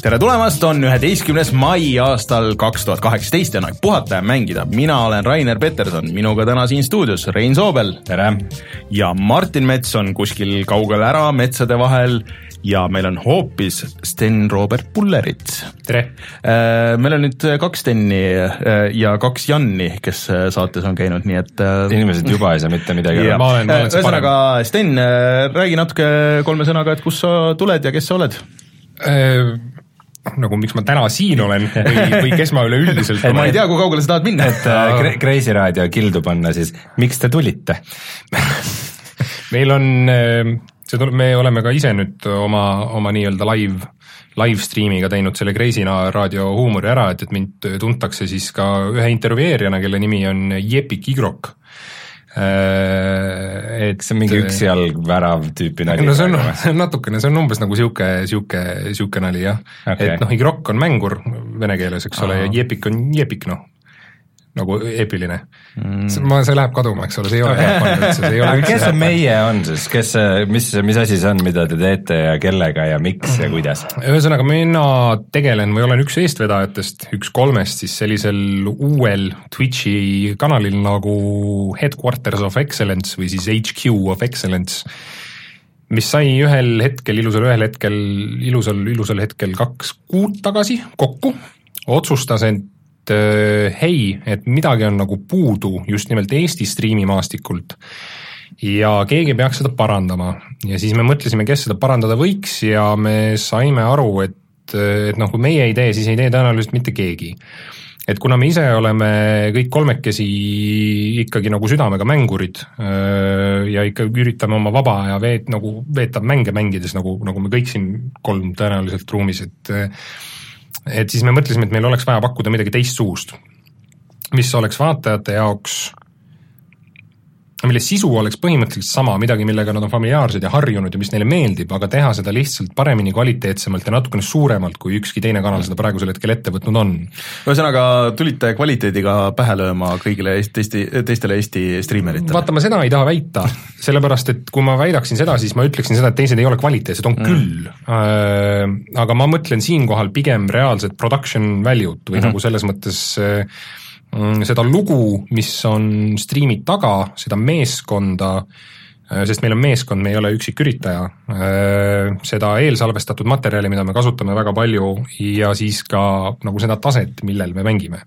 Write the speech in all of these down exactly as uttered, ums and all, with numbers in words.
tere tulemast, on üheteistkümnes mai aastal kaks tuhat kaheksateist ja aeg puhata ja mängida. Mina olen Rainer Peterson, minuga täna siin stuudios Rein Soobel. Tere! Ja Martin Mets on kuskil kaugel ära metsade vahel ja meil on hoopis Sten-Robert Pullerits. Tere! Meil on nüüd kaks Stenni ja kaks Janni, kes saates on käinud, nii et... Inimesed juba ei saa mitte midagi. Ma olen, ma olen Ühesõnaga, Sten, räägi natuke kolme sõnaga, et kus sa tuled ja kes sa oled? Äh, nagu miks ma täna siin olen või, või kes ma üleüldiselt ma ei tea, kui kaugele sa tahad minna. Et uh, Kreisi raadio kildu panna siis, miks te tulite? Meil on, see tuleb, me oleme ka ise nüüd oma, oma nii-öelda live, live streamiga teinud selle Kreisi raadio huumori ära, et, et mind tuntakse siis ka ühe intervjueerijana, kelle nimi on Jepik Igrok. Et see on mingi üks jalg värav tüüpi nali. No see on, see on natukene, see on umbes nagu siuke, siuke, siuke nali, jah. Okay. Et noh, Igrok on mängur vene keeles, eks ole, ja Jepik on Jepik, noh, nagu epiline. Mm. See, ma, see läheb kaduma, eks ole, see ei ole hea pannud, see ei ole aga kes see meie on siis? Kes, mis, mis asi see on, mida te teete ja kellega ja miks ja kuidas? Ühesõnaga, mina tegelen või olen üks eestvedajatest, üks kolmest siis sellisel uuel Twitchi kanalil nagu Headquarters of Excellence või siis H Q of Excellence, mis sai ühel hetkel, ilusal ühel hetkel, ilusal, ilusal hetkel kaks kuud tagasi kokku, otsustas, et hei, et midagi on nagu puudu just nimelt Eesti striimimaastikult ja keegi peaks seda parandama ja siis me mõtlesime, kes seda parandada võiks ja me saime aru, et, et noh, kui meie ei tee, siis ei tee tõenäoliselt mitte keegi. Et kuna me ise oleme kõik kolmekesi ikkagi nagu südamega mängurid ja ikka üritame oma vaba aja veet, nagu veetab mänge mängides, nagu, nagu me kõik siin kolm tõenäoliselt ruumis, et et siis me mõtlesime, et meil oleks vaja pakkuda midagi teistsugust, mis oleks vaatajate jaoks, mille sisu oleks põhimõtteliselt sama, midagi, millega nad on familiaarsed ja harjunud ja mis neile meeldib, aga teha seda lihtsalt paremini, kvaliteetsemalt ja natukene suuremalt, kui ükski teine kanal seda praegusel hetkel ette võtnud on. Ühesõnaga, tulite kvaliteediga pähe lööma kõigile Eesti, teistele Eesti striimeritele? Vaata, ma seda ei taha väita, sellepärast, et kui ma väidaksin seda, siis ma ütleksin seda, et teised ei ole kvaliteetsed, on mm. küll. Äh, aga ma mõtlen siinkohal pigem reaalset production value't või mm-hmm. nagu selles mõttes seda lugu, mis on striimid taga, seda meeskonda, sest meil on meeskond, me ei ole üksik üritaja, seda eelsalvestatud materjali, mida me kasutame väga palju ja siis ka nagu seda taset, millel me mängime.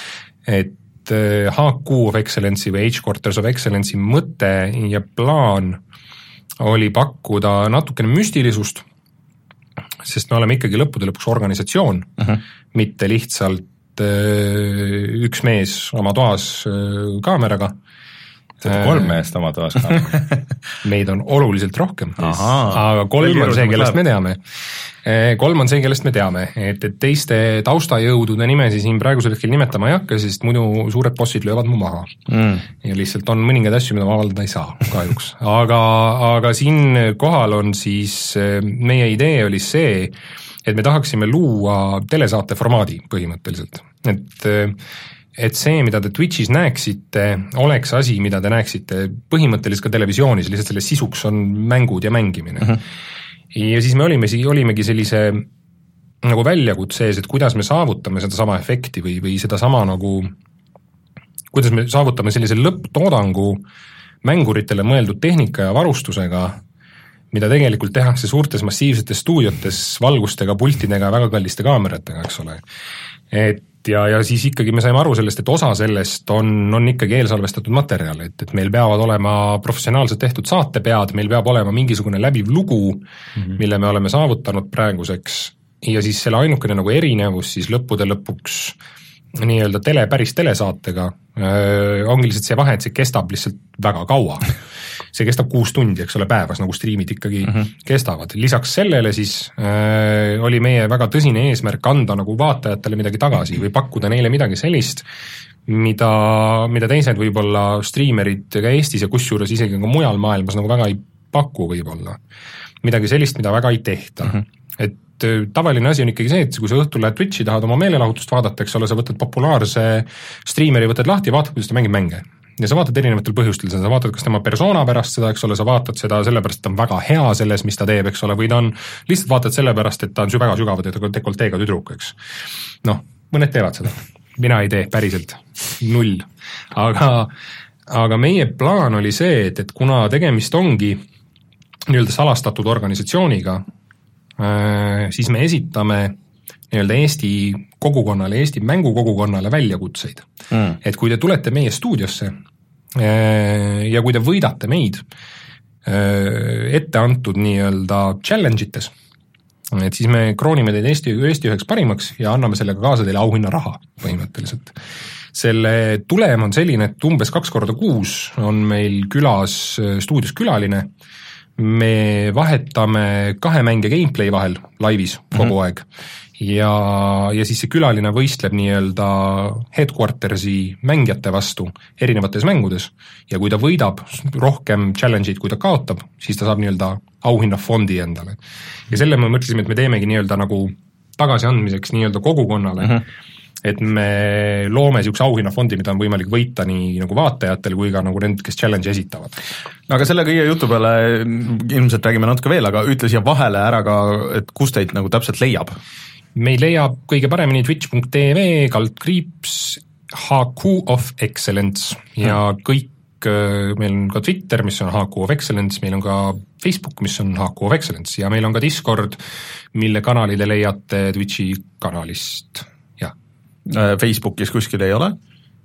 Et H Q of Excellence'i või H-Quarters of Excellence'i mõte ja plaan oli pakkuda natukene müstilisust, sest me oleme ikkagi lõppude lõpuks organisatsioon, uh-huh. mitte lihtsalt üks mees oma toas kaameraga. Seda kolm meest oma toas kaameraga. Meid on oluliselt rohkem, aga kolm on see, kellest me teame. Kolm on see, kellest me teame, et, et teiste taustajõudude nimesi siin praegusel hetkel nimetama ei hakka, sest muidu suured bossid löövad mu maha. Mm. Ja lihtsalt on mõningad asju, mida ma avaldada ei saa kahjuks. aga, aga siin kohal on siis, meie idee oli see, et me tahaksime luua telesaate formaadi põhimõtteliselt. Et, et see, mida te Twitchis näeksite, oleks asi, mida te näeksite põhimõtteliselt ka televisioonis, lihtsalt selle sisuks on mängud ja mängimine. Uh-huh. Ja siis me olime, olimegi sellise nagu väljakutse ees, et kuidas me saavutame seda sama efekti või, või seda sama nagu, kuidas me saavutame sellise lõpptoodangu mänguritele mõeldud tehnika ja varustusega, mida tegelikult tehakse suurtes massiivsetes stuudiotes valgustega, pultidega, väga kalliste kaameratega, eks ole. Et ja, ja siis ikkagi me saime aru sellest, et osa sellest on, on ikkagi eelsalvestatud materjal, et, et meil peavad olema professionaalselt tehtud saatepead, meil peab olema mingisugune läbiv lugu, mm-hmm. mille me oleme saavutanud praeguseks ja siis selle ainukene nagu erinevus siis lõppude lõpuks nii-öelda tele, päris telesaatega öö, ongi lihtsalt see vahe, et see kestab lihtsalt väga kaua. See kestab kuus tundi, eks ole, päevas, nagu striimid ikkagi mm-hmm. kestavad. Lisaks sellele siis öö, oli meie väga tõsine eesmärk anda nagu vaatajatele midagi tagasi või pakkuda neile midagi sellist, mida, mida teised võib-olla striimerid ka Eestis ja kusjuures isegi ka mujal maailmas nagu väga ei paku võib-olla. Midagi sellist, mida väga ei tehta. Mm-hmm. Et tavaline asi on ikkagi see, et kui sa õhtul lähed Twitchi, tahad oma meelelahutust vaadata, eks ole, sa võtad populaarse striimeri, võtad lahti ja vaatad, kuidas ta mängib mänge. ja sa vaatad erinevatel põhjustel seda, sa vaatad kas tema persona pärast seda, eks ole, sa vaatad seda sellepärast, et ta on väga hea selles, mis ta teeb, eks ole, või ta on, lihtsalt vaatad sellepärast, et ta on väga sügava dekolteega tüdruk, eks. Noh, mõned teevad seda, mina ei tee päriselt, null, aga, aga meie plaan oli see, et, et kuna tegemist ongi nii-öelda salastatud organisatsiooniga, siis me esitame nii-öelda Eesti kogukonnale, Eesti mängukogukonnale väljakutseid. Mm. Et kui te tulete meie stuudiosse ja kui te võidate meid ette antud nii-öelda challenge ites, et siis me kroonime teid Eesti, Eesti üheks parimaks ja anname sellega kaasa teile auhinna raha põhimõtteliselt. Selle tulem on selline, et umbes kaks korda kuus on meil külas, stuudios külaline, me vahetame kahe mänge gameplay vahel laivis kogu mm-hmm. aeg ja, ja siis see külaline võistleb nii-öelda headquartersi mängijate vastu erinevates mängudes ja kui ta võidab rohkem challenge'id, kui ta kaotab, siis ta saab nii-öelda auhinnafondi endale. Ja selle me mõtlesime, et me teemegi nii-öelda nagu tagasiandmiseks nii-öelda kogukonnale, mm-hmm. et me loome niisuguse auhinnafondi, mida on võimalik võita nii nagu vaatajatel kui ka nagu need, kes challenge esitavad. No aga selle kõige jutu peale ilmselt räägime natuke veel, aga ütle siia vahele ära ka, et kus teid nagu täpselt leiab? Meil leiab kõige paremini twitch punkt tv, kaldkriips, H Q of Excellence ja kõik, meil on ka Twitter, mis on H Q of Excellence, meil on ka Facebook, mis on H Q of Excellence ja meil on ka Discord, mille kanali te leiate Twitchi kanalist. Facebookis kuskil ei ole?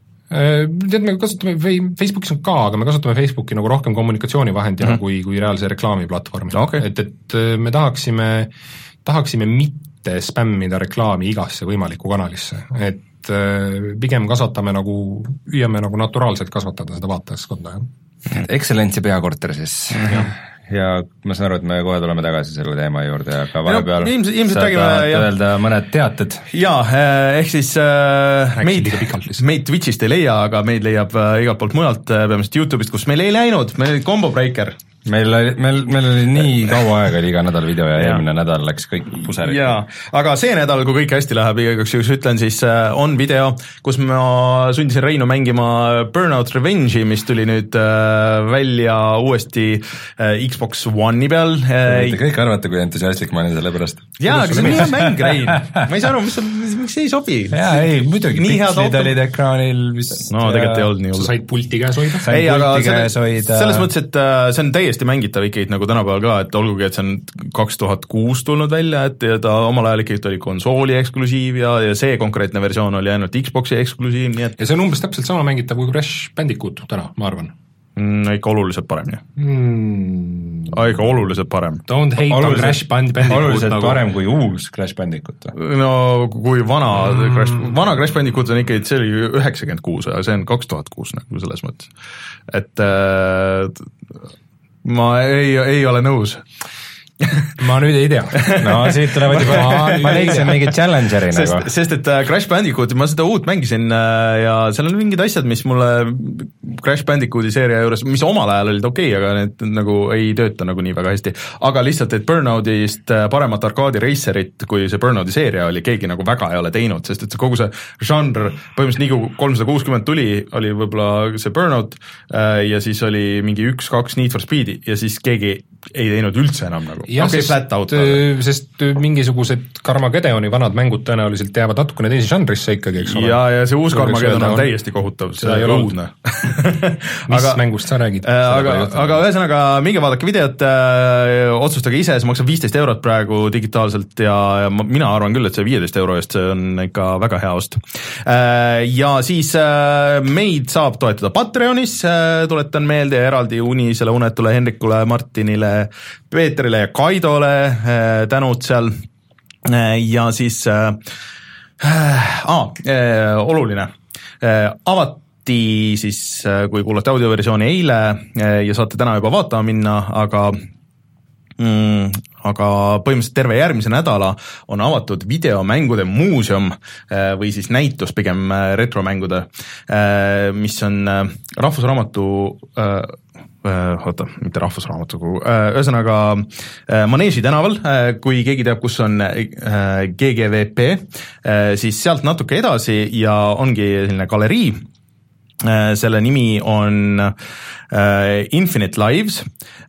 Tead, me kasutame, Facebookis on ka, aga me kasutame Facebooki nagu rohkem kommunikatsioonivahendina mm-hmm. kui, kui reaalse reklaamiplatvormi. Okay. Et, et me tahaksime, tahaksime mitte spämmida reklaami igasse võimalikku kanalisse, et pigem kasvatame nagu, püüame nagu naturaalselt kasvatada seda vaatajaskonda. Excellentsi peakorter siis. Mm-hmm. Ja ma saan aru, et me kohe tuleme tagasi selle teema juurde, aga vahepeal no, ilmselt, ilmselt saad räägime, öelda mõned teated. Jaa, ehk siis äh, meid, meid Twitchist ei leia, aga meid leiab äh, igalt poolt mujalt, peamiselt YouTube'ist, kus meil ei läinud, meil oli Combo Breaker. Meil oli, meil, meil oli nii kaua aega, oli iga nädal video ja eelmine nädal läks kõik puseri. Jaa, aga see nädal, kui kõik hästi läheb, igaks juhus ütlen, siis on video, kus ma sundisin Reinu mängima Burnout Revenge'i, mis tuli nüüd välja uuesti Xbox One'i peal. Te kõik arvate, kui entusiastlik ma olin selle pärast. Jaa, aga see on hea mäng, Rein. Ma ei saa aru, mis, miks ei sobi? Jaa, ei, muidugi, pikslid olid ekraanil vist. No tegelikult ei olnud nii hull. Sa said pulti käes hoida? Ei, aga selles mõttes, et see on täiesti mängitav ikkagi nagu tänapäeval ka, et olgugi, et see on kaks tuhat kuus tulnud välja, et ta omal ajal ikkagi oli konsooli eksklusiiv ja, ja see konkreetne versioon oli ainult Xboxi eksklusiiv, nii et ja see on umbes täpselt sama mängitav kui Crash Bandicoot täna, ma arvan. Mm, ikka oluliselt parem, jah. Mm. Ikka oluliselt parem. Don't hate on Crash Bandicoot. Oluliselt nagu parem kui uus Crash Bandicoot. No kui vana mm. Crash, vana Crash Bandicoot on ikka, see oli üheksakümmend kuus, aga see on kaks tuhat kuus nagu selles mõttes. Et äh, ma ei, ei ole nõus. ma nüüd ei tea. No siit tulevad juba, ma leidsin mingi challengeri sest, nagu. Sest et Crash Bandicoot, ma seda uut mängisin ja seal on mingid asjad, mis mulle Crash Bandicooti seeria juures, mis omal ajal olid okei okay,, aga need nagu ei tööta nagu nii väga hästi. Aga lihtsalt, et Burnoutist paremat arkaadi racerit, kui see Burnouti seeria oli, keegi nagu väga ei ole teinud, sest et kogu see žanr, põhimõtteliselt nii kui kolmsada kuuskümmend tuli, oli võib-olla see Burnout ja siis oli mingi üks, kaks Need for Speedi ja siis keegi ei teinud üldse enam nagu. Ja, okay, sest, out, sest mingisugused Carmageddoni vanad mängud tõenäoliselt jäävad natukene teisi žanrisse ikkagi, eks ole. Ja, ja see uus Carmageddon on täiesti kohutav, see on õudne. Mis aga, mängust sa räägid? Äh, aga, aga ühesõnaga, minge vaadake videot, äh, otsustage ise, see maksab viisteist eurot praegu digitaalselt ja, ja mina arvan küll, et see viieteist euro eest, see on ikka väga hea ost. Äh, ja siis äh, meid saab toetada Patreonis, äh, tuletan meelde ja eraldi Unisele, Unetule, Henrikule, Martinile, Peetrile ja Kaidole tänud seal ja siis äh, äh, äh, oluline äh, avati siis, kui kuulate audioversiooni eile äh, ja saate täna juba vaatama minna, aga mm, aga põhimõtteliselt terve järgmise nädala on avatud videomängude muuseum äh, või siis näitus pigem äh, retromängude, äh, mis on äh, Rahvusraamatu äh, oota, mitte Rahvusraamatukogu, ühesõnaga Maneesi tänaval, kui keegi teab, kus on G G V P, siis sealt natuke edasi ja ongi selline galerii, selle nimi on Infinite Lives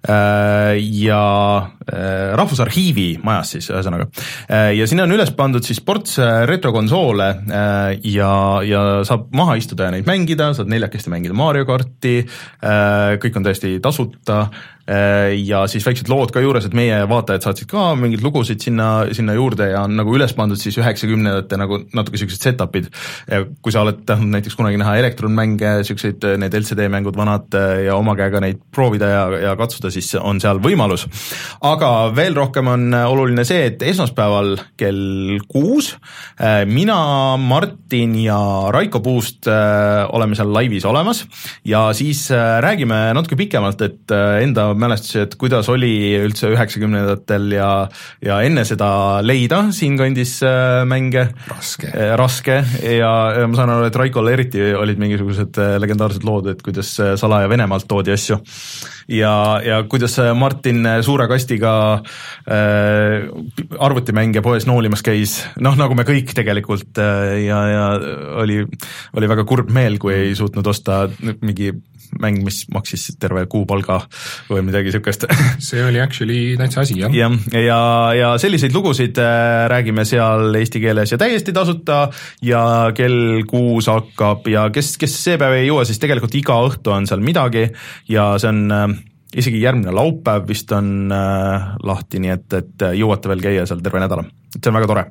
ja Rahvusarhiivi majas siis ühesõnaga. Ja sinna on üles pandud siis ports retrokonsoole ja, ja saab maha istuda ja neid mängida, saad neljakesti mängida Mario karti, kõik on tõesti tasuta ja siis väiksed lood ka juures, et meie vaatajad saatsid ka mingeid lugusid sinna, sinna juurde ja on nagu üles pandud siis üheksakümnendate nagu natuke sellised setupid. Kui sa oled tahtnud näiteks kunagi näha elektronmänge, selliseid need L C D mängud vanad ja oma käega neid proovida ja, ja katsuda, siis on seal võimalus. Aga veel rohkem on oluline see, et esmaspäeval kell kuus mina, Martin ja Raiko Puust oleme seal laivis olemas ja siis räägime natuke pikemalt, et enda mälestusi, et kuidas oli üldse üheksakümnendatel ja, ja enne seda leida siinkandis mänge. Raske. Raske ja ma saan aru, et Raikol eriti olid mingisugused legendaarsed lood, et kuidas salaja Venemaalt toodi asju. Ja, ja kuidas Martin suure kastiga äh, arvutimänge poes noolimas käis, noh nagu me kõik tegelikult ja, ja oli, oli väga kurb meel, kui ei suutnud osta mingi mäng, mis maksis terve kuupalga või midagi sükest. See oli actually täitsa asi, jah. Ja, ja, ja selliseid lugusid räägime seal eesti keeles ja täiesti tasuta ja kell kuus hakkab ja kes, kes see päev ei jõua, siis tegelikult iga õhtu on seal midagi ja see on isegi järgmine laupäev vist on äh, lahti, nii et, et jõuate veel käia seal terve nädala. See on väga tore.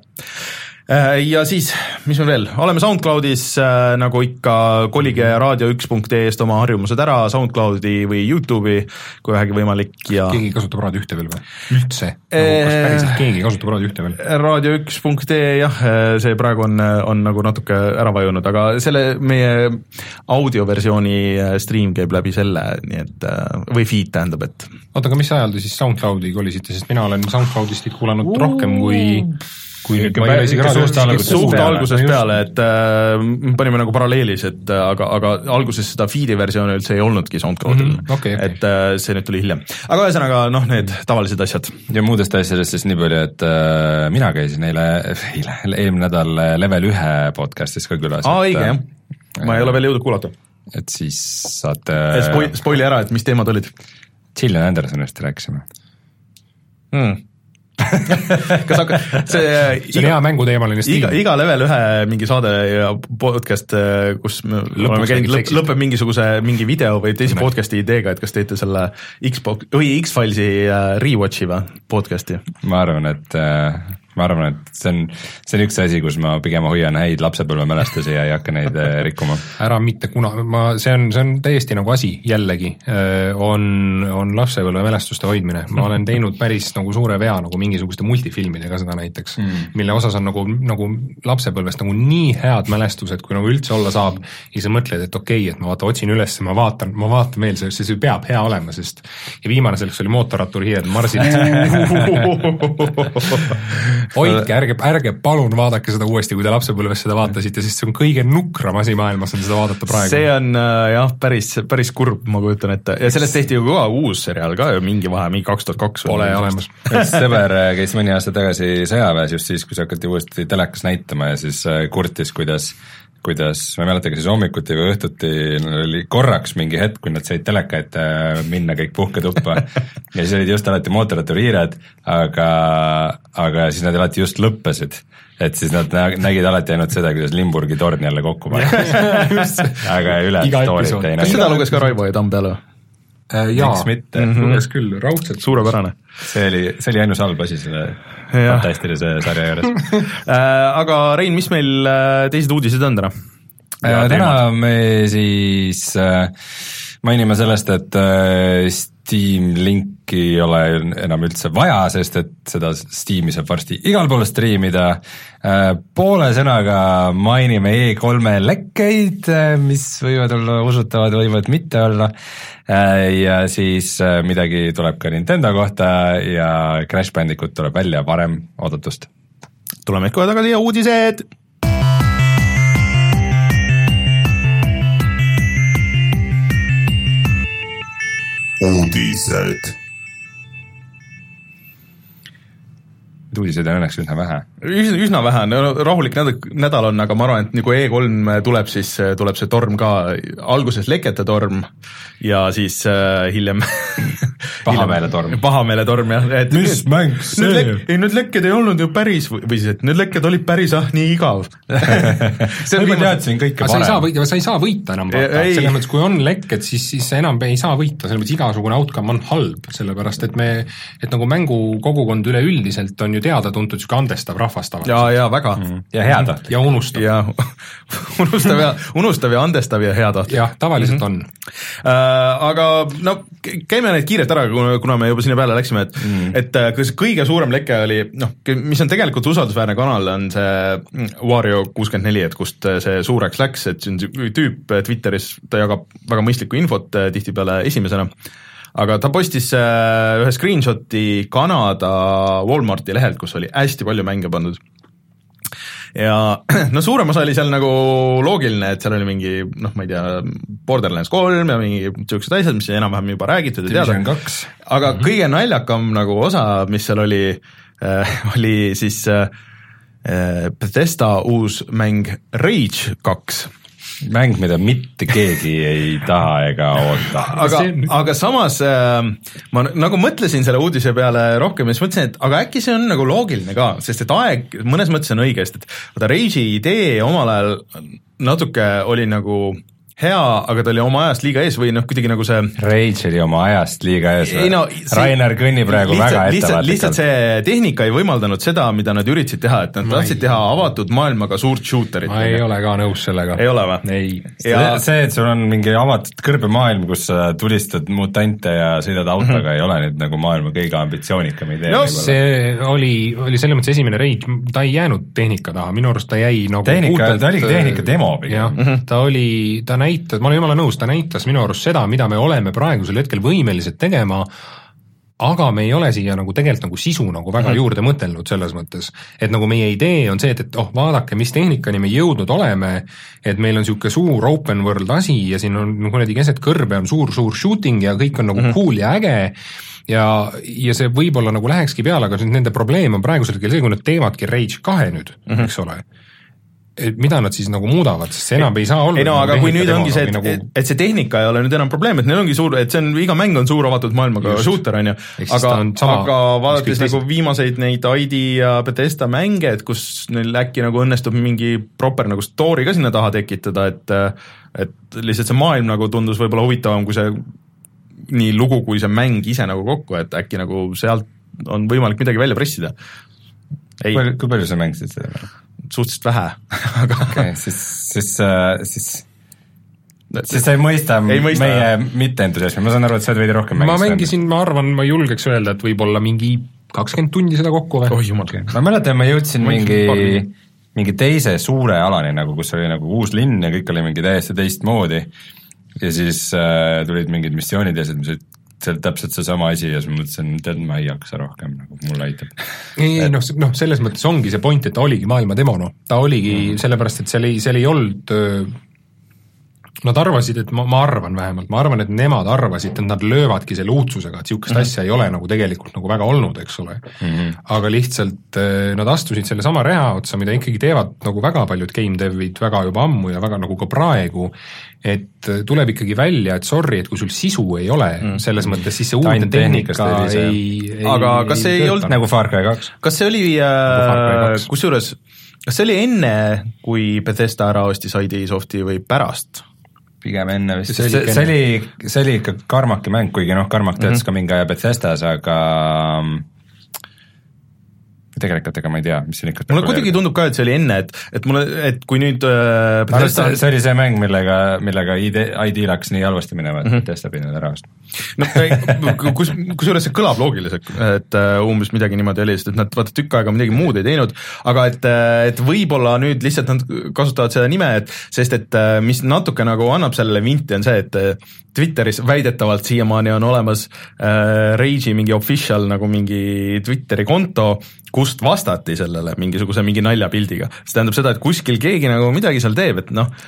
Ja siis, mis me veel, oleme SoundCloudis äh, nagu ikka, kolige raadio üks punkt ee-st oma harjumused ära, SoundCloudi või YouTube'i, kui vähegi võimalik ja keegi kasutab raadio ühte veel või? Üldse? Nagu, kas päriselt keegi kasutab raadio ühte veel? raadio üks punkt ee, jah, see praegu on, on nagu natuke ära vajunud, aga selle meie audioversiooni stream käib läbi selle, nii et, või feed tähendab, et oota, aga mis ajal te siis SoundCloudi kolisite, sest mina olen SoundCloudist kuulanud uh. rohkem kui kui nüüd ma ei ole isegi suht algusest, suht algusest peale, et äh, panime nagu paralleelis, et aga, aga alguses seda feed'i versiooni üldse ei olnudki SoundCloudil, mm -hmm. okay, okay. et äh, see nüüd tuli hiljem. Aga ühesõnaga, noh, need tavalised asjad. Ja muudest asjadest siis nii palju, et äh, mina käisin eile, eile, eelmine nädal Level ühe podcastis ka külas. Aa, õige, jah. Ma ei ole veel jõudnud kuulata. Et siis saate Spoi, spoili ära, et mis teemad olid? Gillian Andersonist rääkisime. Hmm. kas hakka, see, see on hea mänguteemaline stiil. Iga, iga level ühe mingi saade ja podcast, kus me oleme käinud, lõp, lõpeb mingisuguse mingi video või teise podcasti ideega, et kas teete selle Xbox või X-Filesi rewatchi või podcasti? Ma arvan, et ma arvan, et see on, see on üks asi, kus ma pigem hoian häid lapsepõlvemälestusi ja ei hakka neid rikkuma. Ära mitte kuna, ma, see on, see on täiesti nagu asi, jällegi, on, on lapsepõlvemälestuste hoidmine. Ma olen teinud päris nagu suure vea nagu mingisuguste multifilmidega seda näiteks, mm. mille osas on nagu, nagu lapsepõlvest nagu nii head mälestused, kui nagu üldse olla saab ja sa mõtled, et okei, okay, et ma vaata, otsin üles, ma vaatan, ma vaatan veel, see, see peab hea olema, sest ja viimane selleks oli mootorratturihiired Marsilt. Hoidke, ärge, ärge palun vaadake seda uuesti, kui te lapsepõlves seda vaatasite, sest see on kõige nukram asi maailmas on seda vaadata praegu. See on jah, päris, päris kurb, ma kujutan ette. Ja sellest tehti ju ka uus seriaal ka ju mingi vahe, mingi kaks tuhat kaks. Pole olemas. Sõber käis mõni aasta tagasi sõjaväes just siis, kui see hakati uuesti telekas näitama ja siis kurtis, kuidas kuidas, ma ei mäleta, kas siis hommikuti või õhtuti oli korraks mingi hetk, kui nad said teleka ette minna kõik puhketuppa ja siis olid just alati mootorratturihiired, aga, aga siis nad alati just lõppesid, et siis nad nägid alati ainult seda, kuidas Limburgi torn jälle kokku pani. aga üle stoorit ei näinud. Kas seda luges ka Raivo ja Tammpeale? Jaa, luges küll, raudselt. Suurepärane. See oli, see oli ainus halb asi selle fantastilise sarja juures. Aga Rein, mis meil teised uudised on täna? Täna me siis mainime sellest, et Steam Linki ei ole enam üldse vaja, sest et seda Steam'i saab varsti igal pool striimida. Poole sõnaga mainime E kolme lekkeid, mis võivad olla usutavad, võivad mitte olla. Ja siis midagi tuleb ka Nintendo kohta ja Crash Bandicoot tuleb välja varem oodatust. Tuleme kohe tagasi ja uudised! Uudised. Uudiseid on õnneks üsna vähe, üsna, üsna vähe, rahulik nädal, nädal on, aga ma arvan, et nagu E kolm tuleb, siis tuleb see torm ka, alguses lekete torm ja siis äh, hiljem pahameele torm. pahameele torm, jah. Et mis nüüd, mäng see? Lek, ei, need lekked ei olnud ju päris, või siis, et need lekked olid päris, ah, nii igav. see on teadsin kõike parem. Sa ei saa võita, sa ei saa võita enam, selles mõttes, kui on lekked, siis, siis enam ei saa võita, selles mõttes igasugune outcome on halb, sellepärast et me, et nagu mängu kogukond üleüldiselt on ju teada-tuntud siuke andestav rahvast. ja, ja väga mm. ja heatahtlik ja unustav ja unustav ja unustav ja andestav ja heatahtlik. jah, tavaliselt mm-hmm. on äh, aga no käime neid kiirelt ära, kuna me juba sinna peale läksime, et mm. et kas kõige suurem leke oli, noh, mis on tegelikult usaldusväärne kanal, on see Wario kuuskümmend neli, et kust see suureks läks, et see on tüüp Twitteris, ta jagab väga mõistlikku infot tihtipeale esimesena, aga ta postis ühe screenshoti Kanada Walmarti lehelt, kus oli hästi palju mänge pandud. Ja no suurem osa oli seal nagu loogiline, et seal oli mingi, noh, ma ei tea, Borderlands kolm ja mingi sellised asjad, mis enam-vähem juba räägitud ja teada. Aga mm-hmm. kõige naljakam nagu osa, mis seal oli, äh, oli siis äh, Bethesda uus mäng Rage kaks. Mäng, mida mitte keegi ei taha ega oota. aga, aga samas äh, ma nagu mõtlesin selle uudise peale rohkem ja siis mõtlesin, et aga äkki see on nagu loogiline ka, sest et aeg mõnes mõttes on õigest, et vaata Rage'i idee omal ajal natuke oli nagu hea, aga ta oli oma ajast liiga ees või noh, kuidagi nagu see Rage oli oma ajast liiga ees või? No, see... Rainer kõnni praegu lihtsalt, väga ettevaatlikult. Lihtsalt see tehnika ei võimaldanud seda, mida nad üritasid teha, et nad ma tahtsid ei... teha avatud maailmaga suurt shooterit. Ma ei ole ka nõus sellega. Ei ole või? Ei. Ja... see, et sul on mingi avatud kõrbemaailm, kus sa tulistad mutante ja sõidad autoga mm-hmm. ei ole nüüd nagu maailma kõige ambitsioonikam idee. No see oli, oli selles mõttes esimene Rage, ta ei jäänud tehnika taha, minu arust ta jäi nagu tehnika, puhtalt... ta oligi tehnika demo pigem. Mm-hmm. Ta oli, ta näitas, ma olen jumala nõus, ta näitas minu arust seda, mida me oleme praegusel hetkel võimelised tegema, aga me ei ole siia nagu tegelikult nagu sisu nagu väga juurde mõtelnud selles mõttes, et nagu meie idee on see, et, et oh, vaadake, mis tehnikani me jõudnud oleme, et meil on siuke suur open world asi ja siin on nagu kuradi keset kõrbe on suur-suur shooting ja kõik on nagu mm-hmm. cool ja äge ja, ja see võib-olla nagu lähekski peale, aga nende probleem on praegusel hetkel see, kui nad teevadki Rage kahe nüüd, mm-hmm. eks ole, et mida nad siis nagu muudavad, sest see enam ei saa olla. Ei no, aga kui nüüd ongi see, et, nagu... et, et see tehnika ei ole nüüd enam probleem, et neil ongi suur, et see on, iga mäng on suur avatud maailmaga Just. shooter, on ju, aga, aga vaadates nagu viimaseid neid I D ja Bethesda mänge, et kus neil äkki nagu õnnestub mingi proper nagu story ka sinna taha tekitada, et, et lihtsalt see maailm nagu tundus võib-olla huvitavam, kui see nii lugu, kui see mäng ise nagu kokku, et äkki nagu sealt on võimalik midagi välja pressida. Ei. Kui, kui palju see mäng siis seda? Suhteliselt vähe. aga okay, siis, siis, siis, siis sa ei mõista, ei mõista meie mitte-entusiasmi, ma saan aru, et sa oled veidi rohkem mängist. Ma mängisin, ma arvan, ma julgeks öelda, et võib-olla mingi kakskümmend tundi seda kokku või? Oh jumal. Ma mäletan, ma jõudsin ma mingi, mingi teise suure alani, nagu, kus oli nagu uus linn ja kõik oli mingi täiesti teistmoodi ja siis äh, tulid mingid missioonid ja mis olid see oli täpselt see sama asi ja siis ma mõtlesin, et ma ei jaksa rohkem, nagu mulle aitab. ei, et... noh, noh, selles mõttes ongi see point, et ta oligi maailma demo, noh. Ta oligi mm. sellepärast, et seal ei, seal ei olnud, nad arvasid, et ma, ma arvan vähemalt, ma arvan, et nemad arvasid, et nad löövadki selle uudsusega, et siukest mm. asja ei ole nagu tegelikult nagu väga olnud, eks ole. Mm. Aga lihtsalt nad astusid selle sama reha otsa, mida ikkagi teevad nagu väga paljud game dev'id väga juba ammu ja väga nagu ka praegu, et tuleb ikkagi välja, et sorry, et kui sul sisu ei ole mm. selles mõttes, siis see uudne tehnika ei, ei aga kas see ei, ei olnud nagu Far Cry kaks? Kas see oli äh, kus juures, kas see oli enne, kui Bethesda ära ostis I D Softi või pärast? Pigem enne vist, see, see, see oli, see oli ikka Karmaki mäng, kuigi noh, Karmak töötas mm-hmm. ka mingi aja Bethesdas, aga tegelikult ega ma ei tea, mis siin ikka mulle kuidagi tundub ka, et see oli enne, et, et mulle, et kui nüüd äh, Bethesda... see oli see mäng, millega, millega I D, I D läks nii halvasti minema, et mm-hmm. Bethesda pidi nüüd ära ostma. No, kus, kusjuures see kõlab loogiliselt, et uh, umbes midagi niimoodi oli, sest et nad vaata tükk aega midagi muud ei teinud, aga et, et võib-olla nüüd lihtsalt nad kasutavad seda nime, et sest et mis natuke nagu annab sellele vinti on see, et Twitteris väidetavalt siiamaani on olemas uh, Rage'i mingi official nagu mingi Twitteri konto, kust vastati sellele mingisuguse mingi naljapildiga. See tähendab seda, et kuskil keegi nagu midagi seal teeb, et noh,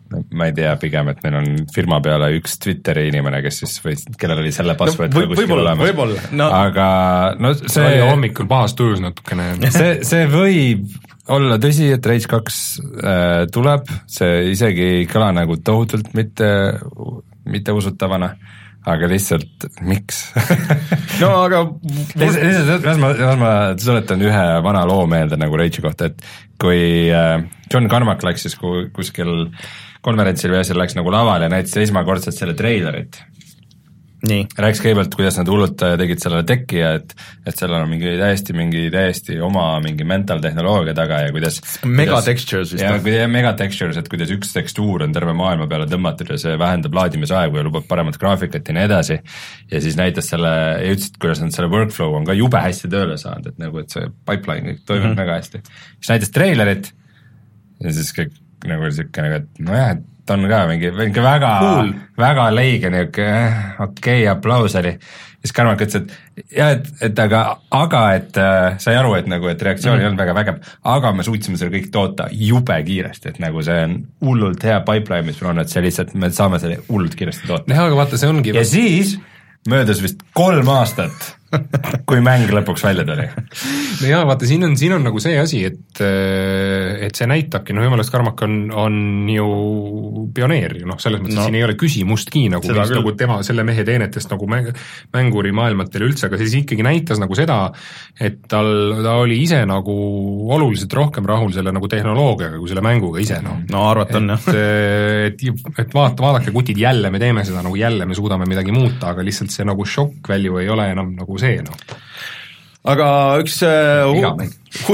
ma ei tea, pigem, et neil on firma peale üks Twitteri inimene, kes siis või kellel oli selle password no, või, kuskil olemas. Võib-olla, no. Aga no see oli hommikul pahas tujus natukene. see, see võib olla tõsi, et Rage kaks äh, tuleb, see isegi ei kõla nagu tohutult mitte, mitte usutavana, aga lihtsalt miks? no aga lihtsalt, kas ma, kas ma tuletan ühe vana loo meelde nagu Rage'i kohta, et kui äh, John Carmack läks siis kuskil konverentsil või asjal läks nagu laval ja näitas esmakordselt selle treilerit. Nii. Rääkis kõigepealt, kuidas nad hullult tegid sellele tekki ja et, et seal on mingi täiesti, mingi täiesti oma mingi mental tehnoloogia taga ja kuidas mega textures vist. Ja kuidas mega textures, et kuidas üks tekstuur on terve maailma peale tõmmatud ja see vähendab laadimisaegu ja lubab paremat graafikat ja nii edasi. Ja siis näitas selle ja ütles, et kuidas nad selle workflow on ka jube hästi tööle saanud, et nagu, et see pipeline kõik toimib mm-hmm. väga hästi. Siis näitas treilerit ja siis kõik nagu siuke nagu, et nojah, et ta on ka mingi, mingi väga cool., väga leige niuke, okei okay, aplaus oli. Siis Karmak ütles, et jah, et, et aga, aga et äh, sai aru, et nagu, et reaktsioon mm-hmm. ei olnud väga vägev, aga me suutsime selle kõik toota jube kiiresti, et nagu see on hullult hea pipeline, mis meil on, et see lihtsalt, me saame selle hullult kiiresti toota. jah, aga vaata, see ongi ja siis möödus vist kolm aastat, kui mäng lõpuks välja tuli. no jaa, vaata, siin on, siin on nagu see asi, et, et see näitabki, no jumalast Karmak on, on ju pioneer, noh, selles mõttes no. siin ei ole küsimustki nagu, mis, nagu tema, selle mehe teenetest nagu mänguri maailmatel üldse, aga siis ikkagi näitas nagu seda, et tal, ta oli ise nagu oluliselt rohkem rahul selle nagu tehnoloogiaga kui selle mänguga ise, noh. no arvata on, jah. et, et, et vaata, vaadake kutid, jälle me teeme seda, nagu jälle me suudame midagi muuta, aga lihtsalt see nagu šokk value ei ole enam nagu see, noh. Aga üks uh, hu-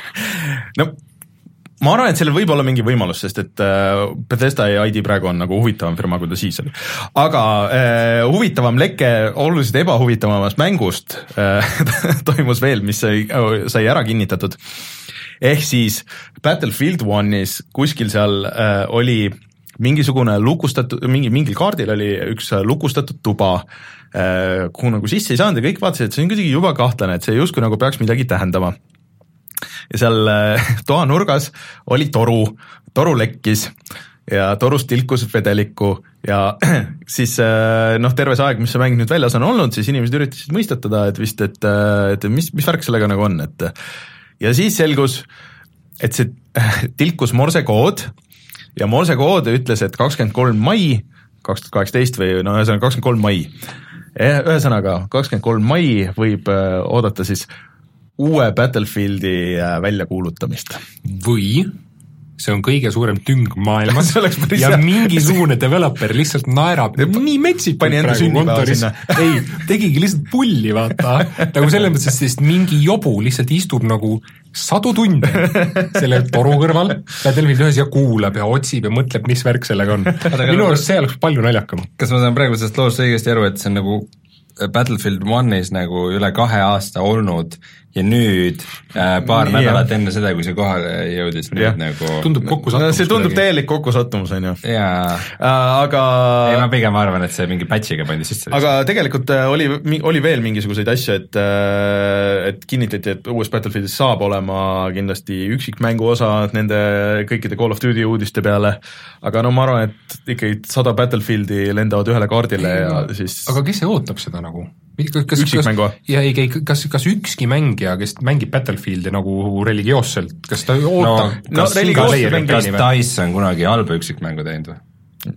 no ma arvan, et sellel võib olla mingi võimalus, sest et uh, Bethesda ja I D praegu on nagu huvitavam firma, kui ta siis oli. Aga uh, huvitavam leke oluliselt ebahuvitavamast mängust uh, toimus veel, mis sai, sai ära kinnitatud. Ehk siis Battlefield one'is kuskil seal uh, oli mingisugune lukustatud, mingi, mingil kaardil oli üks lukustatud tuba, kuhu nagu sisse ei saanud ja kõik vaatasid, et see on kuidagi juba kahtlane, et see justkui nagu peaks midagi tähendama. Ja seal toa nurgas oli toru, toru lekkis ja torust tilkus vedelikku ja siis noh, terve see aeg, mis see mäng nüüd väljas on olnud, siis inimesed üritasid mõistatada, et vist, et, et mis, mis värk sellega nagu on, et ja siis selgus, et see tilkus morsekood ja morsekood ütles, et kakskümmend kolm mai kaks tuhat kaheksateist või no ühesõnaga kakskümmend kolm mai. Ühesõnaga kakskümmend kolm mai võib oodata siis uue Battlefieldi väljakuulutamist. Või see on kõige suurem tüng maailmas ja mingisugune developer lihtsalt naerab nii metsikult praegu kontoris. Ei, tegigi lihtsalt pulli, vaata. Nagu selles mõttes, sest mingi jobu lihtsalt istub nagu sadu tunde selle toru kõrval, Battlefield ühes ja kuulab ja otsib ja mõtleb, mis värk sellega on. Minu arust see oleks palju naljakam. Kas ma saan praegu sellest loost õigesti aru, et see on nagu Battlefield one'is nagu üle kahe aasta olnud ja nüüd äh, paar ja. nädalat enne seda, kui see kohale jõudis nüüd ja. nagu tundub kokkusattumus. See tundub täielik kokkusattumus, on ju. Jaa. Aga ei, ma pigem arvan, et see mingi patchiga pandi sisse. Aga tegelikult oli, oli veel mingisuguseid asju, et, et kinnitati, et uues Battlefieldis saab olema kindlasti üksikmängu osa nende kõikide Call of Duty uudiste peale, aga no ma arvan, et ikkagi sada Battlefieldi lendavad ühele kaardile ja aga, siis aga kes see ootab seda nagu? Kas, üksikmängu? Ja ei, ei, kas, kas ükski mängija, kes mängib Battlefieldi nagu religioosselt, kas ta ootab no, kas, no, kas, kas Dice on kunagi halba üksikmängu teinud või?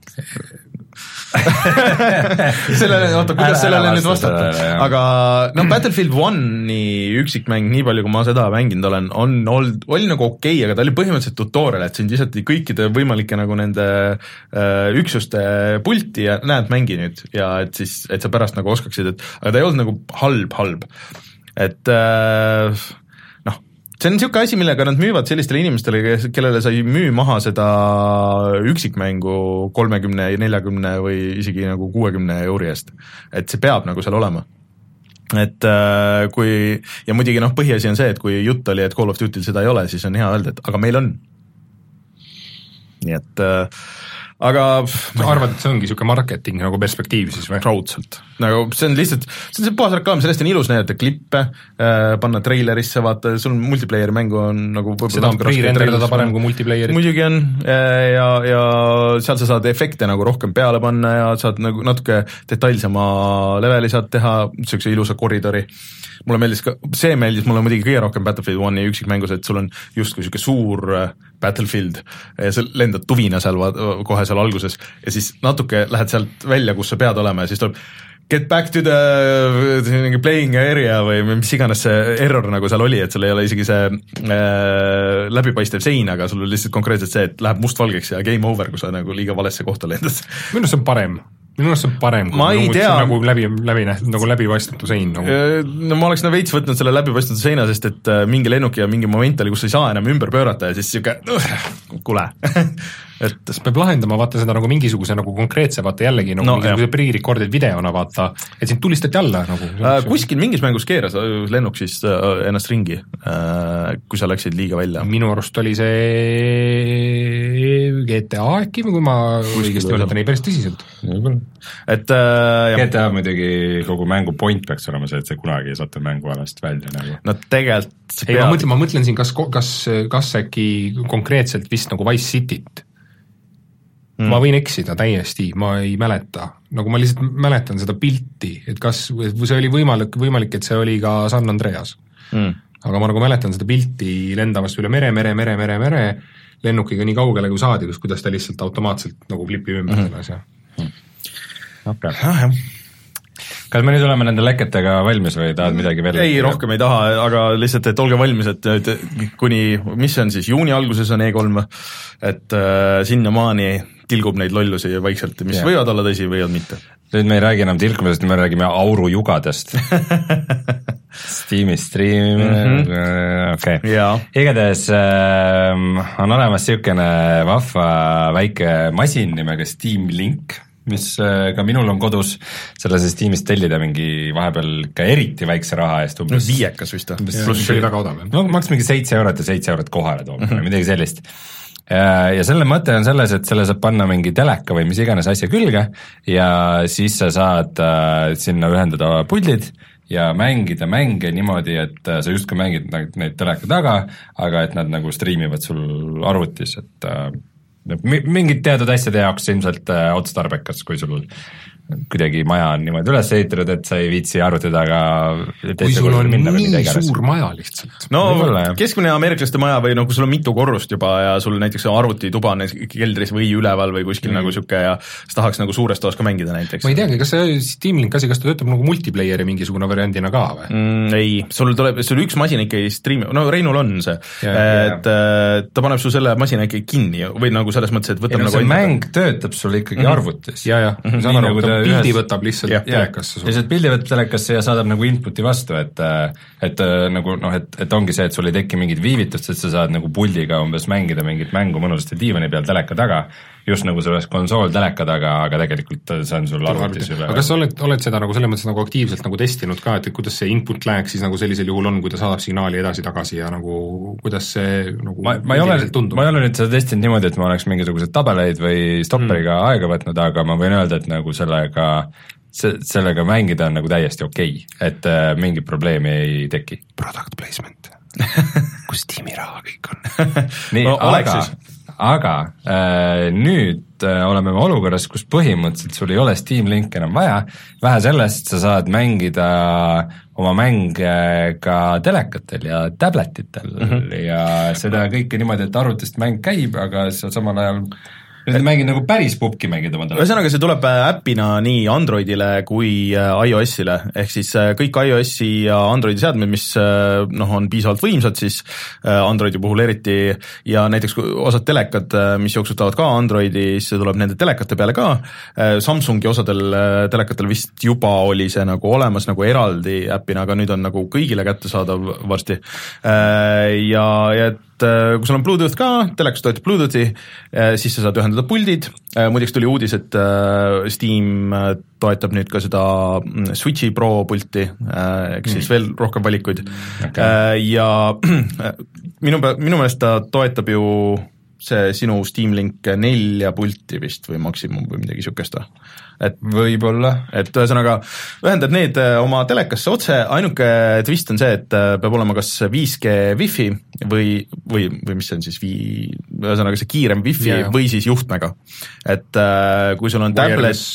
sellele, oota, kuidas sellele nüüd vastata, aga no Battlefield one'i üksikmäng, nii palju kui ma seda mänginud olen, on olnud, oli nagu okei okay,, aga ta oli põhimõtteliselt tutorial, et sind visati kõikide võimalike nagu nende äh, üksuste pulti ja näed, mängi nüüd ja et siis, et sa pärast nagu oskaksid, et aga ta ei olnud nagu halb, halb, et äh, see on niisugune asi, millega nad müüvad sellistele inimestele, kellele sa ei müü maha seda üksikmängu kolmekümne, neljakümne või isegi nagu kuuekümne euri eest. Et see peab nagu seal olema. Et kui, ja muidugi noh, põhiasi on see, et kui jutt oli, et Call of Duty'l seda ei ole, siis on hea öelda, et aga meil on. Nii et aga sa arvad, et see ongi niisugune marketing nagu perspektiiv siis või? Raudselt. Nagu see on lihtsalt, see on see puhas reklaam, sellest on ilus näidata klippe, äh, panna treilerisse, vaata, sul multiplayeri mängu on nagu seda on pre-renderdada parem kui multiplayerit. Muidugi on ja, ja seal sa saad efekte nagu rohkem peale panna ja saad nagu natuke detailsema leveli saad teha, niisuguse ilusa koridori. Mulle meeldis ka, see meeldis mulle muidugi kõige rohkem Battlefield one'i üksikmängus, et sul on justkui niisugune suur Battlefield ja sa lendad tuvina seal kohe seal alguses ja siis natuke lähed sealt välja, kus sa pead olema ja siis tuleb get back to the playing area või mis iganes see error nagu seal oli, et sul ei ole isegi see äh, läbipaistev sein, aga sul on lihtsalt konkreetselt see, et läheb mustvalgeks ja game over, kui sa nagu liiga valesse kohta lendad. Minu see on parem. Minu arust see on parem, kui nagu, nagu läbi, läbi, nagu läbipaistmatu sein nagu. No ma oleks no veits võtnud selle läbipaistmatu seina, sest et mingi lennuk ja mingi moment oli, kus sa ei saa enam ümber pöörata ja siis siuke uh, kule et siis peab lahendama, vaata seda nagu mingisuguse nagu konkreetse, vaata jällegi nagu no, mingisuguse pre-recorded videona, vaata, et sind tulistati alla nagu. Äh, kuskil mingis mängus keeras lennuk siis äh, ennast ringi, äh, kui sa läksid liiga välja. Minu arust oli see G T A äkki, kui ma õigesti oletan, ei päris tõsiselt. Et, äh, G T A muidugi kogu mängu point peaks olema see, et see kunagi ei saatu mängualast välja nagu. No tegelikult ei, ma mõtlen, ma mõtlen siin, kas, kas, kas äkki konkreetselt vist nagu Wise Cityt. Mm. Ma võin eksida täiesti, ma ei mäleta, nagu ma lihtsalt mäletan seda pilti, et kas, või see oli võimalik, võimalik, et see oli ka San Andreas. Mm. Aga ma nagu mäletan seda pilti lendamast üle mere, mere, mere, mere, mere, lennukiga nii kaugele kui saadi, kuidas ta lihtsalt automaatselt nagu klipib ümber mm. selles ja. Okay. Ah, kas me nüüd oleme nende leketega valmis või tahad midagi veel? Ei, rohkem ei taha, aga lihtsalt, et olge valmis, et nüüd kuni, mis on siis, juuni alguses on E kolm, et äh, sinna maani tilgub neid lollusi vaikselt, mis yeah. võivad olla tõsi, võivad mitte. Nüüd me ei räägi enam tilkumisest, me räägime aurujugadest. Steam'i streamimine mm -hmm. okei okay. yeah. Igatahes äh, on olemas siukene vahva väike masin nimega Steam Link, mis ka minul on kodus, selle siis Steamist tellida mingi vahepeal ka eriti väikse raha eest umbes. Viiekas vist on. Pluss oli väga odav. No maks mingi seitse eurot ja seitse eurot kohale tooma mm, -hmm. midagi sellist. Ja selle mõte on selles, et selle saab panna mingi teleka või mis iganes asja külge ja siis sa saad äh, sinna ühendada puldid ja mängida mänge niimoodi, et sa justkui mängid neid teleka taga, aga et nad nagu striimivad sul arvutis, et äh, mingid teatud asjade jaoks ilmselt äh, otstarbekas, kui sul kuidagi maja on niimoodi üles ehitatud, et sa ei viitsi arvutada, aga kui sul on nii suur maja lihtsalt. No keskmine ameeriklaste maja või no kui sul on mitu korrust juba ja sul näiteks arvutituba on keldris või üleval või kuskil mm. nagu siuke ja sa tahaks nagu suures toas ka mängida näiteks. Ma ei teagi, kas see Steam Link asi, kas ta töötab nagu multiplayeri mingisugune variandina ka või? Mm, ei, sul tuleb, sul üks masin ikka ei streami, no Reinul on see, yeah, et yeah. ta paneb su selle masina ikka kinni või nagu selles mõttes, et võtab ei, no, nagu see mäng töötab sul ikkagi mm-hmm. arvutis. Ja, ja, mm-hmm. saan aru, pildi ühes... võtab lihtsalt ja, telekasse. Lihtsalt pildi võtab telekasse ja saadab nagu inputi vastu, et et nagu noh, et, et ongi see, et sul ei teki mingit viivitust, et sa saad nagu puldiga umbes mängida mingit mängu mõnusasti diivani peal teleka taga, just nagu see oleks konsool teleka taga, aga tegelikult see on sul arvutis üle. Aga kas sa oled, oled seda nagu selles mõttes nagu aktiivselt nagu testinud ka, et kuidas see input lag siis nagu sellisel juhul on, kui ta saadab signaali edasi-tagasi ja nagu kuidas see nagu ma, ma, ei ole, ma ei ole nüüd seda testinud niimoodi, et ma oleks mingisugused tabeleid või stopperiga mm. aega võtnud, aga ma võin öelda, et nagu sellega se, sellega mängida on nagu täiesti okei, okay, et äh, mingit probleemi ei teki. Product placement kus tiimi raha kõik on nii, no, aga, aga äh, nüüd äh, oleme me olukorras, kus põhimõtteliselt sul ei ole Steam Link enam vaja, vähe sellest sa saad mängida oma mänge ka telekatel ja tabletitel mm -hmm. ja seda kõike niimoodi, et arvutist mäng käib, aga sa samal ajal nüüd mängid nagu päris pubki mängid oma telefoni. Ühesõnaga, see tuleb äppina nii Androidile kui iOS-ile, ehk siis kõik iOS-i ja Androidi seadmed, mis noh, on piisavalt võimsad, siis Androidi puhul eriti ja näiteks osad telekad, mis jooksutavad ka Androidi, siis see tuleb nende telekate peale ka. Samsungi osadel telekatel vist juba oli see nagu olemas nagu eraldi äppina, aga nüüd on nagu kõigile kättesaadav varsti. Ja, ja et kui sul on Bluetooth ka, telekas toetab Bluetoothi, siis sa saad ühendada puldid, muideks tuli uudis, et Steam toetab nüüd ka seda Switchi Pro pulti, eks siis veel rohkem valikuid okay. Ja minu, minu meelest ta toetab ju see sinu Steam Link nelja pulti vist või maksimum või midagi siukest või? Et võib-olla. Et ühesõnaga ühendad need oma telekasse otse, ainuke twist on see, et peab olema kas viis G Wi-Fi või, või, või mis see on siis, vii, ühesõnaga see kiirem Wi-Fi yeah. või siis juhtmega. Et kui sul on tablet,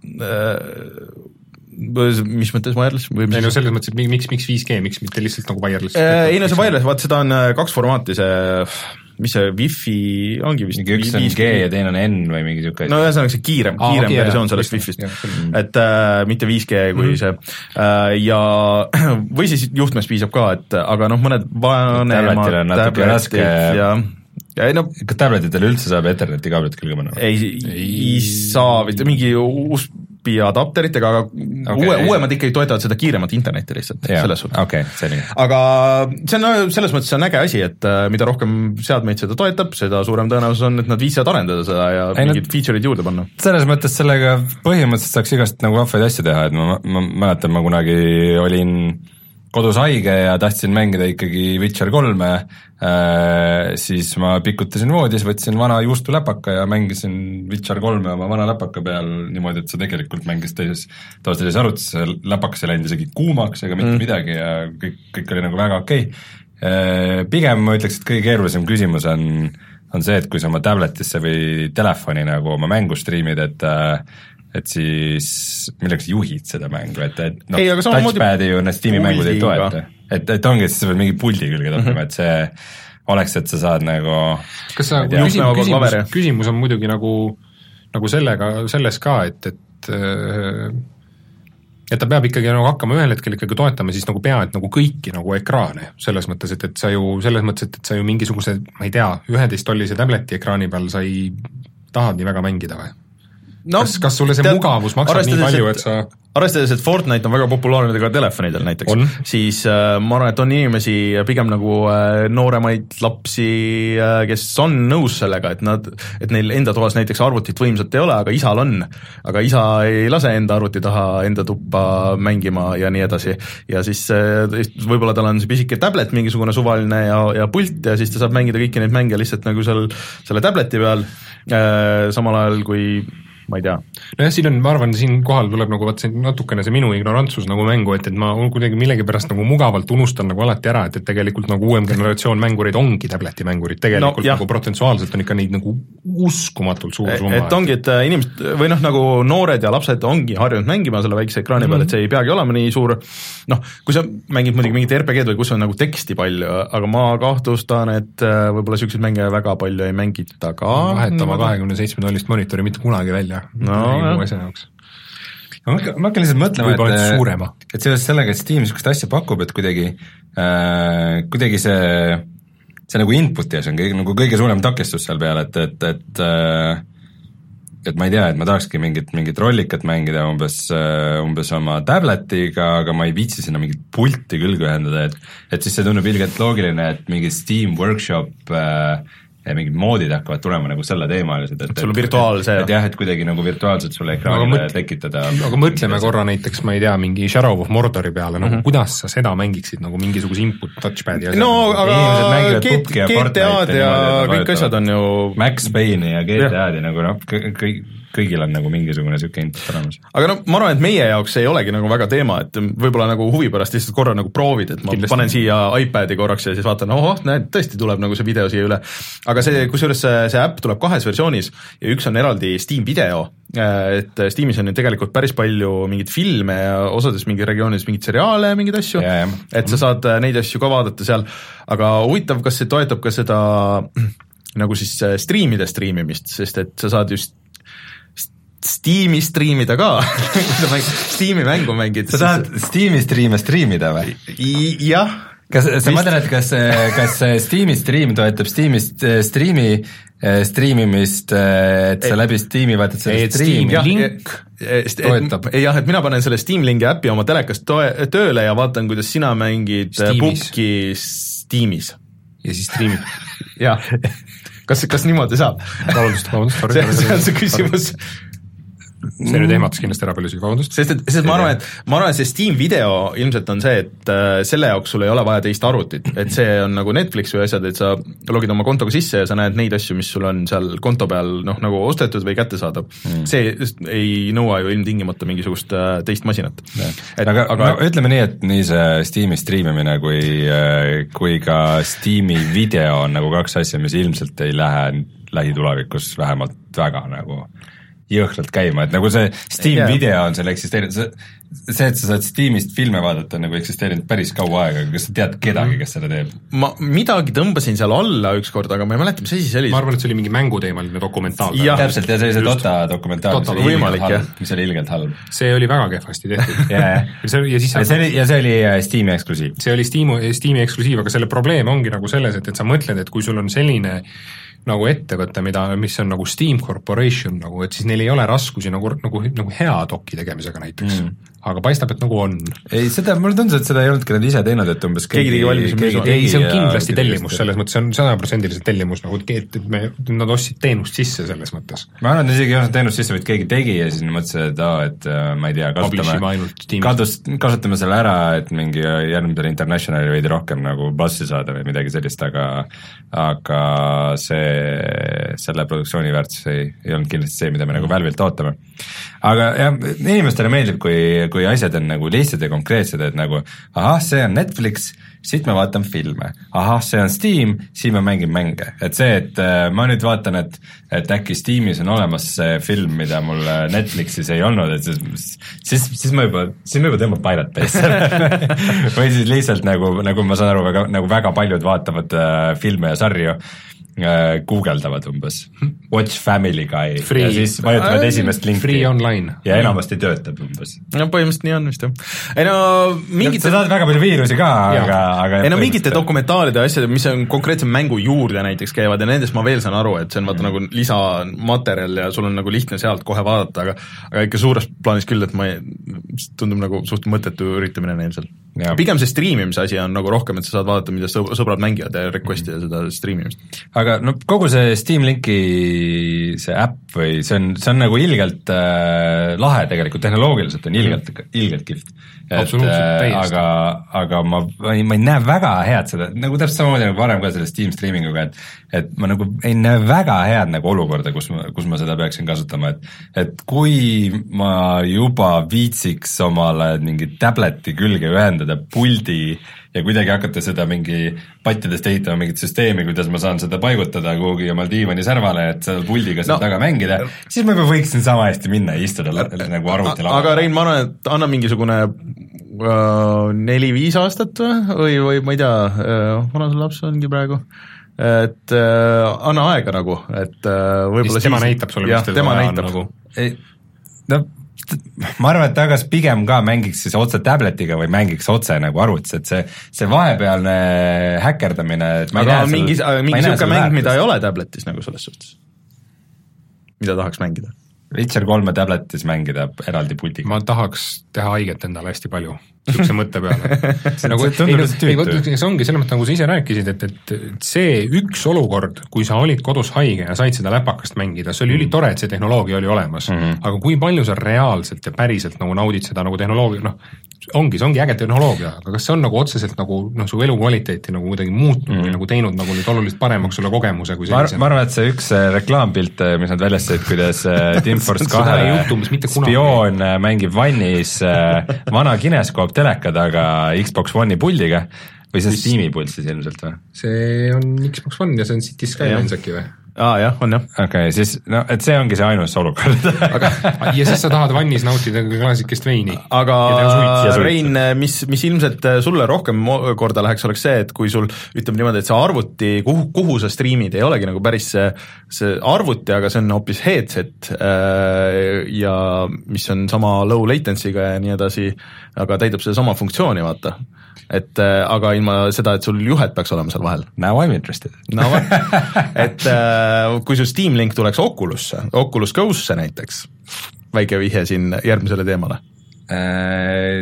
mis mõttes wireless? Või ei no selles mõttes, et miks, miks viis G, miks mitte lihtsalt nagu wireless? Ei no see wireless, vaat seda on kaks formaati, see mis see Wi-Fi ongi vist üks on G ja teine on N või mingi siuke no ühesõnaga see kiirem, Aa, kiirem okay, versioon sellest Wi-Fist, et äh, mitte viis G kui mm-hmm. see äh, ja või siis juhtmest piisab ka, et aga noh, mõned vanemad tabletid ja ja ei no kas tabletitele üldse saab Etherneti kaablit külge panna? Ei, ei, ei saa vist, mingi U S B adapteritega, aga okay, uue, uuemad ikkagi toetavad seda kiiremat internetti lihtsalt yeah, selles suhtes okay,. aga see on selles mõttes on äge asi, et mida rohkem seadmeid seda toetab, seda suurem tõenäosus on, et nad viitsevad arendada seda ja ei, mingid no, feature'id juurde panna. Selles mõttes sellega põhimõtteliselt saaks igast nagu vahvaid asju teha, et ma, ma mäletan, ma kunagi olin kodus haige ja tahtsin mängida ikkagi Witcher kolme, äh, siis ma pikutasin voodis, võtsin vana juustuläpaka ja mängisin Witcher kolme oma vana läpaka peal niimoodi, et see tegelikult mängis teises, toos teises arvutis, läpakas ei läinud isegi kuumaks ega mitte mm. midagi ja kõik, kõik oli nagu väga okei okay.. Pigem ma ütleks, et kõige keerulisem küsimus on, on see, et kui sa oma tabletisse või telefoni nagu oma mängu striimid, et et siis milleks juhid seda mängu, et, et noh, touchpad'i ju need Steam'i mängud ei toeta, et, et ongi, et sa pead mingi puldi külge tõmbama mm, -hmm. et see oleks, et sa saad nagu kas sa, küsimus, küsimus, küsimus on muidugi nagu, nagu sellega, selles ka, et, et et ta peab ikkagi nagu hakkama ühel hetkel ikkagi toetama siis nagu pea, et nagu kõiki nagu ekraane, selles mõttes, et, et sa ju, selles mõttes, et, et sa ju mingisuguse, ma ei tea, üheteist-tollise tableti ekraani peal sa ei tahad nii väga mängida või? No, kas, kas sulle see tead, mugavus maksab nii palju, et sa arvestades, et Fortnite on väga populaarne ka telefonidel näiteks, siis äh, ma arvan, et on inimesi pigem nagu äh, nooremaid lapsi, äh, kes on nõus sellega, et nad, et neil enda toas näiteks arvutit võimsat ei ole, aga isal on. Aga isa ei lase enda arvuti taha enda tuppa mängima ja nii edasi. Ja siis äh, võib-olla tal on see pisike tablet, mingisugune suvaline ja, ja pult ja siis ta saab mängida kõiki neid mänge lihtsalt nagu seal selle tableti peal, äh, samal ajal kui ma ei tea. Nojah, siin on, ma arvan, siin kohal tuleb nagu vaat see natukene see minu ignorantsus nagu mängu, et, et ma kuidagi millegipärast nagu mugavalt unustan nagu alati ära, et, et tegelikult nagu uuem generatsioon mängureid ongi tableti mängurid, tegelikult no, nagu protentuaalselt on ikka neid nagu uskumatult suur summa. Et ongi, et inimesed või noh, nagu noored ja lapsed ongi harjunud mängima selle väikse ekraani peal, mm-hmm. et see ei peagi olema nii suur, noh, kui sa mängid muidugi mingit R P G-d või kus on nagu teksti palju, aga ma kahtlustan, et võib-olla selliseid mänge väga palju ei mängita ka. Vahetama kahekümne seitsme tollist monitori mitte kunagi välja. No, ma hakkan lihtsalt mõtlema, et, et seoses sellega, et Steam niisugust asja pakub, et kuidagi äh, kuidagi see see nagu input ja see on kõige, nagu kõige suurem takistus seal peal, et, et, et äh, et ma ei tea, et ma tahakski mingit, mingit rollikat mängida umbes, umbes oma tabletiga, aga ma ei viitsi sinna mingit pulti külge ühendada, et et siis see tundub ilgelt loogiline, et mingi Steam Workshop äh, ja mingid moodid hakkavad tulema nagu selle teemalised, et, et sul on virtuaalse et, et jah, et kuidagi nagu virtuaalselt sulle ekraanile mõt... tekitada. Aga mõtleme korra näiteks, ma ei tea, mingi Shadow of Mordori peale, nagu mm -hmm. kuidas sa seda mängiksid nagu mingisuguse input touchpad'i no aga G T A-d ja kõik asjad on ju Max Payne'i ja G T A-d ja nagu noh, kõik kõigil on nagu mingisugune siuke input olemas. Aga no ma arvan, et meie jaoks ei olegi nagu väga teema, et võib-olla nagu huvi pärast lihtsalt korra nagu proovid, et ma Kindlasti. panen siia iPad'i korraks ja siis vaatan, ohoh, näed, tõesti tuleb nagu see video siia üle. Aga see, kusjuures see, see äpp tuleb kahes versioonis ja üks on eraldi Steam video, et Steamis on ju tegelikult päris palju mingeid filme ja osades mingi regioonides mingeid seriaale ja mingeid asju, yeah, yeah. et sa saad neid asju ka vaadata seal, aga huvitav, kas see toetab ka seda nagu siis striimide striimimist, sest et sa saad just Steam'i striimida ka Steam'i mängu mängid. Sa tahad Steam'i striime striimida või? Jah. Kas sa mõtled, et kas, kas Steam'i stream toetab Steam'i striimi striimimist, et sa läbi Steam'i vaatad selle striimi? Link toetab. Jah, et mina panen selle Steam Linki äpi oma telekast toe, tööle ja vaatan, kuidas sina mängid pubki Steamis. Ja siis striimid. Jah. Kas, kas niimoodi saab? Vabandust, vabandust. See, see on see küsimus. see nüüd ehmatas kindlasti ära paljusid, vabandust. sest et, sest ma arvan, et ma arvan, et see Steam video ilmselt on see, et äh, selle jaoks sul ei ole vaja teist arvutit, et see on nagu Netflix või asjad, et sa logid oma kontoga sisse ja sa näed neid asju, mis sul on seal konto peal noh, nagu ostetud või kättesaadav mm.. see ei nõua ju ilmtingimata mingisugust äh, teist masinat. Et, aga, aga no, ütleme nii, et nii see Steam'i striimimine kui, kui ka Steam'i video on nagu kaks asja, mis ilmselt ei lähe lähitulevikus vähemalt väga nagu jõhkralt käima, et nagu see Steam yeah. video on seal eksisteerinud, see, see, et sa saad Steamist filme vaadata, on nagu eksisteerinud päris kaua aega, kas sa tead kedagi, kes seda teeb? Ma midagi tõmbasin seal alla ükskord, aga ma ei mäleta, mis asi see oli. Ma arvan, et see oli mingi mänguteemaline dokumentaal. Täpselt, ja see oli see Dota dokumentaal, mis oli ilgelt halb, mis oli ilgelt halb. See oli väga kehvasti tehtud. yeah. ja, ja, siis sa... ja, see oli, ja see oli Steam'i eksklusiiv. See oli Steam, Steam'i eksklusiiv, aga selle probleem ongi nagu selles, et, et sa mõtled, et kui sul on selline nagu ettevõte, mida, mis on nagu Steam Corporation, nagu, et siis neil ei ole raskusi nagu, nagu, nagu hea doki tegemisega näiteks mm.. aga paistab, et nagu on. Ei, seda, mulle tundus, et seda ei olnudki nad ise teinud, et umbes keegi tegi valmis. Ei, see on kindlasti tellimus, selles mõttes, see on sadaprotsendiliselt tellimus, nagu et me, nad ostsid teenust sisse selles mõttes. Ma arvan, et isegi ei olnud teenust sisse, vaid keegi tegi ja siis mõtlesin, et aa, et ma ei tea, kasutame, kadust, kasutame selle ära, et mingi järgmine Internationali veidi rohkem nagu bassi saada või midagi sellist, aga aga see selle produktsiooni väärtus ei, ei olnud kindlasti see, mida me nagu Valve'ilt ootame. Aga jah, inimestele meeldib, kui, kui asjad on nagu lihtsad ja konkreetsed, et nagu ahah, see on Netflix, siit ma vaatan filme, ahah, see on Steam, siin ma mängin mänge. Et see, et äh, ma nüüd vaatan, et, et äkki Steamis on olemas see film, mida mul Netflixis ei olnud, et siis, siis, siis ma juba, siis ma juba tõmbab Pirate Bay'st või siis lihtsalt nagu, nagu ma saan aru, väga, nagu väga paljud vaatavad äh, filme ja sarju, guugeldavad umbes Watch Family Guy free. Ja siis vajutavad äh, esimest linki free online ja enamasti töötab umbes. No põhimõtteliselt nii on vist jah. Ei no mingite... sa saad väga palju viirusi ka, aga, aga ei no mingite dokumentaalide asjad, mis on konkreetselt mängu juurde näiteks käivad ja nendest ma veel saan aru, et see on vaata mm. nagu lisamaterjal ja sul on nagu lihtne sealt kohe vaadata, aga, aga ikka suures plaanis küll, et ma ei, tundub nagu suht mõttetu üritamine neil seal. Ja. Pigem see streamimise asi on nagu rohkem, et sa saad vaadata, mida sõbrad mängivad ja requestida mm. seda streamimist. Aga no kogu see Steam Linki see äpp või see on, see on nagu ilgelt äh, lahe tegelikult, tehnoloogiliselt on ilgelt mm., ilgelt kihvt. Absoluutselt, äh, aga, aga ma, ma ei, ma ei näe väga head seda, nagu täpselt samamoodi nagu varem ka selle Steam streaminguga, et et ma nagu ei näe väga head nagu olukorda, kus ma, kus ma seda peaksin kasutama, et et kui ma juba viitsiks omale mingi tableti külge ühendada puldi ja kuidagi hakata seda mingi pattidest ehitama mingit süsteemi, kuidas ma saan seda paigutada kuhugi oma diivani särvale, et seal puldiga saab no, taga mängida, siis ma juba võiksin sama hästi minna ja istuda nagu arvuti laval. Aga Rein, ma arvan, et anna mingisugune uh, neli-viis aastat või, või ma ei tea, uh, vana sul laps ongi praegu, et uh, anna aega nagu, et uh, võib-olla siis tema siis, näitab sulle, mis teil vaja on nagu. Ei, no ma arvan, et ta kas pigem ka mängiks siis otse tabletiga või mängiks otse nagu arvutis, et see, see vahepealne häkkerdamine, et ma ei aga näe mingi, mingi siuke mäng, mida ei ole tabletis nagu selles suhtes, mida tahaks mängida? Witcher kolme tabletis mängida eraldi puldiga. Ma tahaks teha haiget endale hästi palju, siukse mõtte peale. nagu, see tundub lihtsalt tüütu. See ongi selles mõttes, nagu sa ise rääkisid, et, et see üks olukord, kui sa olid kodus haige ja said seda läpakast mängida, see oli mm. ülitore, et see tehnoloogia oli olemas, mm -hmm. aga kui palju sa reaalselt ja päriselt nagu naudid seda nagu tehnoloogia, noh, ongi, see ongi äge tehnoloogia, aga kas see on nagu otseselt nagu, noh, su elukvaliteeti nagu kuidagi muutnud mm. või nagu teinud nagu nüüd oluliselt paremaks sulle kogemuse kui sellise? Ma arvan, et see üks reklaampilt, mis nad väljas said, kuidas Team Force kahe spioon mängib vannis vana kineskoop teleka taga Xbox One'i puldiga või see Steam'i pult siis ilmselt või? See on Xbox One ja see on City Skylines äkki või? Aa jah, on jah. Okei, okay, siis no, et see ongi see ainus olukord. aga, ja siis sa tahad vannis nautida klaasikest veini. Aga Rein, mis, mis ilmselt sulle rohkem korda läheks, oleks see, et kui sul ütleme niimoodi, et see arvuti, kuhu, kuhu sa streamid, ei olegi nagu päris see, see arvuti, aga see on hoopis headset äh, ja mis on sama low latency'ga ja nii edasi, aga täidab seda sama funktsiooni, vaata. Et äh, aga ilma seda, et sul juhet peaks olema seal vahel. Now I'm interested. No, et äh, kui sul Steam Link tuleks Oculusse, Oculus Go'sse näiteks, väike vihje siin järgmisele teemale äh,.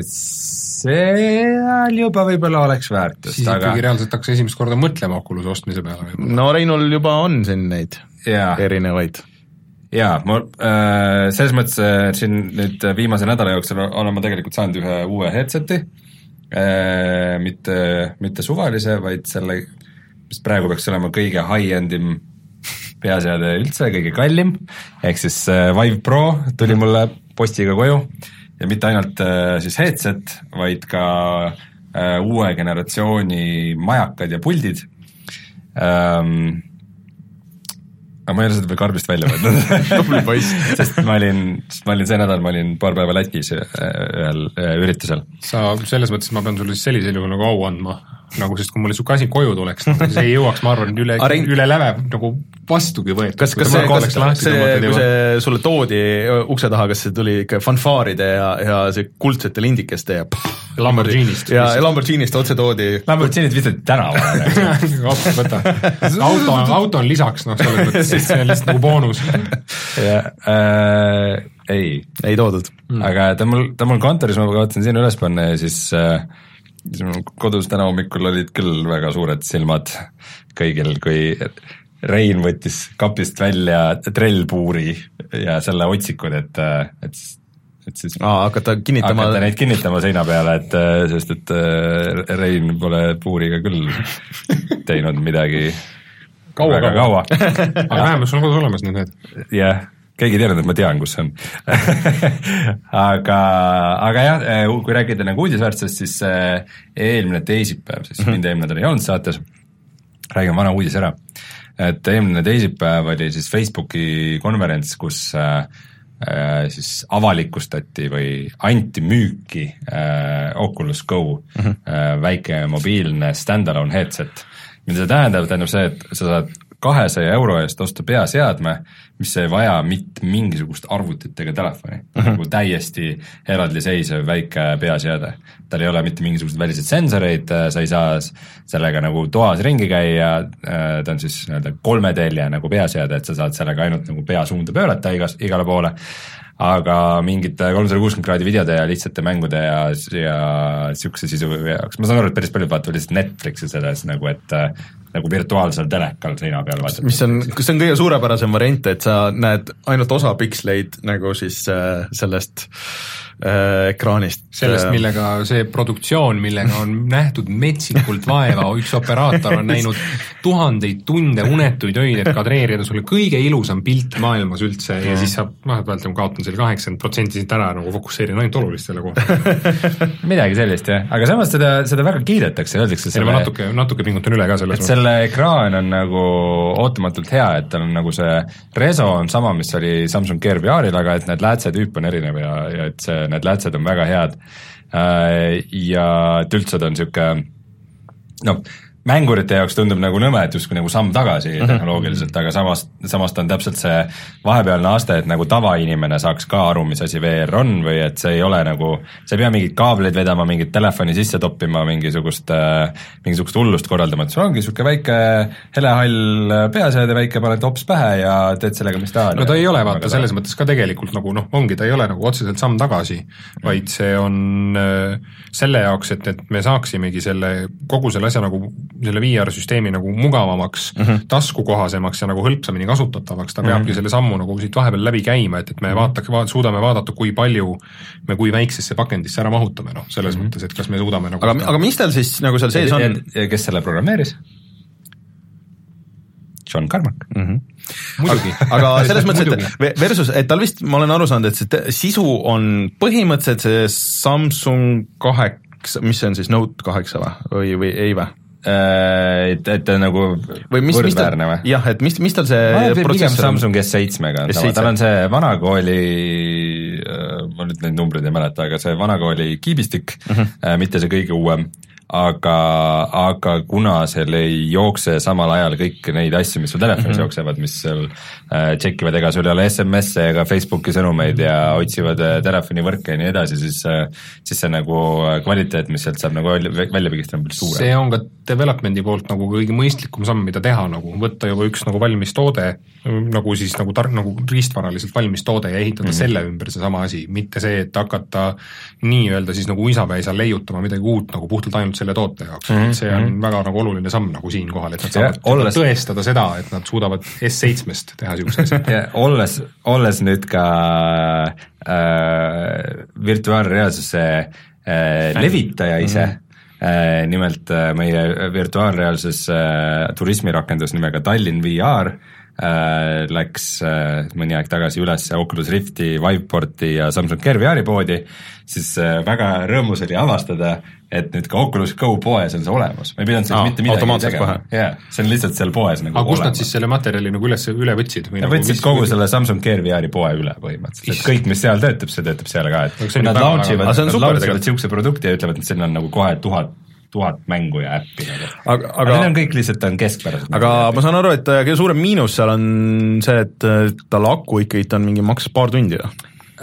See juba võib-olla oleks väärtust. Siis aga... ikkagi reaalselt hakkas esimest korda mõtlema Oculus ostmise peale. No Reinul juba on siin neid ja. Erinevaid. jaa, ma äh, selles mõttes äh, siin nüüd viimase nädala jooksul olen ma tegelikult saanud ühe uue headseti äh,, mitte, mitte suvalise, vaid selle, mis praegu peaks olema kõige high-endim peaseade üldse, kõige kallim, ehk siis äh, Vive Pro tuli mulle postiga koju ja mitte ainult äh, siis headset, vaid ka äh, uue generatsiooni majakad ja puldid ähm,. aga ma ei ole seda veel karbist välja võtnud sest ma olin, sest ma olin see nädal, ma olin paar päeva Lätis ühel üritusel. Sa selles mõttes ma pean sulle siis sellisel juhul nagu au andma, nagu sest kui mulle siuke asi koju tuleks, siis ei jõuaks, ma arvan, üle, üle läve nagu vastugi võetud. kas, kas see, kas see, kui see sulle toodi ukse taha, kas see tuli ikka fanfaaride ja, ja see kuldsete lindikeste ja Lamborghinist. ja, ja Lamborghinist otse toodi. Lamborghinist vist tänavale. võta. auto, auto on lisaks, noh, selles mõttes, siis see on lihtsalt nagu boonus. ja, äh, ei. ei toodud. aga ta mul, ta mul kontoris, ma kaotasin siin üles panna ja siis äh, kodus täna hommikul olid küll väga suured silmad kõigil, kui Rein võttis kapist välja trellpuuri ja selle otsikud, et, et, et siis Aa, hakata kinnitama hakata neid kinnitama seina peale, et sest, et Rein pole puuriga küll teinud midagi kaua, väga kaua. aga vähemalt sul on kodus olemas need need. jah, keegi ei teadnud, et ma tean, kus see on aga, aga jah, kui rääkida nagu uudisväärsest, siis eelmine teisipäev, siis mind eelmine nädal ei olnud saates, räägime vana uudis ära, et eelmine teisipäev oli siis Facebooki konverents, kus äh, siis avalikustati või anti müüki äh, Oculus Go uh-huh. äh, väike mobiilne stand-alone headset. mida see tähendab, tähendab see, et sa saad kahesaja euro eest osta peaseadme, mis ei vaja mitte mingisugust arvutit ega telefoni, uh-huh. nagu täiesti eraldiseisev väike peaseade. Tal ei ole mitte mingisuguseid väliseid sensoreid, sa ei saa sellega nagu toas ringi käia, ta on siis nii-öelda kolmetelje nagu peaseade, et sa saad sellega ainult nagu pea suunda pöörata igas, igale poole, aga mingite kolmsada kuuskümmend kraadi videode ja lihtsate mängude ja, ja siukse sisu jaoks, ma saan aru, et päris palju vaatavad lihtsalt Netflixi selles nagu, et nagu virtuaalsel telekal seina peal vaatavad. mis on, kas see on kõige suurepärasem variant, et sa näed ainult osa piksleid nagu siis äh, sellest äh, ekraanist. Sellest, millega see produktsioon, millega on nähtud metsikult vaeva, üks operaator on näinud tuhandeid tunde unetuid öid, et kadreerida sulle kõige ilusam pilt maailmas üldse ja, ja siis sa vahepealt kaotan selle kaheksakümmend protsenti siit ära, nagu fokusseerin ainult olulist selle kohta. midagi sellist, jah. Aga samas seda, seda väga kiidetakse, öeldakse selle... Ma natuke, natuke pingutan üle ka selles mõttes. Selle ekraan on nagu ootamatult hea, et tal on nagu see reso on sama, mis oli Samsung Gear V R-il, aga et need läätse tüüp on erinev ja, ja et see, need läätsed on väga head. Ja et üldse ta on siuke, noh, mängurite jaoks tundub nagu nõme, et justkui nagu samm tagasi mm-hmm. tehnoloogiliselt, aga samas, samas ta on täpselt see vahepealne aste, et nagu tavainimene saaks ka aru, mis asi V R on või et see ei ole nagu, sa ei pea mingid kaableid vedama, mingit telefoni sisse toppima, mingisugust, mingisugust hullust korraldama, et sul ongi siuke väike helehall peaseade, väike paned hops pähe ja teed sellega, mis tahad. No ta ei ole, vaata, selles mõttes ka tegelikult nagu noh, ongi, ta ei ole nagu otseselt samm tagasi, vaid see on selle jaoks, et, et me saaksimegi selle, kogu selle asja nagu selle V R-süsteemi nagu mugavamaks uh-huh. taskukohasemaks ja nagu hõlpsamini kasutatavaks, ta peabki uh-huh. selle sammu nagu siit vahepeal läbi käima, et, et me vaatake, va, suudame vaadata, kui palju me kui väiksesse pakendisse ära mahutame, noh, selles uh-huh. mõttes, et kas me suudame nagu aga, aga mis tal siis nagu seal sees on? Kes selle programmeeris? John Carmack. Mm-hmm. Muidugi. Aga selles mõttes, et versus, et tal vist, ma olen aru saanud, et see sisu on põhimõtteliselt see Samsung kaheksa, mis see on siis, Note kaheksa või, või ei või? et, et nagu võrdväärne või? jah, et mis, mis tal see protsessor on? Samsung S seitsmega on sama, tal on see vanakooli, ma nüüd neid numbreid ei mäleta, aga see vanakooli kiibistik uh-huh. mitte see kõige uuem, aga, aga kuna seal ei jookse samal ajal kõik neid asju, mis sul telefonis mm-hmm. jooksevad, mis seal äh, tšekivad, ega sul ei ole S M S-e ega Facebooki sõnumeid ja otsivad äh, telefonivõrke ja nii edasi, siis, äh, siis see nagu kvaliteet, mis sealt saab nagu välja pigistada, on palju suurem. See on ka developmendi poolt nagu kõige mõistlikum samm, mida teha, nagu võtta juba üks nagu valmis toode, nagu siis nagu tar-, nagu riistvaraliselt valmis toode ja ehitada mm-hmm. selle ümber seesama asi, mitte see, et hakata nii-öelda siis nagu isapäisa leiutama midagi uut nagu puhtalt ainult selle toote jaoks mm, -hmm. see on mm -hmm. väga nagu oluline samm nagu siinkohal, et nad saavad ja, olles... tõestada seda, et nad suudavad S seitsmest teha niisuguse asja. olles, olles nüüd ka äh, virtuaalreaalsuse äh, levitaja ise mm, -hmm. äh, nimelt äh, meie virtuaalreaalsus äh, turismirakendus nimega Tallinn V R Äh, läks äh, mõni aeg tagasi üles Oculus Rifti, Viveporti ja Samsung Gear V R-i poodi, siis äh, väga rõõmus oli avastada, et nüüd ka Oculus Go poes on see olemas, ma ei pidanud sellest mitte midagi tegema, yeah, see on lihtsalt seal poes nagu aga kust nad siis selle materjali nagu üles, üle võtsid? Nad nagu võtsid kogu selle Samsung Gear V R-i poe üle põhimõtteliselt, et kõik, mis seal töötab, see töötab seal ka, et nad launchivad niisuguse produkti ja ütlevad, et siin on nagu kohe tuhat tuhat mängu ja äppi nagu. aga, aga need on kõik lihtsalt on keskpärased. aga ma saan aru, et kõige suurem miinus seal on see, et tal aku ikkagi on mingi maks paar tundi või?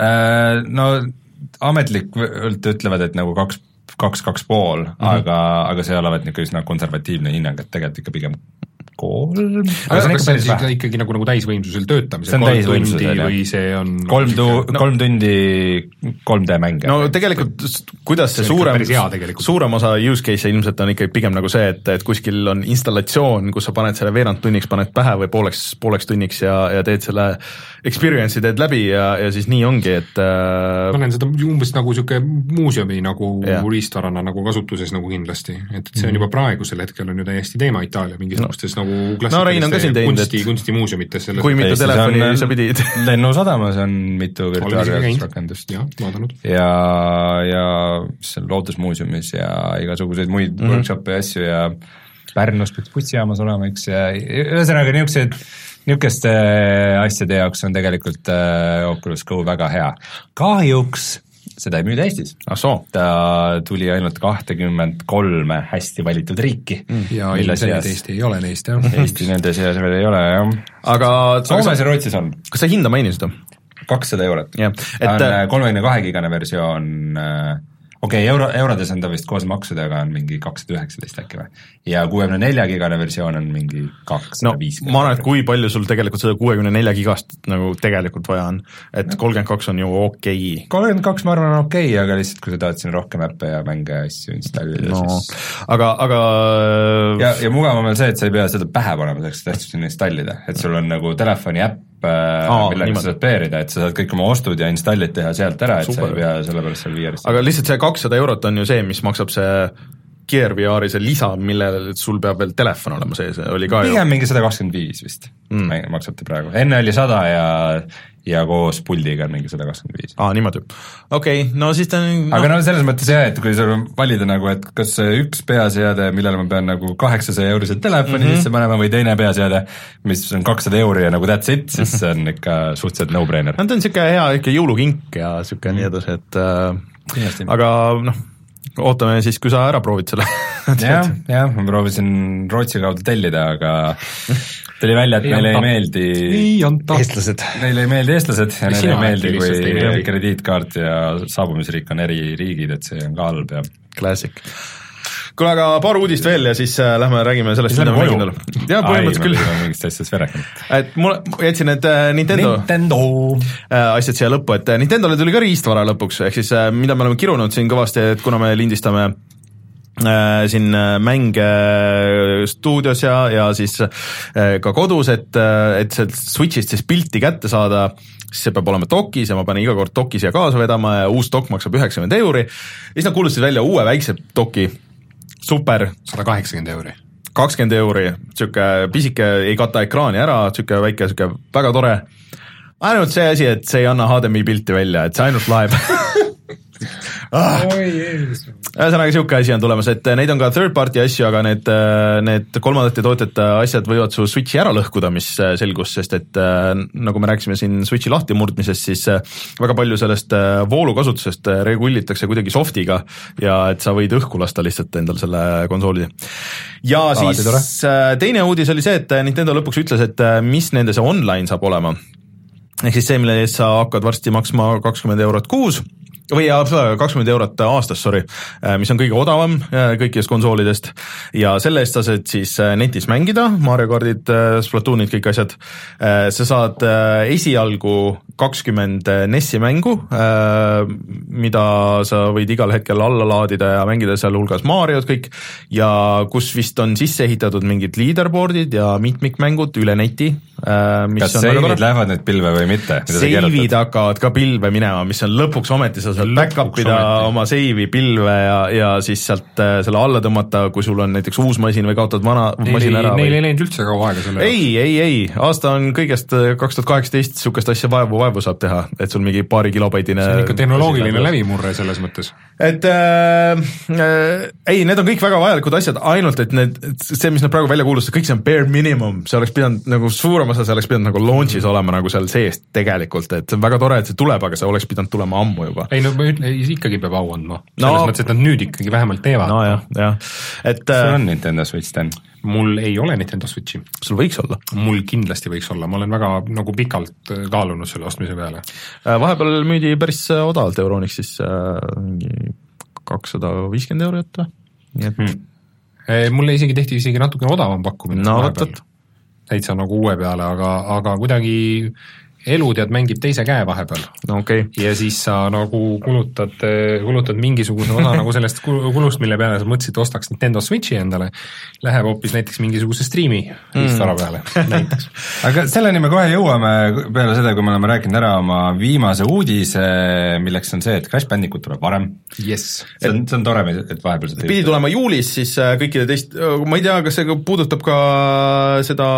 No ametlikult ütlevad, et nagu kaks, kaks, kaks pool, mm -hmm. aga, aga see olevat niisugune üsna konservatiivne hinnang, et tegelikult ikka pigem kolm. aga kas see on siis ikkagi nagu, nagu täisvõimsusel töötamisel? see on täisvõimsusel, või see on kolm, tu- no, kolm tundi kolm D mänge. no tegelikult, kuidas see, see suurem, suurem osa use case ilmselt on ikkagi pigem nagu see, et, et kuskil on installatsioon, kus sa paned selle veerand tunniks, paned pähe või pooleks, pooleks tunniks ja, ja teed selle experience'i teed läbi ja, ja siis nii ongi, et ma näen seda umbes nagu niisugune muuseumi nagu yeah. riistvarana nagu kasutuses nagu kindlasti, et, et see on juba praegusel hetkel on ju täiesti teema Itaalia mingisugustes no. nagu no Rein on ka siin teinud, kunsti, kunstimuuseumites. kui mitu telefoni on, sa pidid? Lennusadamas on mitu virtuaalreaalsusrakendust. jah, vaadanud. ja, ja seal Loodusmuuseumis ja igasuguseid muid mm -hmm. workshop'e ja asju ja Pärnus peaks bussijaamas olema, eks, ja ühesõnaga niisugused niisuguste asjade jaoks on tegelikult äh, Oculus Go väga hea. Kahjuks seda ei müüda Eestis. ta tuli ainult kahtekümmend kolme hästi valitud riiki. ja ilmselt Eesti ei ole neist, jah. Eesti nende seas veel ei ole, jah. aga Soomes ja Rootsis on. Kas sa hinda mainisid? kakssada eurot. Yeah. Et, on kolmekümne kahe gigane versioon, okei okay,, euro, eurodes on ta vist koos maksudega on mingi kakssada üheksateist äkki või? Ja kuuekümne nelja gigane versioon on mingi kakssada viiskümmend. No ma arvan, et kui palju sul tegelikult seda kuuekümne nelja gigast nagu tegelikult vaja on, et kolmkümmend kaks on ju okei okay.. kolmkümmend kaks ma arvan on okei okay,, aga lihtsalt kui sa tahad siin rohkem äppe ja mänge ja asju installida no, siis aga, aga ja, ja mugavam on see, et sa ei pea seda pähe panema, selleks tähtsust sinna installida, et sul on nagu telefoni äpp, Aa, millega sa saad peerida, et sa saad kõik oma ostud ja installid teha sealt ära, et Super. Sa ei pea selle pärast seal V R-ist. aga lihtsalt see kakssada eurot on ju see, mis maksab see Gear V R-i see lisa, millele sul peab veel telefon olema sees, oli ka pigem ju mingi sada kakskümmend viis vist mm. maksab ta praegu, enne oli sada ja ja koos puldiga on mingi sada kakskümmend viis. Aa, niimoodi. Okei, okay, no siis ta on no. aga no selles mõttes jah, et kui sul valida nagu, et kas üks peaseade, millele ma pean nagu kaheksasaja eurosid telefoni mm -hmm. sisse panema või teine peaseade, mis on kakssada euri ja nagu that's it, siis see on ikka suhteliselt no-brainer. no ta on niisugune hea ikka jõulukink ja niisugune mm. nii edasi, et äh, aga noh, ootame siis, kui sa ära proovid selle. jah, jah, ma proovisin Rootsi kaudu tellida, aga tuli välja, et meile ei meeldi eestlased. Neile ei meeldi eestlased ja neile ei meeldi, kui krediitkaart ja saabumisriik on eri riigid, et see on ka halb ja klassik. Kuule, aga paar uudist veel ja siis äh, lähme räägime sellest, mida me mängindal. jah, põhimõtteliselt küll. mingist asjast veel rääkinud. Et mul jätsin need äh, Nintendo, Nintendo. Äh, asjad siia lõppu, et Nintendole tuli ka riistvara lõpuks, ehk siis äh, mida me oleme kirunud siin kõvasti, et kuna me lindistame äh, siin mänge stuudios ja, ja siis äh, ka kodus, et, et sealt Switchist siis pilti kätte saada, siis see peab olema dokis ja ma panen iga kord doki siia kaasa vedama ja uus dok maksab üheksakümmend euri. Siis nad kuulutasid välja uue väikse doki, super. sada kaheksakümmend euri. kakskümmend euri, siuke pisike, ei kata ekraani ära, siuke väike, siuke väga tore. Ainult see asi, et see ei anna H D M I pilti välja, et see ainult laeb. ah. ühesõnaga siuke asi on tulemas, et neid on ka third party asju, aga need, need kolmandate tootjate asjad võivad su Switchi ära lõhkuda, mis selgus, sest et nagu me rääkisime siin Switchi lahtimurdmisest, siis väga palju sellest voolukasutusest regullitakse kuidagi softiga ja et sa võid õhku lasta lihtsalt endal selle konsooli. Ja siis teine uudis oli see, et Nintendo lõpuks ütles, et mis nende see online saab olema. Ehk siis see, mille eest sa hakkad varsti maksma kakskümmend eurot kuus või kakskümmend eurot aastas, sorry, mis on kõige odavam kõikidest konsoolidest ja selle eest sa saad siis netis mängida, Mario Kartid, Splatoonid, kõik asjad. Sa saad esialgu kakskümmend NES-i mängu, mida sa võid igal hetkel alla laadida ja mängida seal hulgas Mariod kõik ja kus vist on sisse ehitatud mingid leaderboardid ja mitmikmängud üle neti. Kas seivid lähevad nüüd pilve või mitte? Seivid hakkavad ka pilve minema, mis on lõpuks ometi, sa saad back-upida oma seivi pilve ja, ja siis sealt selle alla tõmmata, kui sul on näiteks uus masin või kaotad vana ei, masin ära. Neil või... ei läinud üldse kaua aega selle. Ei, ei, ei, aasta on kõigest kaks tuhat kaheksateist sukest asja vaevu, vaevu saab teha, et sul mingi paari kilobaitine see on ikka tehnoloogiline läbimurre selles mõttes. Et äh, äh, ei, need on kõik väga vajalikud asjad, ainult et need, see, mis nad praegu välja kuulusid, kõik see on bare minimum, see oleks pidanud nagu suurem osa, see oleks pidanud nagu launch'is olema nagu seal seest tegelikult, et see on väga tore, et see tuleb, aga see oleks pidanud tulema ammu juba. Ei no ikkagi peab au andma, selles no, mõttes, et nad nüüd ikkagi vähemalt teevad. No jah, jah. Et, sul on Nintendo Switch ten? Mul ei ole Nintendo Switchi. Sul võiks olla? Mul kindlasti võiks olla, ma olen väga nagu pikalt kaalunud selle ostmise peale. Vahepeal müüdi päris odavalt Euroniks siis mingi kakssada viiskümmend eurot või? Nii et... hmm. Mulle isegi tehti isegi natukene odavam pakkumine. No võtad. Täitsa nagu uue peale, aga, aga kuidagi elu tead mängib teise käe vahepeal. No, okay. Ja siis sa nagu kulutad, kulutad mingisuguse osa nagu sellest kulust, mille peale sa mõtlesid, ostaks Nintendo Switchi endale, läheb hoopis näiteks mingisuguse striimi riistara peale näiteks. Aga selleni me kohe jõuame peale seda, kui me oleme rääkinud ära oma viimase uudise, milleks on see, et Crash Bandicoot tuleb varem. Yes. See on, see on tore, et vahepeal seda pidi tulema juulis, siis kõikide teist, ma ei tea, kas see puudutab ka seda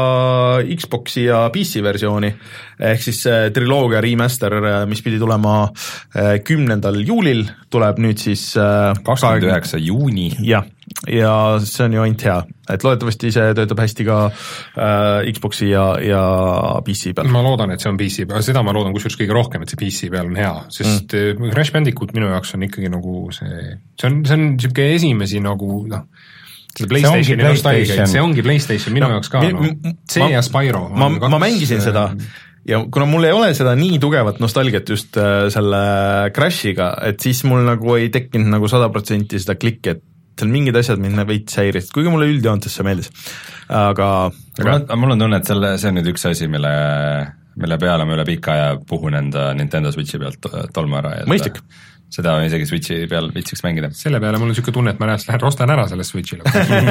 Xboxi ja P C versiooni, ehk siis triloogia remaster, mis pidi tulema kümnendal juulil, tuleb nüüd siis kakskümmend üheksa juuni. Jah, ja see on ju ainult hea, et loodetavasti see töötab hästi ka äh, Xboxi ja, ja P C peal. Ma loodan, et see on P C peal, seda ma loodan kusjuures kõige rohkem, et see P C peal on hea, sest mm. Crash Bandicoot minu jaoks on ikkagi nagu see, see on, see on niisugune esimesi nagu noh, see PlayStationi nostalgia, see ongi PlayStation minu no, jaoks ka, no. see ma, ja Spyro. Ma, ma mängisin seda ja kuna mul ei ole seda nii tugevat nostalgiat just äh, selle Crashiga, et siis mul nagu ei tekkinud nagu sada protsenti seda klikki, et seal mingid asjad mind veits häirisid, kuigi mulle üldjoontes see meeldis. Aga, aga... Mul, mul on tunne, et selle, see on nüüd üks asi, mille, mille peale ma üle pika aja puhun enda Nintendo Switchi pealt tolma ära. Mõistlik. Seda on isegi Switchi peal vitsiks mängida. Selle peale mul on niisugune tunne, et ma lähen ostan ära selle Switchile.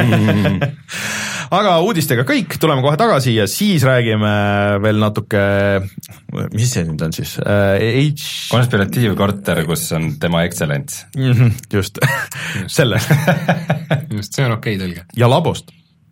Aga uudistega kõik, tuleme kohe tagasi ja siis räägime veel natuke, mis see nüüd on siis? H... Konspiratiivkorter, kus on tema excellence. Mm-hmm, just, just. Selle. Just, see on okei okay, tõlge. Ja Labost.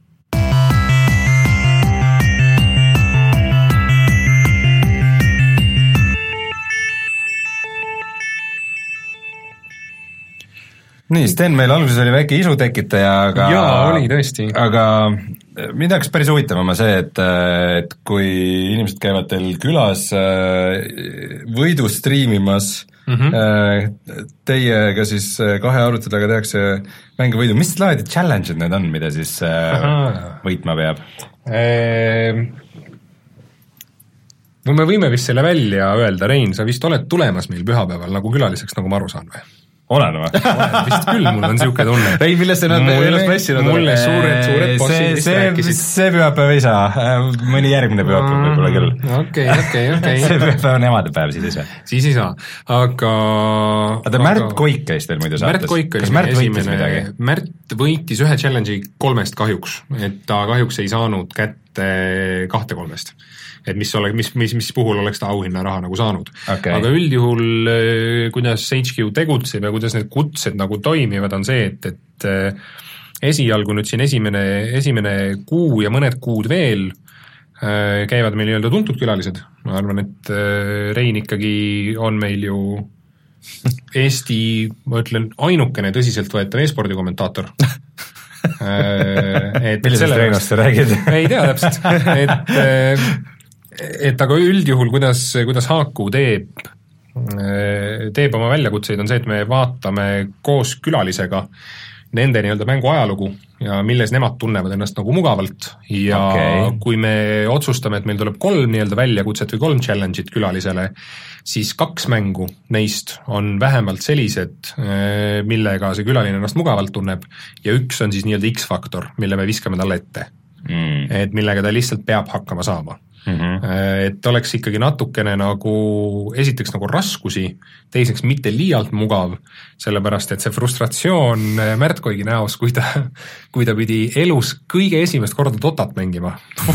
Nii, Sten, meil alguses oli väike isu tekitaja, aga jaa, oli tõesti. Aga mind oleks päris huvitavama see, et, et kui inimesed käivad teil külas võidu striimimas, mm-hmm. teiega siis kahe arvuti taga tehakse mänge võidu, mis laadi challenge'id need on, mida siis Aha. võitma peab? Eee... no me võime vist selle välja öelda, Rein, sa vist oled tulemas meil pühapäeval nagu külaliseks, nagu ma aru saan või? Olen või? Vist küll, mul on siuke tunne. Ei, millest see nad ennast mässinud? Mulle suured, suured bossid vist rääkisid. See pühapäev ei saa, mõni järgmine pühapäev võib-olla küll. Okei, okei, okei. See pühapäev on emadepäev, siis ei saa. Siis ei saa, aga... Aga Märt Koik käis teil muidu saates. Märt Koik oli Märt võitis midagi? Märt võitis ühe challenge'i kolmest kahjuks, et ta kahjuks ei saanud kätte kahte kolmest. Et mis, ole, mis, mis, mis puhul oleks ta auhinna raha nagu saanud. Okay. Aga üldjuhul, kuidas H Q tegutseb ja kuidas need kutsed nagu toimivad, on see, et, et esialgu nüüd siin esimene, esimene kuu ja mõned kuud veel käivad meil nii-öelda tuntud külalised. Ma arvan, et Rein ikkagi on meil ju Eesti, ma ütlen, ainukene tõsiseltvõetav e-spordi kommentaator. et millisest Reinast sa räägid? ei tea täpselt, et et aga üldjuhul, kuidas, kuidas Haaku teeb, teeb oma väljakutseid, on see, et me vaatame koos külalisega nende nii-öelda mängu ajalugu ja milles nemad tunnevad ennast nagu mugavalt ja okay. kui me otsustame, et meil tuleb kolm nii-öelda väljakutset või kolm challenge'it külalisele, siis kaks mängu neist on vähemalt sellised, millega see külaline ennast mugavalt tunneb ja üks on siis nii-öelda X-faktor, mille me viskame talle ette. Mm. Et millega ta lihtsalt peab hakkama saama. Mm-hmm. Et oleks ikkagi natukene nagu, esiteks nagu raskusi, teiseks mitte liialt mugav, sellepärast et see frustratsioon Märt Koigi näos, kui ta, kui ta pidi elus kõige esimest korda Dotat mängima,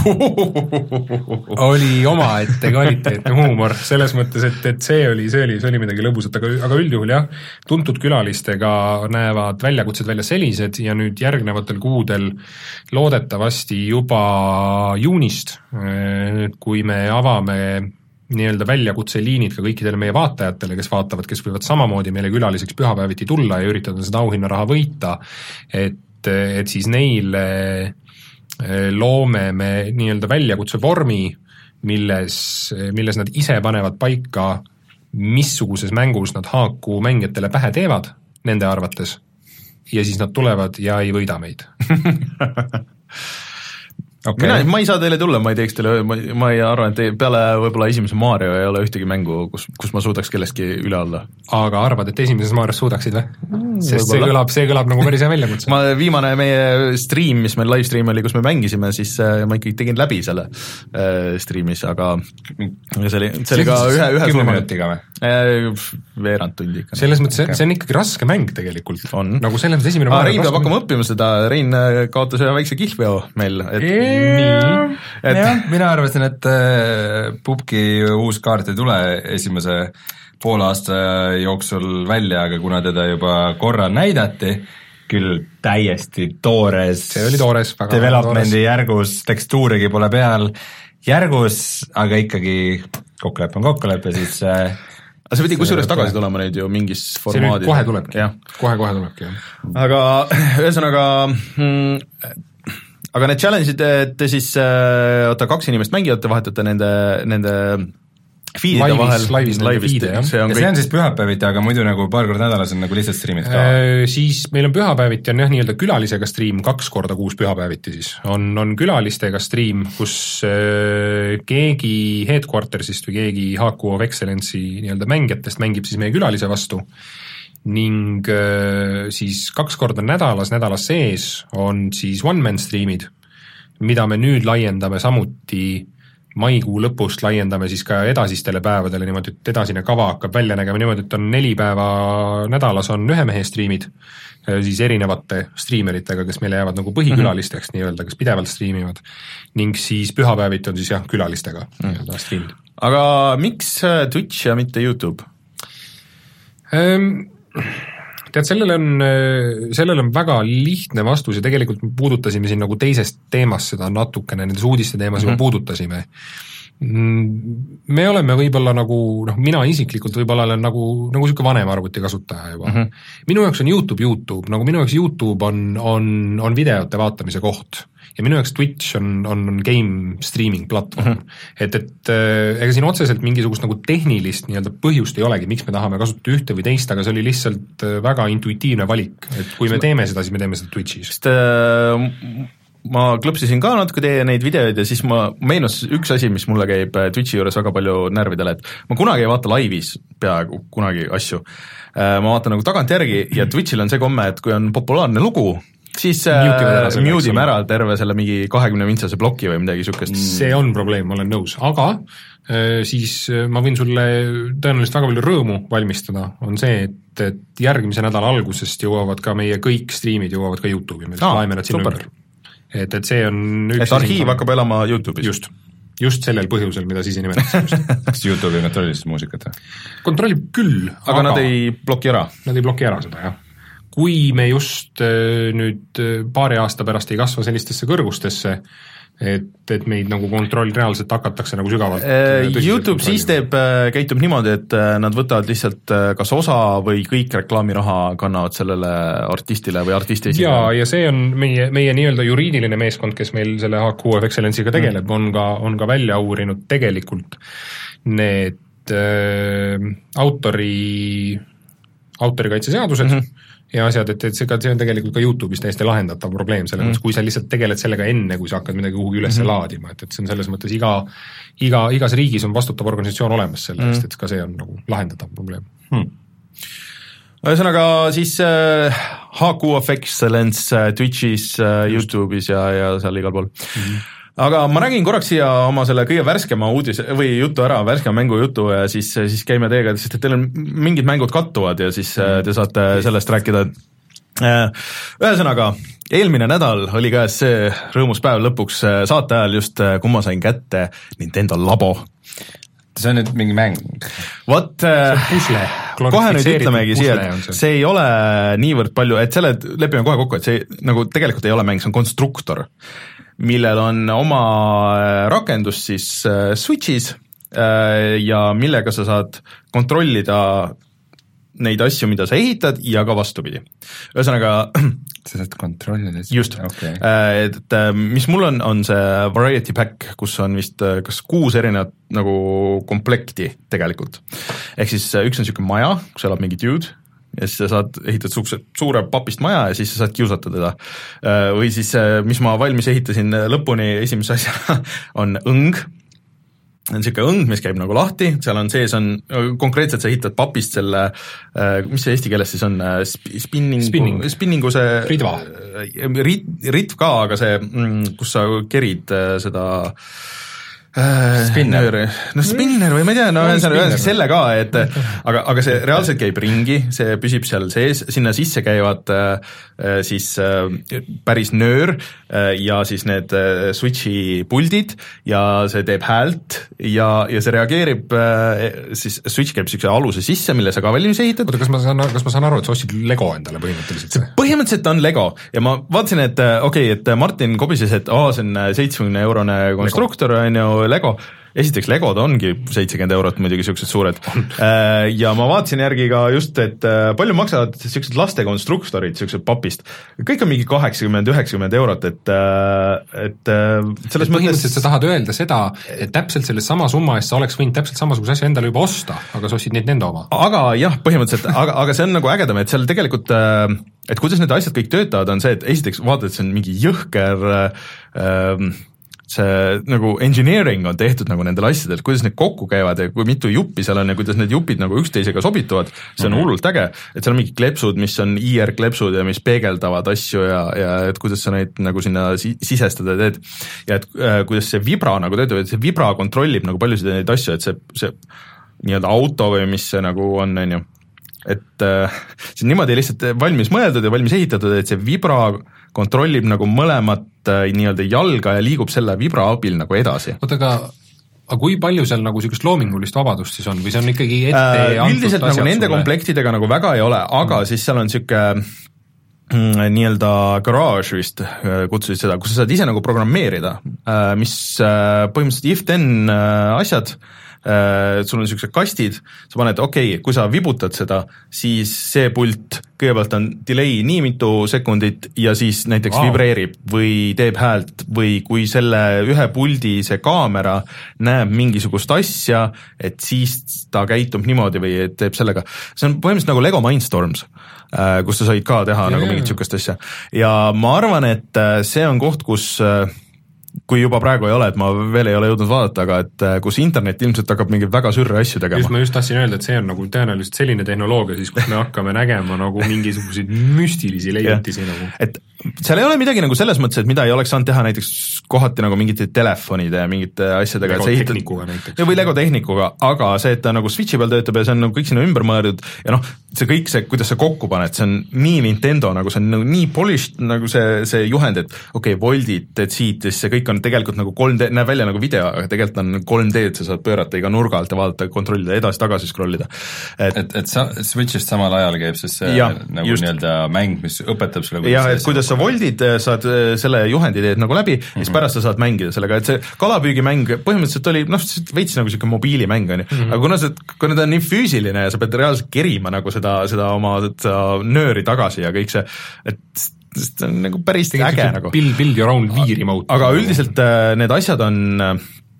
oli omaette kvaliteetne huumor, selles mõttes, et, et see oli, see oli, see oli midagi lõbusat, aga, aga üldjuhul jah, tuntud külalistega näevad väljakutsed välja sellised ja nüüd järgnevatel kuudel loodetavasti juba juunist, kui me avame nii-öelda väljakutseliinid ka kõikidele meie vaatajatele, kes vaatavad, kes võivad samamoodi meile külaliseks pühapäeviti tulla ja üritada seda auhinnaraha võita, et, et siis neile loome me nii-öelda väljakutse vormi, milles, milles nad ise panevad paika, missuguses mängus nad haaku mängijatele pähe teevad, nende arvates, ja siis nad tulevad ja ei võida meid. Okay. Mina, ma ei saa teile tulla, ma ei teeks teile, ma, ma ei arva, et peale võib-olla esimese Mario ei ole ühtegi mängu, kus, kus ma suudaks kellestki üle alla. Aga arvad, et esimeses Marios suudaksid või? Mm, Sest see kõlab, see kõlab nagu päris hea väljakutse. ma viimane meie stream, mis meil live stream oli, kus me mängisime, siis äh, ma ikkagi tegin läbi selle äh, streamis, aga see oli, see oli ka ühe, ühe kümne minutiga või? Äh, veerand tundi ikka. Selles mõttes, okay. See on ikkagi raske mäng tegelikult. On. Nagu selles mõttes esimene Aa, Rein peab hakkama õppima seda, Rein kaotas ühe väikse kihlveo meil, et nii, et jah, mina arvasin, et äh, Pupki uus kaart ei tule esimese poole aasta jooksul välja, aga kuna teda juba korra näidati, küll täiesti toores, see oli toores, väga developmendi toores. Järgus, tekstuurigi pole peal järgus, aga ikkagi kokkulepp on kokkulepp ja siis äh, aga see pidi kusjuures tagasi tulema neid ju mingis formaadis. See kohe tulebki, kohe-kohe tulebki. Aga ühesõnaga mm, aga need challenge'id, te siis, oota, kaks inimest mängivad, te vahetate nende, nende feed'ide laivis, vahel. Laivis, laivis feed'e, jah. See on, ja kõik... see on siis pühapäeviti, aga muidu nagu paar korda nädalas on nagu lihtsalt streamid ka. Siis meil on pühapäeviti, on jah nii-öelda külalisega stream kaks korda kuus pühapäeviti siis. On, on külalistega stream, kus äh, keegi headquartersist või keegi H Q of Excellence'i nii-öelda mängijatest mängib siis meie külalise vastu. Ning äh, siis kaks korda nädalas, nädalas sees on siis one-man streamid, mida me nüüd laiendame samuti maikuu lõpust, laiendame siis ka edasistele päevadele niimoodi, et edasine kava hakkab välja nägema niimoodi, et on neli päeva nädalas on ühe mehe streamid, siis erinevate streameritega, kes meile jäävad nagu põhikülalisteks mm-hmm. nii-öelda, kes pidevalt streamivad, ning siis pühapäeviti on siis jah, külalistega mm. streamid. Aga miks Twitch ja mitte YouTube? Um, tead, sellele on, sellele on väga lihtne vastus ja tegelikult me puudutasime siin nagu teisest teemast seda natukene, nendes uudiste teemas mm-hmm. juba puudutasime. Me oleme võib-olla nagu, noh, mina isiklikult võib-olla olen nagu, nagu siuke vanem arvuti kasutaja juba. Mm-hmm. Minu jaoks on YouTube YouTube, nagu minu jaoks YouTube on, on, on videote vaatamise koht. Ja minu jaoks Twitch on, on game streaming platvorm. Mm-hmm. Et, et ega siin otseselt mingisugust nagu tehnilist nii-öelda põhjust ei olegi, miks me tahame kasutada ühte või teist, aga see oli lihtsalt väga intuitiivne valik. Et kui me teeme seda, siis me teeme seda Twitchis. Sest äh, ma klõpsisin ka natuke teie neid videoid ja siis ma meenus üks asi, mis mulle käib Twitchi juures väga palju närvidele, et ma kunagi ei vaata laivis peaaegu kunagi asju. Äh, ma vaatan nagu tagantjärgi ja Twitchil on see komme, et kui on populaarne lugu, siis mute ime ära terve selle mingi kahekümne vintsase ploki või midagi sükest. See on probleem, ma olen nõus, aga siis ma võin sulle tõenäoliselt väga palju rõõmu valmistada, on see, et, et järgmise nädala algusest jõuavad ka meie kõik streamid jõuavad ka YouTube'i, me ah, laeme nad sinna ümber. Et, et see on üks et arhiiv hakkab elama YouTube'is? Just, just sellel põhjusel, mida siis ei nimetatud. Kas YouTube ei kontrolli seda muusikat? Kontrollib küll, aga, aga nad ei bloki ära? Nad ei bloki ära seda, jah. Kui me just nüüd paari aasta pärast ei kasva sellistesse kõrgustesse, et, et meid nagu kontroll reaalselt hakatakse nagu sügavalt YouTube siis teeb, käitub niimoodi, et nad võtavad lihtsalt kas osa või kõik reklaamiraha kannavad sellele artistile või artisti esile. Ja, ja see on meie, meie nii-öelda juriidiline meeskond, kes meil selle H Q of Excellence'iga tegeleb, mm. on, ka, on ka välja uurinud tegelikult need äh, autori, autorikaitseseadused mm -hmm. ja asjad, et, et see, ka, see on tegelikult ka YouTube'is täiesti lahendatav probleem, selle mõttes mm., kui sa lihtsalt tegeled sellega enne, kui sa hakkad midagi kuhugi üles mm. laadima, et, et see on selles mõttes iga, iga, igas riigis on vastutav organisatsioon olemas selle eest mm., et ka see on nagu lahendatav probleem hmm.. ühesõnaga siis äh, H Q of Excellence äh, Twitch'is äh,, YouTube'is ja, ja seal igal pool mm. aga ma räägin korraks siia oma selle kõige värskema uudise või jutu ära, värskema mängu jutu ja siis, siis käime teiega, sest et teil on mingid mängud kattuvad ja siis mm. te saate sellest rääkida. Ühesõnaga, eelmine nädal oli käes see rõõmus päev lõpuks saate ajal just, kui ma sain kätte Nintendo Labo. See on nüüd mingi mäng. Vot, kohe nüüd ütlemegi siia, et see. see ei ole niivõrd palju, et selle lepime kohe kokku, et see nagu tegelikult ei ole mäng, see on konstruktor, millel on oma rakendus siis Switch'is ja millega sa saad kontrollida neid asju, mida sa ehitad ja ka vastupidi. Ühesõnaga sa saad kontrollida just, okay. et mis mul on, on see Variety Pack, kus on vist kas kuus erinevat nagu komplekti tegelikult. Ehk siis üks on niisugune maja, kus elab mingi dude ja siis sa saad ehitada suukse suure papist maja ja siis sa saad kiusata teda. Või siis, mis ma valmis ehitasin lõpuni esimese asja, on õng. On niisugune õng, mis käib nagu lahti, seal on sees, on konkreetselt sa ehitad papist selle, mis see eesti keeles siis on, spinning, spinning. spinningu see ritva. Rit, ritv ka, aga see, kus sa kerid seda Spinner. no spinner või ma ei tea, no ühesõnaga selle ka, et aga, aga see reaalselt käib ringi, see püsib seal sees, sinna sisse käivad siis päris nöör ja siis need Switchi puldid ja see teeb häält ja, ja see reageerib, siis Switch käib niisuguse aluse sisse, mille sa ka valmis ehitad. oota, kas ma saan, kas ma saan aru, et sa ostsid Lego endale põhimõtteliselt? see põhimõtteliselt on Lego ja ma vaatasin, et okei okay,, et Martin kobises, et aa, see on seitsmekümne eurone konstruktor, on ju, Lego, esiteks Legod ongi seitsekümmend eurot muidugi siuksed suured ja ma vaatasin järgi ka just, et palju maksavad siuksed laste konstruktorid siuksed papist, kõik on mingi kaheksakümmend üheksakümmend eurot, et et selles et mõttes sa tahad öelda seda, et täpselt selle sama summa eest sa oleks võinud täpselt samasuguse asja endale juba osta, aga sa ostsid neid nende oma. Aga jah, põhimõtteliselt, aga, aga see on nagu ägedam, et seal tegelikult et kuidas need asjad kõik töötavad, on see, et esiteks vaatad, et see on mingi jõhker äh, see nagu engineering on tehtud nagu nendel asjadel, kuidas need kokku käivad ja kui mitu juppi seal on ja kuidas need jupid nagu üksteisega sobituvad, see on hullult äge, et seal on mingid klepsud, mis on I R-klepsud ja mis peegeldavad asju ja, ja et kuidas sa neid nagu sinna sisestada teed ja et äh, kuidas see vibra nagu töötab, et see vibra kontrollib nagu paljusid neid asju, et see, see nii-öelda auto või mis see nagu on, on ju, et äh, see on niimoodi lihtsalt valmis mõeldud ja valmis ehitatud, et see vibra kontrollib nagu mõlemat äh, nii-öelda jalga ja liigub selle vibra abil nagu edasi. oota, aga, aga kui palju seal nagu sellist loomingulist vabadust siis on või see on ikkagi ette äh, antud üldiselt nagu nende sulle? Komplektidega nagu väga ei ole, aga mm. siis seal on niisugune mm, nii-öelda garage vist kutsusid seda, kus sa saad ise nagu programmeerida, äh, mis äh, põhimõtteliselt if-then äh, asjad, sul on niisugused kastid, sa paned, okei okay,, kui sa vibutad seda, siis see pult kõigepealt on delay nii mitu sekundit ja siis näiteks wow. vibreerib või teeb häält või kui selle ühe puldi see kaamera näeb mingisugust asja, et siis ta käitub niimoodi või teeb sellega. See on põhimõtteliselt nagu Lego Mindstorms, kus sa said ka teha yeah. nagu mingit niisugust asja. Ja ma arvan, et see on koht, kus kui juba praegu ei ole, et ma veel ei ole jõudnud vaadata, aga et kus internet ilmselt hakkab mingeid väga sürre asju tegema. Just ma just tahtsin öelda, et see on nagu tõenäoliselt selline tehnoloogia siis, kus me hakkame nägema nagu mingisuguseid müstilisi leiutisi nagu. Et seal ei ole midagi nagu selles mõttes, et mida ei oleks saanud teha näiteks kohati nagu mingite telefonide ja mingite asjadega. Lego tehnikuga näiteks. Või Lego tehnikuga, aga see, et ta nagu Switchi peal töötab ja see on nagu kõik sinna ümber mõeldud ja noh, see kõik see, kuidas sa kokku paned, see on nii Nintendo, nagu see on nagu nii polished nagu see, see juhend, et okei okay,, voldid, teed siit ja siis see kõik on tegelikult nagu kolm D, näeb välja nagu video, aga tegelikult on kolm D-d, sa saad pöörata iga nurga alt ja vaadata, kontrollida, edasi-tagasi scrollida. Et, et, et sa, Switchist samal ajal käib siis see ja, nagu just. Nii-öelda mäng, mis õpetab sulle ja, et kuidas sa voldid, saad selle juhendi teed nagu läbi mm -hmm. ja siis pärast sa saad mängida sellega, et see kalapüügimäng põhimõtteliselt oli, noh, veits nagu selline mobiilimäng on ju, mm -hmm. aga kuna see, kuna ta on nii füüsiline ja sa pead reaalselt kerima nagu seda, seda oma seda nööri tagasi ja kõik see, et see on nagu päris äge nagu. Build, build your own Wii remote. Aga üldiselt need asjad on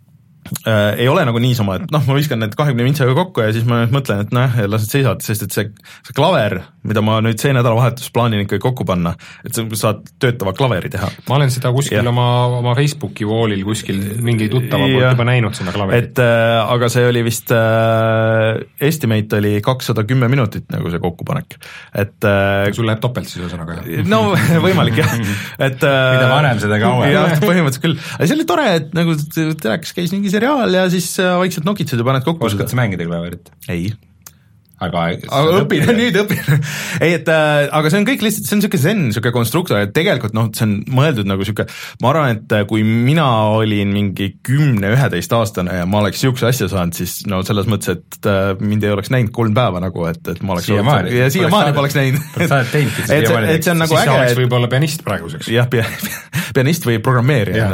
äh, ei ole nagu niisama, et noh, ma viskan need kahekümne vintsaga kokku ja siis ma mõtlen, et noh, las need seisavad, sest et see, see klaver, mida ma nüüd see nädalavahetus plaanin ikkagi kokku panna, et sa saad töötava klaveri teha. Ma olen seda kuskil ja. oma, oma Facebooki wallil kuskil mingi tuttava poolt juba näinud seda klaverit. Et äh, aga see oli vist äh, estimate oli kakssada kümme minutit nagu see kokkupanek. Et äh, sul läheb topelt siis ühesõnaga. No võimalik jah. Et äh, mida vanem seda kauem. jah, põhimõtteliselt küll. Aga see oli tore, et nagu telekas käis mingi seriaal ja siis vaikselt nokitsed ja paned kokku. Oskad sa mängida klaverit? Ei. aga aga õpin, nüüd õpin. ei, et äh, aga see on kõik lihtsalt, see on niisugune zen, niisugune konstruktor, et tegelikult noh, see on mõeldud nagu niisugune, ma arvan, et kui mina olin mingi kümne, üheteist aastane ja ma oleks niisuguse asja saanud, siis no selles mõttes, et äh, mind ei oleks näinud kolm päeva nagu, et, et ma oleks siiamaani, ja siiamaani ma oleks näinud. sa oled teinudki siiamaani. Et see on nagu siis äge. Siis võib-olla pianist praeguseks. jah, pianist või programmeerija.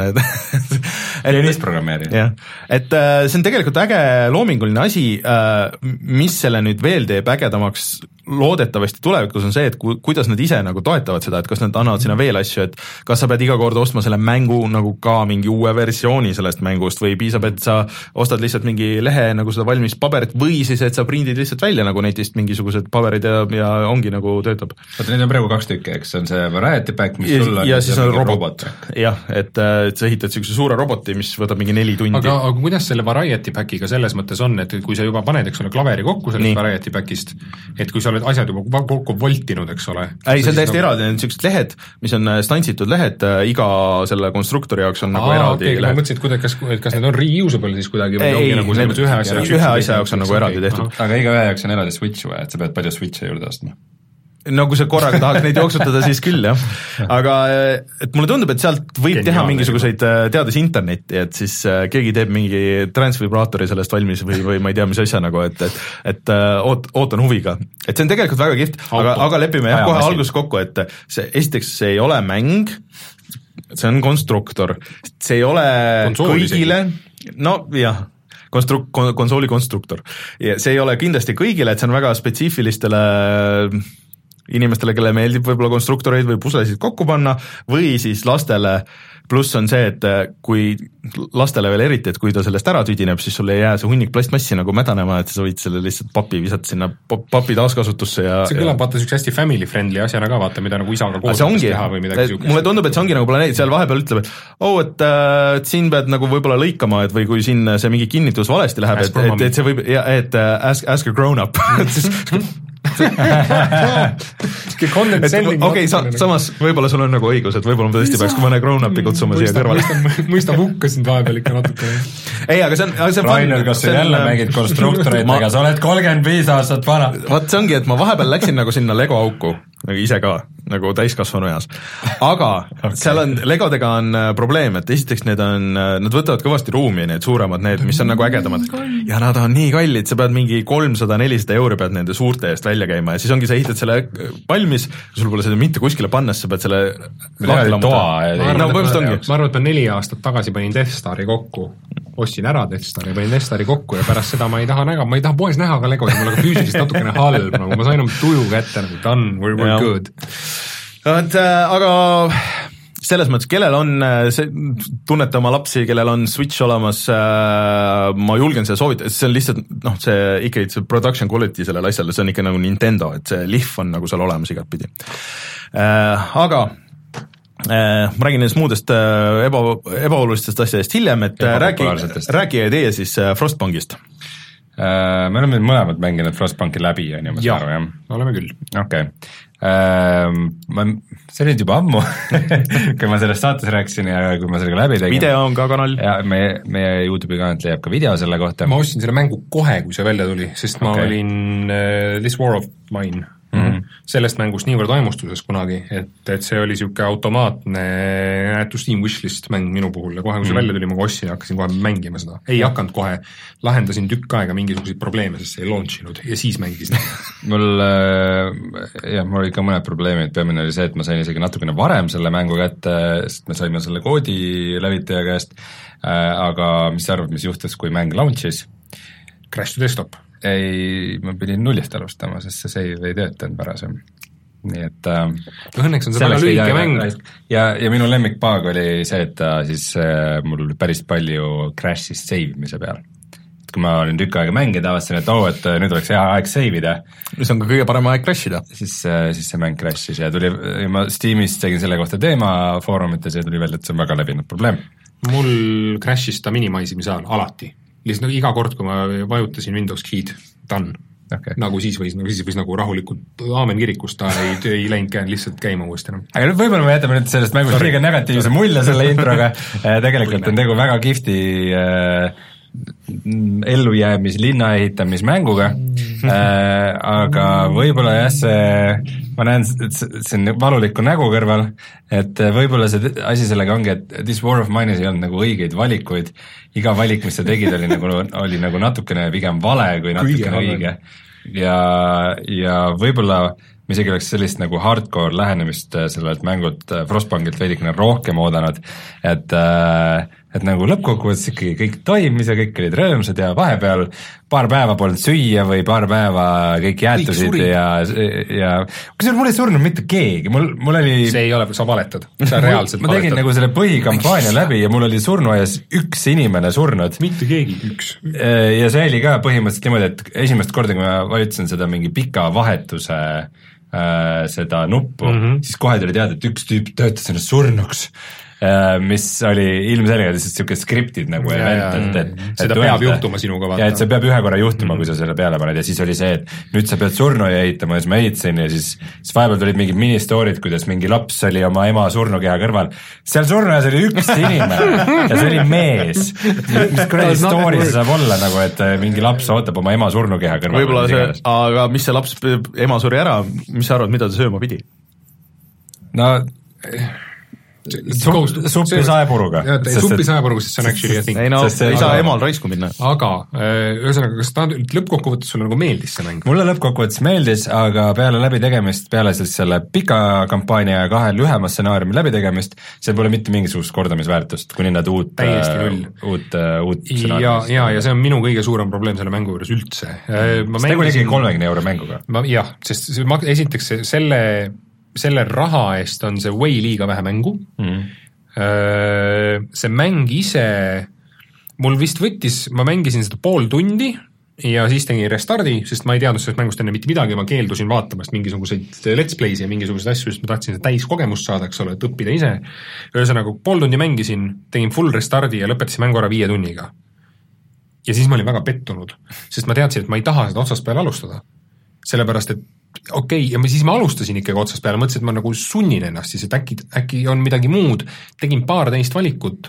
pianist programmeerija. jah, et äh, see on tegelikult äge loominguline asi, äh, mis selle nüüd veel teeb ägedamaks loodetavasti tulevikus on see, et ku, kuidas nad ise nagu toetavad seda, et kas nad annavad sinna veel asju, et kas sa pead iga kord ostma selle mängu nagu ka mingi uue versiooni sellest mängust või piisab, et sa ostad lihtsalt mingi lehe nagu seda valmis paberit või siis, et sa prindid lihtsalt välja nagu netist mingisugused paberid ja, ja ongi nagu töötab. Oota, neid on praegu kaks tükki, eks see on see variety pack, mis ja, sul on ja siis on robot, robot. jah, et, et sa ehitad niisuguse suure roboti, mis võtab mingi neli tundi. aga, aga kuidas selle variety packiga selles mõttes on, et kui sa juba paned, eks ole, klaveri kokku sellest Nii. variety packist, et kui sa oled asjad juba kokku voltinud, eks ole. ei, see on täiesti nagu... eraldi, need niisugused lehed, mis on stantsitud lehed, iga selle konstruktori jaoks on Aa, nagu eraldi okay, lehed. Ma mõtlesin, et kuidas, kas, kas need on reusable siis kuidagi või ei, ongi nagu selles ühe asja jaoks? ühe asja jaoks on nagu eraldi tehtud. aga iga ühe jaoks on eraldi switch või, et sa pead palju switch'e juurde ostma? no kui sa korraga tahaks neid jooksutada, siis küll jah. aga et mulle tundub, et sealt võib Geniaalne teha mingisuguseid teades internetti, et siis keegi teeb mingi transvibraatori sellest valmis või, või ma ei tea, mis asja nagu, et, et, et oot, ootan huviga. et see on tegelikult väga kihvt, aga, aga lepime jah, kohe alguses kokku, et see, esiteks see ei ole mäng, see on konstruktor, see ei ole Konsooli kõigile, no jah, konstru-, konsooli konstruktor. ja see ei ole kindlasti kõigile, et see on väga spetsiifilistele inimestele, kelle meeldib võib-olla konstruktoreid või puslesid kokku panna, või siis lastele, pluss on see, et kui lastele veel eriti, et kui ta sellest ära tüdineb, siis sul ei jää see hunnik plastmassi nagu mädanema, et sa võid selle lihtsalt papi visata sinna papi taaskasutusse ja see kõlab vaata niisuguse hästi family friendly asjana ka, vaata, mida nagu isaga koos teha või midagi niisugust. mulle tundub, et see ongi nagu planeet, seal vahepeal ütleb, et oh, et, et siin pead nagu võib-olla lõikama, et või kui siin see mingi kinnitus valesti läheb, et, et, et see võib, ja et ask, ask a grown up okei, sa, samas võib-olla sul on nagu õigus, et võib-olla ma tõesti peaks mõne grown-upi kutsuma siia kõrvale. mõistab hukka sind vahepeal ikka natuke. ei, aga see on, see on Rainer, kas sa jälle mängid konstruktoreid, ma... aga sa oled kolmkümmend viis aastat vana. Vaat see ongi, et ma vahepeal läksin nagu sinna Lego auku, nagu ise ka, nagu täiskasvanu eas. aga okay. seal on, Legodega on probleem, et esiteks need on, nad võtavad kõvasti ruumi, need suuremad, need, mis on nagu ägedamad. ja nad on nii kallid, sa pead mingi kolmsada nelisada euri pead nende suurte eest välja käima ja siis ongi, sa ehitad selle valmis, sul pole seda mitte kuskile panna, sa pead selle lahti lammutada. No, ma arvan, et ma neli aastat tagasi panin Death Stari kokku, ostsin ära Death Stari, panin Death Stari kokku ja pärast seda ma ei taha näha, ma ei taha poes näha ka Legosid, mul aga füüsilist natukene halb, nagu ma sain oma tuju kätte, nagu done, we're, we're good. Et, aga selles mõttes, kellel on, tunnete oma lapsi, kellel on Switch olemas, ma julgen seda soovitada, see on lihtsalt, noh, see ikkagi see production quality sellele asjale, see on ikka nagu Nintendo, et see lihv on nagu seal olemas igat pidi. Aga ma räägin nendest muudest eba, ebaolulistest asjadest hiljem, et räägi, räägi teie siis Frostpunkist. Me oleme mõlemad mänginud Frostpunki läbi, on ju, ma saan aru, jah? oleme küll. Okei. Ma, see oli juba ammu kui ma sellest saates rääkisin ja kui ma sellega läbi tegin. Video on ka kanal. Ja meie, meie YouTube'i kanalt leiab ka video selle kohta. Ma ostsin selle mängu kohe, kui see välja tuli, sest ma okay. olin uh, This War of Mine mm-hmm. sellest mängust niivõrd aimustuses kunagi, et, et see oli niisugune automaatne näetu Steam wishlist mäng minu puhul ja kohe, kui see mm-hmm. välja tuli, ma ostsin ja hakkasin kohe mängima seda. Ei hakanud kohe, lahendasin tükk aega mingisuguseid probleeme, sest see ei launchinud ja siis mängisin. mul, jah, mul oli ka mõned probleemid, peamine oli see, et ma sain isegi natukene varem selle mängu kätte, sest me saime selle koodi levitaja käest, aga mis sa arvad, mis juhtus, kui mäng launchis? Crash to desktop. Ei, ma pidin nullist alustama, sest see save ei töötanud pärasem. nii et äh, õnneks on see väga lühike mäng. ja, ja minu lemmikpaag oli see, et ta siis äh, mul päris palju crash'is save imise peal. Et kui ma olin tükk aega mängida, avastasin, et oh, et nüüd oleks hea aeg save ida. mis on ka kõige parem aeg crash ida. Siis, siis see mäng crash'is ja tuli, ma Steamis tegin selle kohta teema foorumites ja tuli välja, et see on väga levinud probleem. Mul crash'is ta minimaisemise ajal alati. Lihtsalt nagu iga kord, kui ma vajutasin Windows key'd, done. Okay. Nagu siis võis, nagu siis võis nagu rahulikult aamen kirikus, ta ei, ei läinud käin lihtsalt käima uuesti enam. Aga nüüd võib-olla me jätame nüüd sellest mängust liiga negatiivse mulje selle introga, tegelikult on tegu väga kihvti äh, ellujäämis, linna ehitamismänguga äh,, aga võib-olla jah, see, ma näen, et see on valulikku nägu kõrval, et võib-olla see asi sellega ongi, et This War of Mine'is ei olnud nagu õigeid valikuid, iga valik, mis sa tegid, oli nagu, oli nagu natukene pigem vale kui natukene õige. Ja, ja võib-olla me isegi oleks sellist nagu hardcore lähenemist sellelt mängult Frostpunkilt veidikene rohkem oodanud, et äh, et nagu lõppkokkuvõttes ikkagi kõik toimis ja kõik olid rõõmsad ja vahepeal paar päeva polnud süüa või paar päeva kõik jäätusid kõik ja, ja kusjuures mul ei surnud mitte keegi, mul, mul oli see ei ole, sa valetad, sa reaalselt ma tegin valetad. Nagu selle põhikampaania läbi ja mul oli surnuaias üks inimene surnud. Mitte keegi, üks. Ja see oli ka põhimõtteliselt niimoodi, et esimest korda, kui ma valitasin seda mingi pika vahetuse äh, seda nuppu, mm -hmm. siis kohe tuli teada, et üks tüüp töötas ennast surnuks. Mis oli ilmselgelt lihtsalt siuke skriptid nagu ja, event, et, et, et seda et peab juhtuma sinuga vaata. Ja et see peab ühe korra juhtuma, kui sa selle peale paned ja siis oli see, et nüüd sa pead surnuaia ehitama ja siis ma ehitasin ja siis, siis vahepeal tulid mingid ministoorid, kuidas mingi laps oli oma ema surnukeha kõrval. Seal surnuaias oli üks inimene ja see oli mees. Mis kuradi story see saab olla nagu, et mingi laps ootab oma ema surnukeha kõrval. Võib-olla see, aga mis see laps, ema suri ära, mis sa arvad, mida ta sööma pidi? No suppi saepuruga. Suppi saepuruga, sest see on actually a thing. Ei no, ei saa emal raisku minna. Aga, ühesõnaga, kas ta lõppkokkuvõttes sulle nagu meeldis see mäng? Mulle lõppkokkuvõttes meeldis, aga peale läbitegemist, peale siis selle pika kampaania ja kahe lühema stsenaariumi läbitegemist, see pole mitte mingisugust kordamisväärtust, kuni nad uut, uut, uut stsenaariumi. Ja, ja, ja see on minu kõige suurem probleem selle mängu juures üldse. Ma tegu oligi kolmekümne euro mänguga. Jah, sest esiteks selle selle raha eest on see way liiga vähe mängu mm.. See mäng ise, mul vist võttis, ma mängisin seda pool tundi ja siis tegin restardi, sest ma ei teadnud sellest mängust enne mitte midagi, ma keeldusin vaatamast mingisuguseid let's plays ja mingisuguseid asju, sest ma tahtsin seda täis kogemust saada, eks ole, et õppida ise. Ühesõnaga, pool tundi mängisin, tegin full restardi ja lõpetasin mängu ära viie tunniga. Ja siis ma olin väga pettunud, sest ma teadsin, et ma ei taha seda otsast peale alustada. Sellepärast, et okei okay,, ja ma siis ma alustasin ikkagi otsast peale, mõtlesin, et ma nagu sunnin ennast siis, et äkki, äkki on midagi muud, tegin paar teist valikut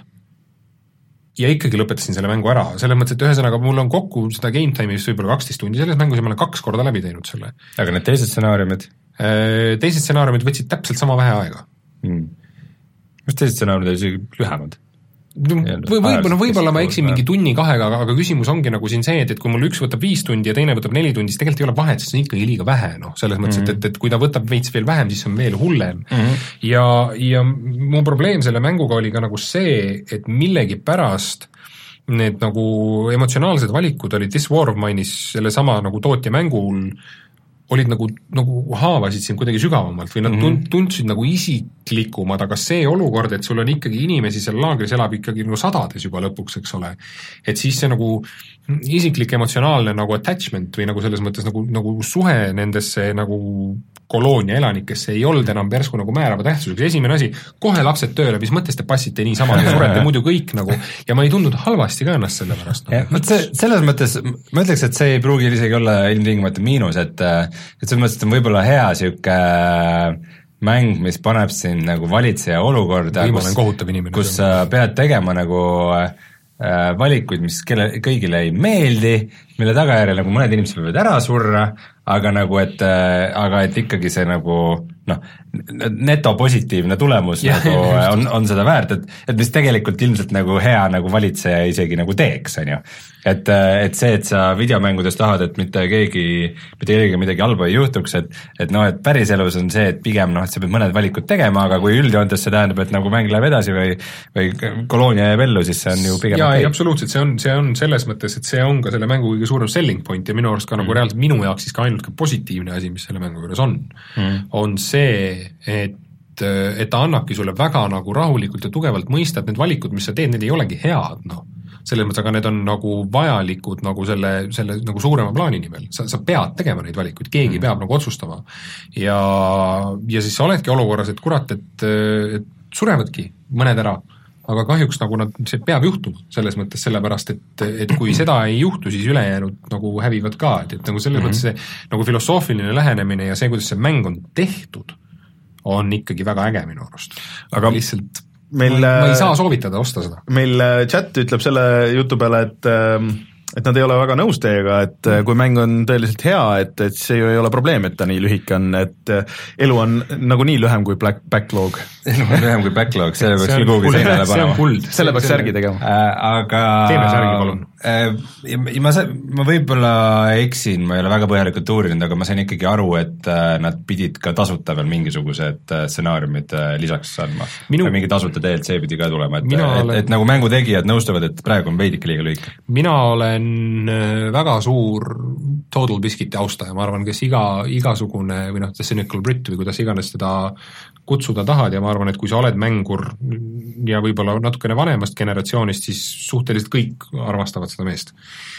ja ikkagi lõpetasin selle mängu ära, selles mõttes, et ühesõnaga mul on kokku seda game time'i vist võib-olla kaksteist tundi selles mängus ja ma olen kaks korda läbi teinud selle. Aga need teised stsenaariumid? Teised stsenaariumid võtsid täpselt sama vähe aega. Hmm. Mis teised stsenaariumid olid isegi lühemad? või võib-olla võib-olla ma eksin mingi tunni kahega, aga küsimus ongi nagu siin see, et, et kui mul üks võtab viis tundi ja teine võtab neli tundi, siis tegelikult ei ole vahet, sest see on ikkagi liiga vähe, noh, selles mõttes, mm-hmm. et, et, et kui ta võtab veits veel vähem, siis on veel hullem mm-hmm. ja, ja mu probleem selle mänguga oli ka nagu see, et millegipärast need nagu emotsionaalsed valikud olid This War of Mine'is selle sama nagu tootja mängul olid nagu, nagu haavasid siin kuidagi sügavamalt või nad mm-hmm. tundsid nagu isiklikumad, aga see olukord, et sul on ikkagi inimesi seal laagris elab ikkagi nagu sadades juba lõpuks, eks ole, et siis see nagu isiklik emotsionaalne nagu attachment või nagu selles mõttes nagu, nagu suhe nendesse nagu koloonia elanikesse ei olnud enam persku nagu määrava tähtsusega. Esimene asi, kohe lapsed tööle, mis mõttes te passite nii sama ja surete muidu kõik nagu ja ma ei tundnud halvasti ka ennast selle pärast. No. See, selles mõttes, ma ütleks, et see ei pruugi isegi olla ilmtingimata miinus, et, et selles mõttes, et on võib-olla hea siuke mäng, mis paneb siin nagu valitseja olukorda, kus, kus sa pead tegema nagu valikuid, mis kelle, kõigile ei meeldi, mille tagajärjel nagu mõned inimesed võivad ära surra, aga nagu, et, aga et ikkagi see nagu noh, neto positiivne tulemus ja, nagu on, on seda väärt, et, et mis tegelikult ilmselt nagu hea nagu valitseja isegi nagu teeks, on ju. Et, et see, et sa videomängudes tahad, et mitte keegi, mitte keegi midagi halba ei juhtuks, et, et noh, et päris elus on see, et pigem noh, et sa pead mõned valikud tegema, aga kui üldjoontes see tähendab, et nagu mäng läheb edasi või, või koloonia jääb ellu, siis see on ju pigem jaa, ei, absoluutselt, see on, see on selles mõttes, et see on ka selle mängu kõige suurem selling point ja minu arust ka mm. nagu reaalselt minu jaoks siis ka ainult ka positiivne asi, mis selle mängu juures on mm., on see, et et ta annabki sulle väga nagu rahulikult ja tugevalt mõista, et need valikud, mis sa teed, need ei olegi head, noh. Selles mõttes, aga need on nagu vajalikud nagu selle, selle nagu suurema plaani nimel. Sa, sa pead tegema neid valikuid, keegi mm. peab nagu otsustama. Ja, ja siis sa oledki olukorras, et kurat, et, et surevadki mõned ära, aga kahjuks nagu nad, see peab juhtuma selles mõttes sellepärast, et, et kui seda ei juhtu, siis ülejäänud nagu hävivad ka, et, et nagu selles mm. mõttes see nagu filosoofiline lähenemine ja see, kuidas see mäng on tehtud, on ikkagi väga äge minu arust. Aga lihtsalt meil, ma, ma ei saa soovitada osta seda. Meil chat ütleb selle jutu peale, et et nad ei ole väga nõus teiega, et kui mäng on tõeliselt hea, et, et see ju ei ole probleem, et ta nii lühike on, et elu on nagu nii lühem kui black, backlog. Elu on lühem kui backlog, selle peaks küll kuhugi seinale panema. Selle peaks särgi tegema. Äh, aga teeme särgi, palun. Äh, ma, ma võib-olla eksin, ma ei ole väga põhjalikult uurinud, aga ma sain ikkagi aru, et nad pidid ka tasuta veel mingisugused stsenaariumid lisaks andma. Minu... mingi tasuta D L C pidi ka tulema, et, et, olen... et, et nagu mängutegijad nõustuvad, et praegu on veidike liiga lühike. Mina olen väga suur Total Biscuiti austaja, ma arvan, kes iga, igasugune või noh, The Cynical Brit või kuidas iganes teda kutsuda tahad ja ma arvan, et kui sa oled mängur ja võib-olla natukene vanemast generatsioonist, siis suhteliselt kõik armastavad seda meest.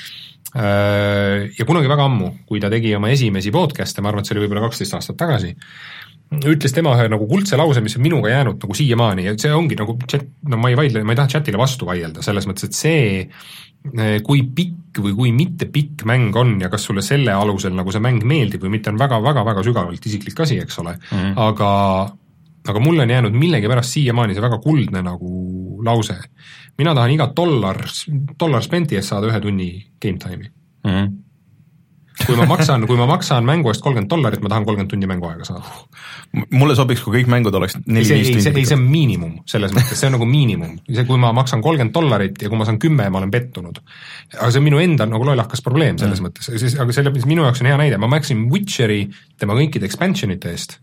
Ja kunagi väga ammu, kui ta tegi oma esimesi podcast'e, ma arvan, et see oli võib-olla kaksteist aastat tagasi, ütles tema ühe nagu kuldse lause, mis on minuga jäänud nagu siiamaani ja see ongi nagu, chat, no ma ei vaidle, ma ei taha chatile vastu vaielda, selles mõttes, et see kui pikk või kui mitte pikk mäng on ja kas sulle selle alusel nagu see mäng meeldib või mitte on väga-väga-väga sügavalt isiklik asi, eks ole, mm. aga, aga mulle on jäänud millegi pärast siiamaani see väga kuldne nagu lause. Mina tahan iga dollar, dollar spenti eest saada ühe tunni game time'i. Mm. Kui ma maksan, kui ma maksan mängu eest kolmkümmend dollarit, ma tahan kolmkümmend tunni mänguaega saada. Mulle sobiks, kui kõik mängud oleks neli viis tundi. Ei, see on miinimum selles mõttes, see on nagu miinimum. See, kui ma maksan kolmkümmend dollarit ja kui ma saan kümme, ma olen pettunud. Aga see on minu enda nagu loilahkas probleem selles mm. mõttes. Aga selle, minu jaoks on hea näide. Ma maksin Witcheri tema kõikide expansionite eest.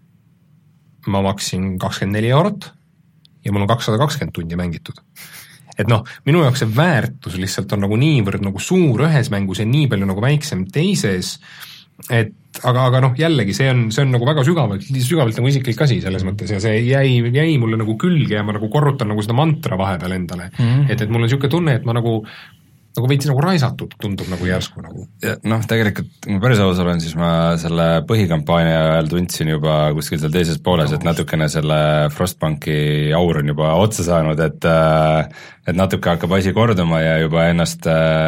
Ma maksin kakskümmend neli eurot ja mul on kakssada kakskümmend tundi mängitud. Et noh, minu jaoks see väärtus lihtsalt on nagu niivõrd nagu suur ühes mängus ja nii palju nagu väiksem teises, et aga, aga noh, jällegi see on, see on nagu väga sügavalt, sügavalt nagu isiklik asi selles mõttes ja see jäi, jäi mulle nagu külge ja ma nagu korrutan nagu seda mantra vahepeal endale. Mm-hmm. Et, et mul on niisugune tunne, et ma nagu nagu veits nagu raisatud tundub nagu järsku nagu. Noh, tegelikult, kui ma päris aus olen, siis ma selle põhikampaania ajal tundsin juba kuskil seal teises pooles, et natukene selle Frostbanki aur on juba otsa saanud, et, et natuke hakkab asi korduma ja juba ennast,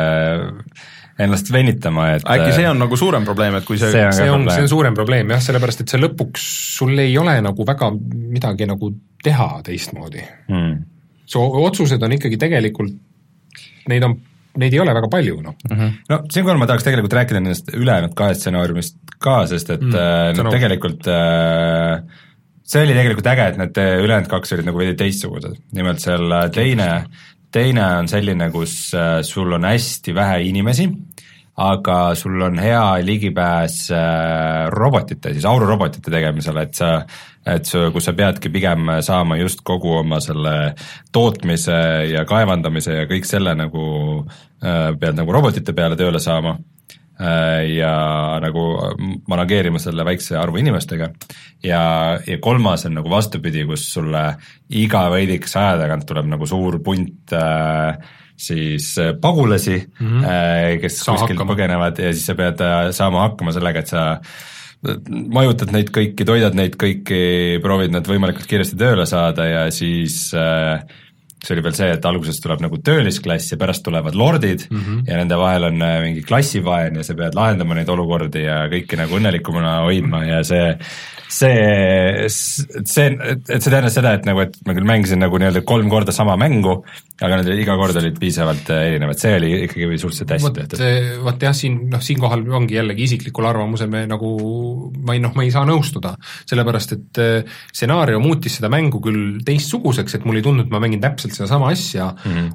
ennast venitama. Et, äkki see on nagu suurem probleem, et kui see see on, see on, see on suurem probleem, jah, sellepärast, et see lõpuks sul ei ole nagu väga midagi nagu teha teistmoodi. Hmm. So otsused on ikkagi tegelikult, neid on neid ei ole väga palju, noh. Uh-huh. No siinkohal ma tahaks tegelikult rääkida nendest ülejäänud kahest stsenaariumist ka, sest et mm, äh, tegelikult äh, see oli tegelikult äge, et need ülejäänud kaks olid nagu veidi teistsugused. Nimelt seal teine, teine on selline, kus äh, sul on hästi vähe inimesi, aga sul on hea ligipääs äh, robotite, siis aururobotite tegemisele, et sa et see, kus sa peadki pigem saama just kogu oma selle tootmise ja kaevandamise ja kõik selle nagu äh, pead nagu robotite peale tööle saama äh, ja nagu manageerima selle väikse arvu inimestega ja, ja kolmas on nagu vastupidi, kus sulle iga veidikese aja tagant tuleb nagu suur punt äh, siis pagulasi mm-hmm. äh, kes Saa kuskilt hakkama. Põgenevad ja siis sa pead saama hakkama sellega, et sa majutad neid kõiki, toidad neid kõiki, proovid nad võimalikult kiiresti tööle saada ja siis äh, see oli veel see, et alguses tuleb nagu töölisklass ja pärast tulevad lordid mm-hmm. ja nende vahel on mingi klassivaen ja sa pead lahendama neid olukordi ja kõiki nagu õnnelikumana hoidma ja see see, see, et see tähendas seda, et nagu, et ma küll mängisin nagu nii-öelda kolm korda sama mängu, aga need iga kord olid piisavalt erinevad, see oli ikkagi suhteliselt hästi tehtud. Vaat jah, siin, noh, siinkohal ongi jällegi isiklikul arvamusel me nagu, ma ei, noh, ma ei saa nõustuda, sellepärast, et stsenaarium muutis seda mängu küll teistsuguseks, et mul ei tundnud, et ma mängin täpselt seda sama asja, mm-hmm.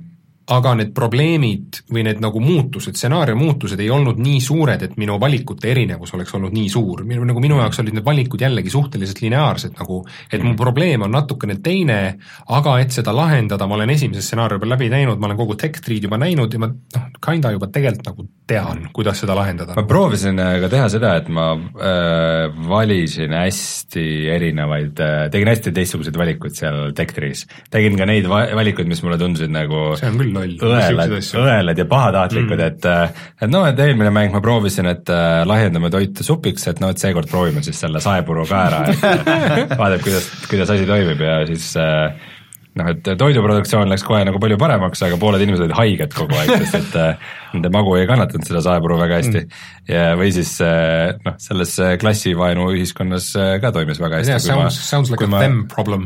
aga need probleemid või need nagu muutused, stsenaariumi muutused ei olnud nii suured, et minu valikute erinevus oleks olnud nii suur. Minu, nagu minu jaoks olid need valikud jällegi suhteliselt lineaarsed, nagu, et mu probleem on natukene teine, aga et seda lahendada, ma olen esimese stsenaariumi peal läbi näinud, ma olen kogu tech tree'd juba näinud ja ma noh, kinda juba tegelikult nagu tean, kuidas seda lahendada. Ma proovisin ka teha seda, et ma äh, valisin hästi erinevaid, tegin hästi teistsuguseid valikuid seal tech tree'is. Tegin ka neid valikuid, mis mulle tundusid nagu see on küll õelad, õelad ja pahatahtlikud mm., et, et noh, et eelmine mäng ma proovisin, et äh, lahjendame toitu supiks, et noh, et seekord proovime siis selle saepuru ka ära, et vaadab, kuidas, kuidas asi toimib ja siis äh, noh, et toiduproduktsioon läks kohe nagu palju paremaks, aga pooled inimesed olid haiged kogu aeg, sest et äh, nende magu ei kannatanud seda saepuru väga hästi mm. ja või siis äh, noh, selles klassivaenu ühiskonnas äh, ka toimis väga hästi. Yeah, sounds, ma, sounds like a ma... them problem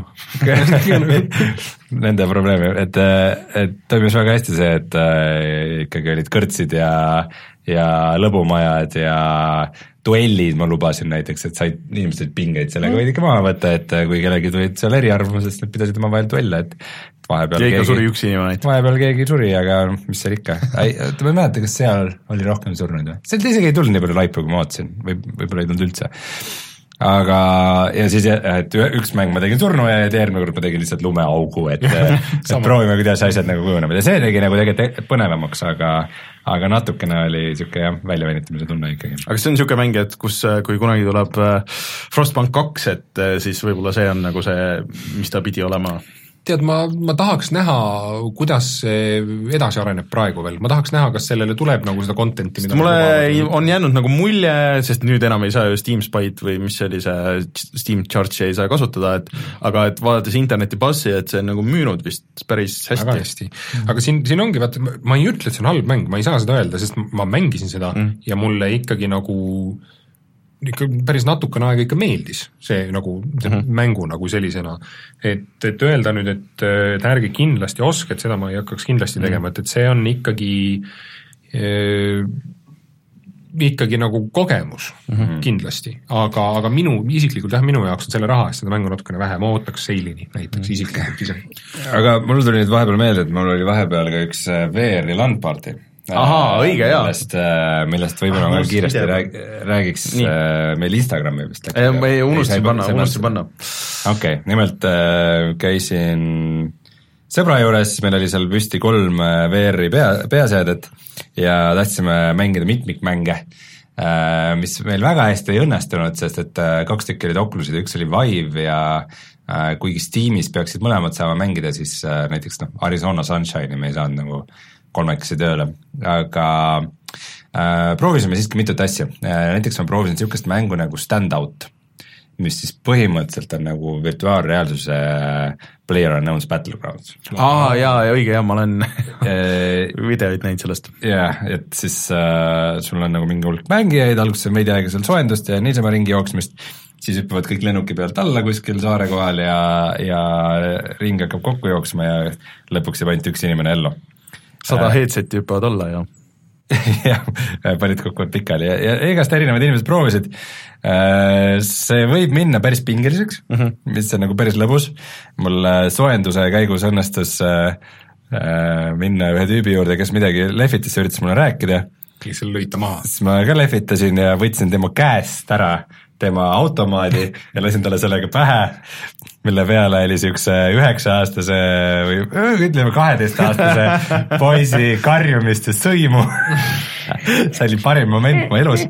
Nende probleemi, et, et toimis väga hästi see, et äh, ikkagi olid kõrtsid ja, ja lõbumajad ja duellid ma lubasin näiteks, et said inimesed pingeid sellega võid ikka maha võtta, et kui kellegi tulid seal eriarvamusest, need pidasid oma vahel duelle, et vahepeal keegi suri üks inimene. Vahepeal keegi suri, aga mis seal ikka. Ma ei mäleta, kas seal oli rohkem surnud või? Sealt isegi ei tulnud nii palju laipu, kui ma ootasin, või võib-olla ei tulnud üldse. Aga ja siis et üks mäng ma tegin surnu ja järgmine kord ma tegin lihtsalt lumeaugu, et, et proovime, kuidas asjad nagu kujunevad ja see tegi nagu tegelikult põnevamaks, aga aga natukene oli siuke jah, väljavenitamise tunne ikkagi. Aga see on siuke mäng, et kus, kui kunagi tuleb Frostpunk kaks, et siis võib-olla see on nagu see, mis ta pidi olema. Tead, ma, ma tahaks näha, kuidas see edasi areneb praegu veel, ma tahaks näha, kas sellele tuleb nagu seda contenti, mida mulle ei, on jäänud nagu mulje, sest nüüd enam ei saa ju Steam Spy't või mis see oli see Steam Charge'i ei saa kasutada, et aga et vaadates interneti passi, et see on nagu müünud vist päris hästi. Väga hästi. Aga siin, siin ongi, vaata, ma ei ütle, et see on halb mäng, ma ei saa seda öelda, sest ma mängisin seda mm. ja mulle ikkagi nagu ikka päris natukene aega ikka meeldis see nagu see mm -hmm. mängu nagu sellisena, et, et öelda nüüd, et, et ärge kindlasti oska, et seda ma ei hakkaks kindlasti mm -hmm. tegema, et, et see on ikkagi eh, ikkagi nagu kogemus mm -hmm. kindlasti, aga, aga minu, isiklikult jah, minu jaoks on selle raha eest seda mängu natukene vähe, ma ootaks Seilini näiteks mm -hmm. isiklikult ise. Aga mul tuli nüüd vahepeal meelde, et mul oli vahepeal ka üks V R-i LAN-party. Ahaa, õige, jaa. Millest, millest võib-olla ah, kiiresti rääg, räägiks Nii. meil Instagrami vist. Ma ei unustasin panna, unustasin panna. Okei, okay, nimelt äh, käisin sõbra juures, meil oli seal püsti kolm V R-i pea, peaseadet ja tahtsime mängida mitmikmänge, äh, mis meil väga hästi ei õnnestunud, sest et äh, kaks tükki olid Oculus'id, üks oli Vive ja äh, kuigi Steamis peaksid mõlemad saama mängida, siis äh, näiteks noh, Arizona Sunshine'i me ei saanud nagu kolmekesi tööle, aga äh, proovisime siiski mitut asja, äh, näiteks ma proovisin niisugust mängu nagu Standout, mis siis põhimõtteliselt on nagu virtuaalreaalsuse PlayerUnknown's Battlegrounds. Aa, jaa, ja õige, jah, ma olen videoid näinud sellest. Jah, et siis äh, sul on nagu mingi hulk mängijaid, alguses on veidi aega seal soendust ja niisama ringi jooksmist, siis hüppavad kõik lennuki pealt alla kuskil saare kohal ja, ja ring hakkab kokku jooksma ja lõpuks jääb ainult üks inimene ellu. Sada äh, headseti hüppavad olla ja jah, panid kokku pikali ja, ja igast erinevad inimesed proovisid. See võib minna päris pingeliseks, mm -hmm. mis on nagu päris lõbus. Mul soenduse käigus õnnestus minna ühe tüübi juurde, kes midagi lehvitas ja üritas mulle rääkida. Kes seal lõita maha? Siis ma ka lehvitasin ja võtsin tema käest ära tema automaadi ja lasin talle sellega pähe, mille peale oli siukse üheksa-aastase või ütleme kaheteistaastase poisi karjumist ja sõimu. See oli parim moment mu elus.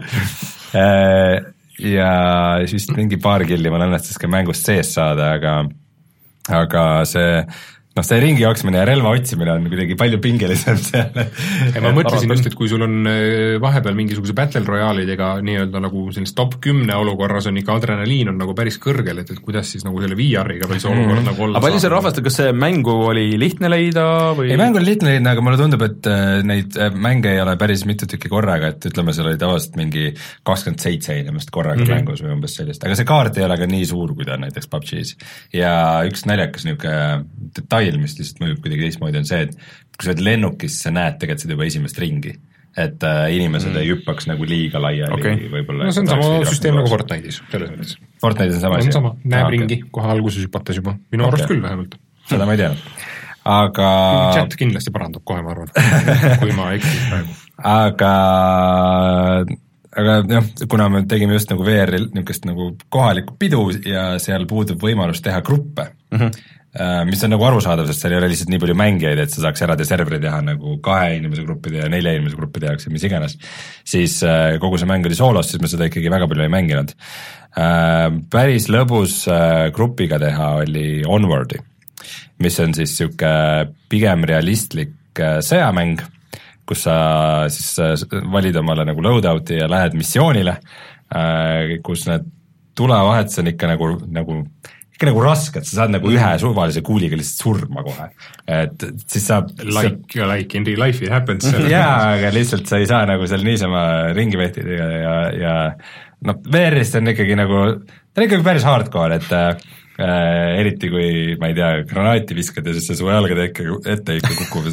Ja siis mingi paar killi ma õnnestus ka mängust sees saada, aga, aga see noh, see ringi jooksmine ja relva otsimine on kuidagi palju pingelisem seal. Ma mõtlesin just, et kui sul on vahepeal mingisuguse Battle Royale'idega nii-öelda nagu sellist top kümne olukorras on ikka adrenaliin on nagu päris kõrgel, et, et kuidas siis nagu selle V R-iga veel see olukord mm. nagu olla aga palju see rahvastab, kas see mängu oli lihtne leida või? Ei, mängu oli lihtne leida, aga mulle tundub, et neid mänge ei ole päris mitu tükki korraga, et ütleme, seal oli tavaliselt mingi kakskümmend seitse inimest korraga mm-hmm. mängus või umbes sellist, aga see kaart ei ole ka nii suur, kui ta on näiteks P U B G's ja üks naljakas niisugune detail, mis lihtsalt mõjub kuidagi teistmoodi, on see, et kui sa oled lennukis, sa näed tegelikult seda juba esimest ringi, et äh, inimesed mm. ei hüppaks nagu liiga laiali okay. võib-olla. No see on sama süsteem nagu Fortnite'is, selles mõttes. Fortnite'is on sama asi? On sama, näeb ah, ringi, okay. kohe alguses hüpates juba, minu okay. arust küll vähemalt. Seda ma ei tea. aga chat kindlasti parandab kohe, ma arvan, kui ma eksin praegu. aga aga jah, kuna me tegime just nagu V R-il niisugust nagu kohalikku pidu ja seal puudub võimalus teha gruppe, mm-hmm. mis on nagu arusaadav, sest seal ei ole lihtsalt nii palju mängijaid, et sa saaks eraldi serveri teha nagu kahe inimese gruppide ja nelja inimese gruppide jaoks ja mis iganes, siis kogu see mäng oli soolos, siis me seda ikkagi väga palju ei mänginud. Päris lõbus grupiga teha oli Onwardi, mis on siis niisugune pigem realistlik sõjamäng, kus sa siis valid omale nagu loadout'i ja lähed missioonile, kus need tulevahetus on ikka nagu, nagu ikka nagu raske, et sa saad nagu ühe suvalise kuuliga lihtsalt surma kohe, et siis saab like ja like in real life it happens. jaa, aga lihtsalt sa ei saa nagu seal niisama ringi vehtida ja, ja, ja noh, V R-ist on ikkagi nagu, ta on ikkagi päris hardcore, et äh, eriti kui, ma ei tea, granaati viskad ja siis see su jalgade ette, ette ikka kukub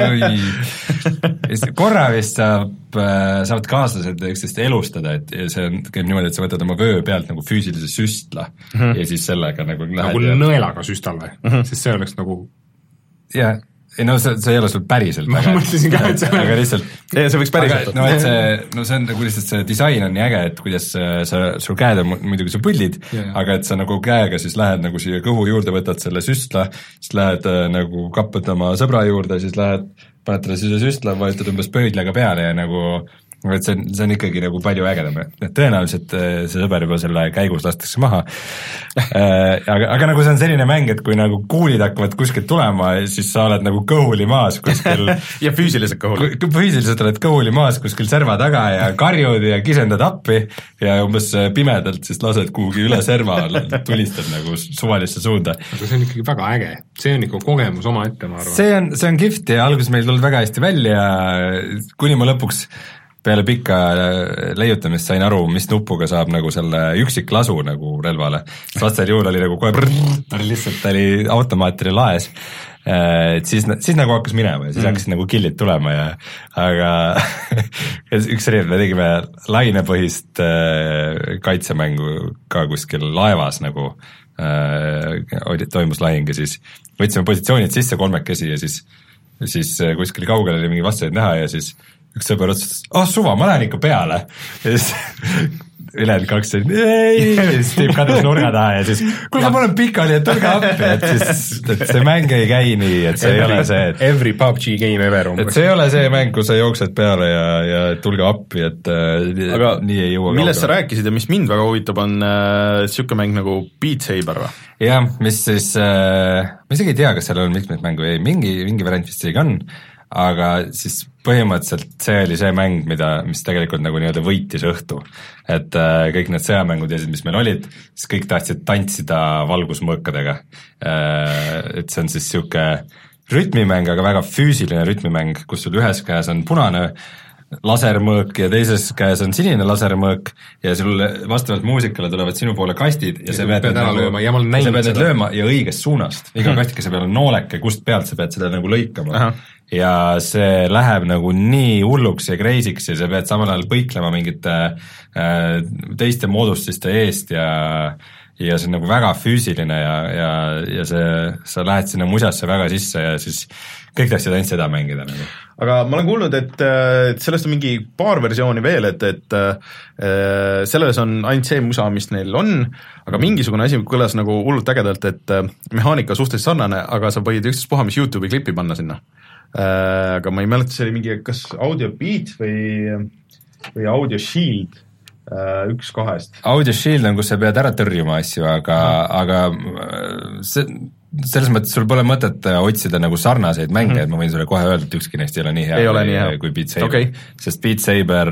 korra vist saab, saavad kaaslased üksteist elustada, et see on, käib niimoodi, et sa võtad oma vöö pealt nagu füüsilise süstla mm -hmm. ja siis sellega nagu lähed nagu ja... nõelaga süstal või? Mm -hmm. Sest see oleks nagu jah, ei no see, see ei ole sul päriselt ma mõtlesin ka, et see on aga lihtsalt ja see võiks päriselt no et see, no see on nagu lihtsalt see disain on nii äge, et kuidas sa, sul käed on muidugi su põllid, yeah. aga et sa nagu käega siis lähed nagu siia kõhu juurde, võtad selle süstla, siis lähed nagu kappad oma sõbra juurde, siis lähed, paned talle siis süstla, vajutad umbes pöidlaga peale ja nagu et see on, see on ikkagi nagu palju ägedam, et tõenäoliselt see sõber juba selle käigus lastakse maha aga, aga nagu see on selline mäng, et kui nagu kuulid hakkavad kuskilt tulema, siis sa oled nagu kõhuli maas kuskil ja füüsiliselt kõhuli füüsiliselt oled kõhuli maas kuskil serva taga ja karjud ja kisendad appi ja umbes pimedalt siis lased kuhugi üle serva, tulistad nagu suvalisse suunda. Aga see on ikkagi väga äge, see on ikka kogemus oma ette, ma arvan. See on, see on kihvt ja alguses meil tulnud väga hästi välja, kuni ma lõpuks peale pikka leiutamist sain aru, mis nupuga saab nagu selle üksiklasu nagu relvale. Vastasel juhul oli nagu kohe brrr, ta oli lihtsalt, ta oli automaatri laes, et siis, siis nagu hakkas minema ja siis mm. hakkasid nagu killid tulema ja aga üks reed me tegime lainepõhist kaitsemängu ka kuskil laevas nagu äh, toimus lahing ja siis võtsime positsioonid sisse kolmekesi ja siis, siis kuskil kaugel oli mingi vastajaid näha ja siis üks sõber otsustas, oh suva, ma lähen ikka peale ja siis ülejäänud kaks olid ei, ja siis tiib kadus nurga taha ja siis kuule, ma olen pikali, et tulge appi, et siis et see mäng ei käi nii, et see every, ei ole see, et every P U B G game ever umbes. Et see ei ole see mäng, kus sa jooksed peale ja, ja tulge appi, et aga nii ei jõua millest sa rääkisid ja mis mind väga huvitab, on äh, siuke mäng nagu Beat Saber või? jah, mis siis äh, ma isegi ei tea, kas seal on mitmeid mängu, ei, mingi, mingi variant vist isegi on, aga siis põhimõtteliselt see oli see mäng, mida, mis tegelikult nagu nii-öelda võitis õhtu. Et äh, kõik need sõjamängud ja mis meil olid, siis kõik tahtsid tantsida valgusmõõkadega. Äh, et see on siis siuke rütmimäng, aga väga füüsiline rütmimäng, kus sul ühes käes on punane lasermõõk ja teises käes on sinine lasermõõk ja sul vastavalt muusikale tulevad sinu poole kastid ja, ja sa pead, pead ära lööma ja ma olen näinud seda. lööma ja õigest suunast. Iga mm-hmm. kastikese peal on noolek ja kust pealt sa pead seda nagu lõikama. Aha. Ja see läheb nagu nii hulluks ja kreisiks ja sa pead samal ajal põiklema mingite äh, teiste moodustiste eest ja ja see on nagu väga füüsiline ja, ja, ja see, sa lähed sinna musasse väga sisse ja siis kõik tahtsid ainult seda mängida nagu. Aga ma olen kuulnud, et, et sellest on mingi paar versiooni veel, et, et äh, selles on ainult see musa, mis neil on, aga mingisugune asi kõlas nagu hullult ägedalt, et mehaanika suhteliselt sarnane, aga sa võid ükstaspuha, mis YouTube'i klippi panna sinna. Äh, aga ma ei mäleta, see oli mingi kas Audio Beat või, või Audio Shield, äh, üks kahest. Audio Shield on, kus sa pead ära tõrjuma asju, aga, aga see selles mõttes sul pole mõtet otsida nagu sarnaseid mänge mm, -hmm. et ma võin sulle kohe öelda, et ükski neist ei ole nii hea, ei ole kui, nii hea. kui Beat Saber okay., sest Beat Saber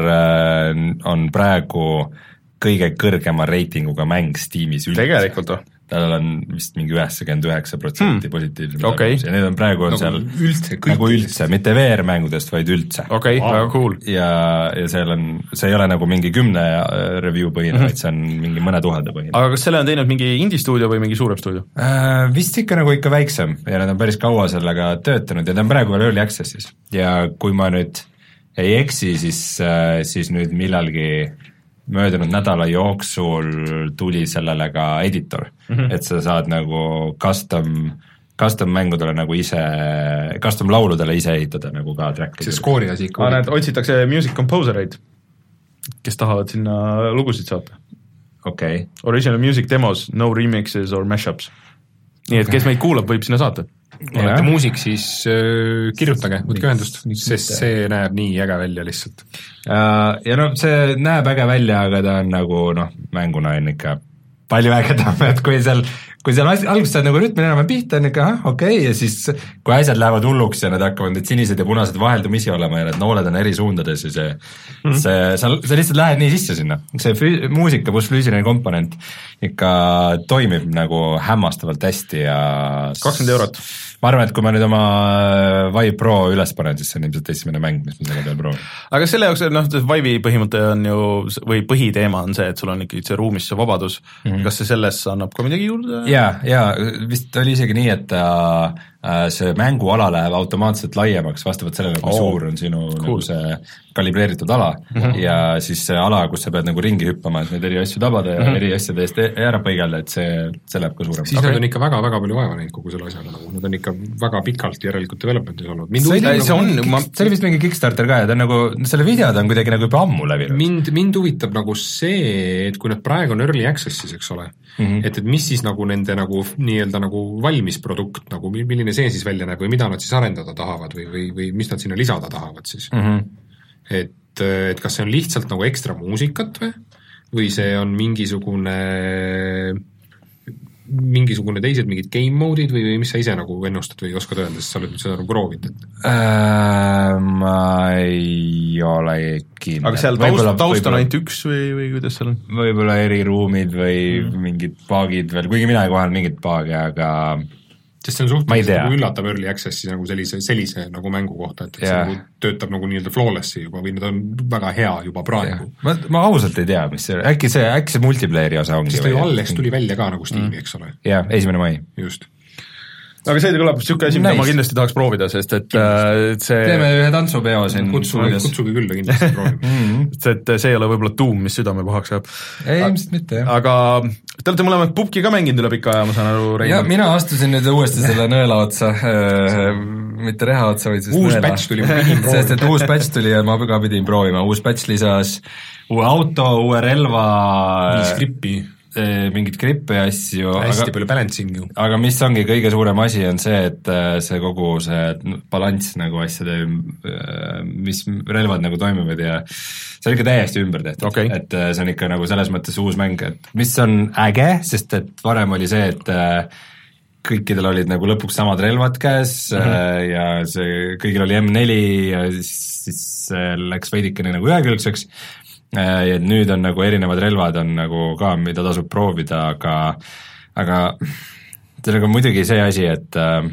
on praegu kõige kõrgema reitinguga mäng Steamis üldse. Tegelikult või? Tal on vist mingi üheksakümmend üheksa protsenti positiivne okay. ja need on praegu on nagu seal üldse, nagu üldse, mitte V R-mängudest, vaid üldse. okei okay, väga cool. ja, ja seal on, see ei ole nagu mingi kümne review põhine mm, -hmm. vaid see on mingi mõne tuhande põhine. aga kas selle on teinud mingi indie-stuudio või mingi suurem stuudio äh,? Vist ikka nagu ikka väiksem ja nad on päris kaua sellega töötanud ja ta on praegu veel early access'is ja kui ma nüüd ei eksi, siis, siis nüüd millalgi möödunud nädala jooksul tuli sellele ka editor mm, -hmm. et sa saad nagu custom custom mängudele nagu ise, custom lauludele ise ehitada nagu ka track'id. see skoori asi ikka. Näed, otsitakse music composer eid, kes tahavad sinna lugusid saata. Okay. Original music demos, no remixes or mashups. Nii et okay. Kes meid kuulab, võib sinna saata. Olete muusik, siis äh, kirjutage, võtke ühendust, sest see näeb nii äge välja lihtsalt. Ja no see näeb äge välja, aga ta on nagu noh, mänguna on ikka palju ägedam, et kui seal, kui seal alguses saad nagu rütmini enam pihta, on ikka okei okay, ja siis kui asjad lähevad hulluks ja nad hakkavad need sinised ja punased vaheldumisi olema ja need nooled on eri suundades ja see, mm-hmm. see, sa, sa lihtsalt lähed nii sisse sinna. See fü- muusika pluss füüsiline komponent ikka toimib nagu hämmastavalt hästi ja kakskümmend eurot. Ma arvan, et kui ma nüüd oma Vive Pro üles panen, siis see on ilmselt esimene mäng, mis ma selle peal proovin. Aga selle jaoks, noh, Vive'i põhimõte on ju, või põhiteema on see, et sul on ikkagi see ruumis see vabadus. Mm-hmm. Kas see selles annab ka midagi juurde? Jaa, jaa, vist oli isegi nii, et äh, see mänguala läheb automaatselt laiemaks vastavalt sellele, kui oh, suur on sinu cool. nagu see kalibreeritud ala mm-hmm. ja siis see ala, kus sa pead nagu ringi hüppama, et neid eri asju tabada ja mm-hmm. eri asjade eest ära põigelda, et see, see läheb ka suurem. Siis okay. Nad on ikka väga-väga palju vaeva neid kogu selle asjaga, nagu nad on ikka väga pikalt järelikult developmentis olnud. See, see, see, on, ma... see oli vist mingi Kickstarter ka ja ta on nagu, selle videod on kuidagi nagu juba ammu lävinud. Mind, mind huvitab nagu see, et kui nad praegu on early access'is, eks ole, mm-hmm. et, et mis siis nagu nende nagu nii-öelda nagu valmis produkt, nagu milline see siis välja näeb või mida nad siis arendada tahavad või, või, või mis nad sinna lisada tahavad siis. Mm-hmm. Et, et kas see on lihtsalt nagu ekstra muusikat või, või see on mingisugune mingisugune teised mingid game mode'id või, või mis sa ise nagu ennustad või oskad öelda, sest sa oled nüüd seda nagu proovinud? Äh, ma ei ole kindel. Aga seal taust, taust on ainult üks või, või kuidas seal on? Võib-olla eri ruumid või mm. mingid paagid veel, kuigi mina ei kohal mingit paagi, aga sest see on suhteliselt nagu üllatab early access'i nagu sellise, sellise nagu mängu kohta, et, et see nagu töötab nagu nii-öelda flawless'i juba või need on väga hea juba praegu. Ma, ma ausalt ei tea, mis see, äkki see, äkki see multiplayeri osa ongi. Sest ta ju alles tuli välja ka nagu Steam'i, mm. eks ole. Jah, esimene mai. Just. Aga see kõlab siuke asi, mida ma kindlasti tahaks proovida, sest et see teeme ühe tantsupeo siin. Kutsuge, kutsuge küll kindlasti proovima. et see ei ole võib-olla tuum, mis südame pahaks jääb. Ei, ilmselt mitte, jah. Aga te olete mõlemad pubki ka mänginud üle pika aja, ma saan aru, Rein. Ja mina astusin nüüd uuesti selle nõela otsa, mitte reha otsa, vaid sest uus nõela. Patch tuli, ma pidin proovima. Sest et uus patch tuli ja ma ka pidin proovima. Uus patch lisas uue auto, uue relva, viis grippi. Mingid grippe ja asju. Hästi aga, palju balancing ju. Aga mis ongi kõige suurem asi on see, et see kogu see balanss nagu asjade, mis relvad nagu toimivad ja see on ikka täiesti ümber tehtud. Okay. Et see on ikka nagu selles mõttes uus mäng, et mis on äge, sest et varem oli see, et kõikidel olid nagu lõpuks samad relvad käes mm-hmm. ja see kõigil oli M neli ja siis, siis läks veidikene nagu ühekülgseks. Ja nüüd on nagu erinevad relvad on nagu ka, mida tasub proovida, aga aga see on nagu muidugi see asi, et äh,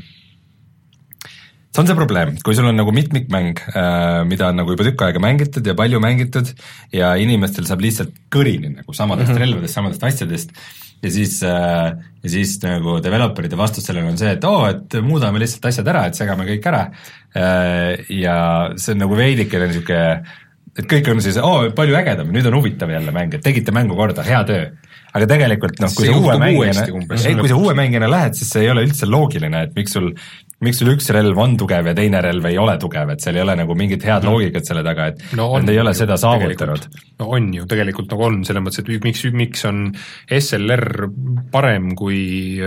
see on see probleem, kui sul on nagu mitmikmäng, äh, mida on nagu juba tükk aega mängitud ja palju mängitud ja inimestel saab lihtsalt kõrini nagu samadest mm-hmm. relvadest, samadest asjadest ja siis, äh, ja siis nagu developeride vastus sellele on see, et oo, et muudame lihtsalt asjad ära, et segame kõik ära äh, ja see on nagu veidikene niisugune et kõik on siis, oo, palju ägedam, nüüd on huvitav jälle mäng, et tegite mängu korda, hea töö. Aga tegelikult, noh, kui sa uue mängijana, ei, kui sa uue mängijana lähed, siis see ei ole üldse loogiline, et miks sul, miks sul üks relv on tugev ja teine relv ei ole tugev, et seal ei ole nagu mingit head mm. loogikat selle taga, et no nad ei ole ju, seda saavutanud. No on ju, tegelikult nagu on, selles mõttes, et miks, miks on S L R parem kui,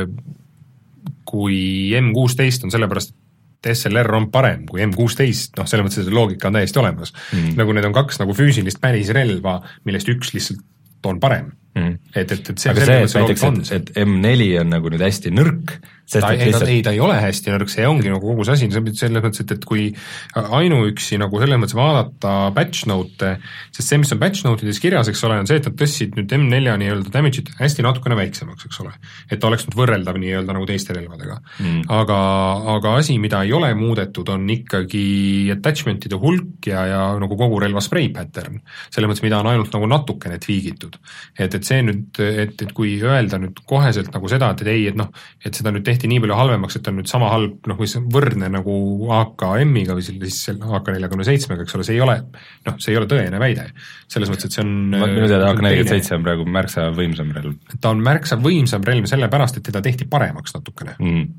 kui M kuusteist on sellepärast, S L R on parem kui M kuusteist, noh, selles mõttes, et loogika on täiesti olemas. Mm. Nagu need on kaks nagu füüsilist päris relva, millest üks lihtsalt on parem. Mm. Et, et, et see, aga see, et näiteks, et, et M neli on nagu nüüd hästi nõrk, sest ta, ei, lihtsalt... ei, ta ei ole hästi nõrk, see ongi nagu kogu see asi, selles mõttes, et, et kui ainuüksi nagu selles mõttes vaadata patch note, sest see, mis on patch note'ides kirjas, eks ole, on see, et nad tõstsid nüüd M nelja nii-öelda damage'it hästi natukene väiksemaks, eks ole. Et ta oleks nüüd võrreldav nii-öelda nagu teiste relvadega. Mm. Aga, aga asi, mida ei ole muudetud, on ikkagi attachment'ide hulk ja, ja nagu kogu relva spray pattern. Selle mõttes, mida on ainult nagu natukene tviigitud. Et, et see nüüd, et, et kui öelda nüüd koheselt nagu seda, et ei, et noh, et seda nüüd tehti nii palju halvemaks, et on nüüd sama halb, noh, või see võrdne nagu A K M-iga või siis A K nelikümmend seitse, eks ole, see ei ole, noh, see ei ole tõene väide. Selles mõttes, et see on... Minu teada A K nelikümmend seitse on praegu märksa võimsam relv. Ta on märksa võimsam relv sellepärast, et teda tehti paremaks natukene. Mm.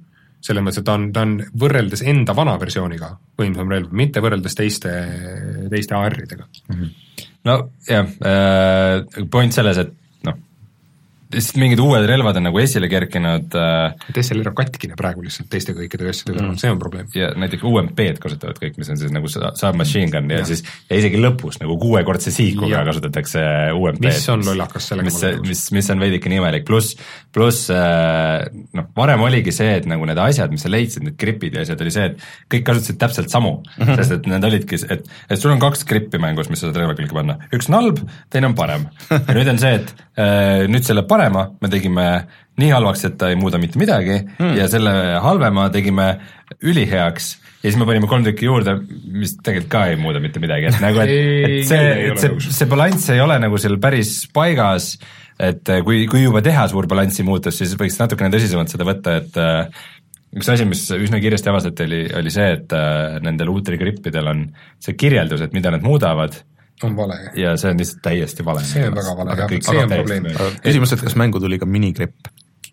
selles mõttes, et ta on, ta on võrreldes enda vana versiooniga võimsam relv, mitte võrreldes teiste, teiste A R-idega. No jah, point selles, et noh, lihtsalt mingid uued relvad on nagu esile kerkinud äh, et S L R on katkine praegu lihtsalt teiste kõikide asjade kõrval mm., see on probleem. Ja näiteks U M P-d kasutavad kõik, mis on siis nagu submachine gun ja, ja siis ja isegi lõpus nagu kuuekordse siikuga kasutatakse U M P-d. Mis on lollakas sellega? Mis, mis, mis on veidike nimelik, pluss plus, äh, noh, varem oligi see, et nagu need asjad, mis sa leidsid, need gripid ja asjad, oli see, et kõik kasutasid täpselt samu mm, -hmm. sest et need olidki, et, et sul on kaks grippi mängus, mis sa saad relva külge panna. Üks on halb, teine on parem. Ja nüüd on see, et äh, nüüd selle parem me tegime nii halvaks, et ta ei muuda mitte midagi hmm. ja selle halvema tegime üliheaks ja siis me panime kolm tükki juurde, mis tegelikult ka ei muuda mitte midagi, et nagu, et, et see, et see, see balanss ei ole nagu seal päris paigas, et kui, kui juba teha suur balanssi muutus, siis võiks natukene tõsisemalt seda võtta, et üks asi, mis üsna kiiresti avastati, oli, oli see, et nendel uutel grippidel on see kirjeldus, et mida nad muudavad, on vale. Ja see on lihtsalt täiesti vale. See on väga vale, jah, see on probleem. Küsimus, et kas mängu tuli ka minigripp?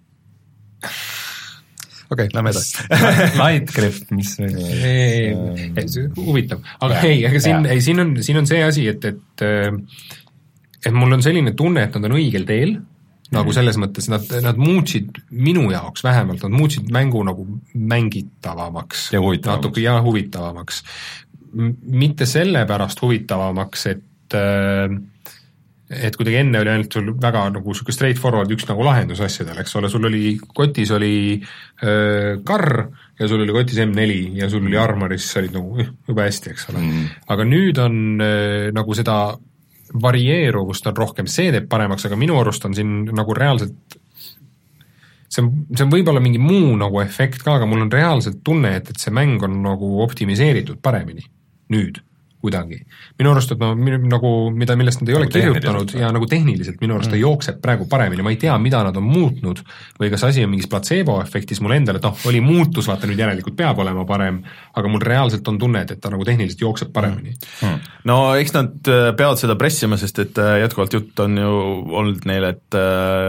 Okei, okay, lähme edasi. Light grip, mis huvitav, aga ja, ei, aga siin, ei, siin, on, siin on see asi, et, et et mul on selline tunne, et nad on õigel teel, nagu selles mõttes, nad, nad muutsid minu jaoks vähemalt, nad muutsid mängu nagu mängitavamaks. Ja huvitavamaks. Natuke ja huvitavamaks. Mitte selle pärast huvitavamaks, et et kuidagi enne oli ainult sul väga nagu siuke straight forward üks nagu lahendus asjadel, eks ole, sul oli kotis oli äh, karr ja sul oli kotis M neli ja sul oli armoris, sa olid nagu juba hästi, eks ole mm.. aga nüüd on äh, nagu seda varieeruvust on rohkem, see teeb paremaks, aga minu arust on siin nagu reaalselt see on, see on võib-olla mingi muu nagu efekt ka, aga mul on reaalselt tunne, et, et see mäng on nagu optimiseeritud paremini nüüd kuidagi. Minu arust, et no nagu, mida, millest nad ei ole nagu kirjutanud ja nagu tehniliselt minu arust mm. ta jookseb praegu paremini, ma ei tea, mida nad on muutnud või kas asi on mingis placebo-efektis mul endale, et noh, oli muutus, vaata nüüd järelikult peab olema parem, aga mul reaalselt on tunne, et, et ta nagu tehniliselt jookseb paremini. Mm. No eks nad peavad seda pressima, sest et jätkuvalt jutt on ju olnud neil, et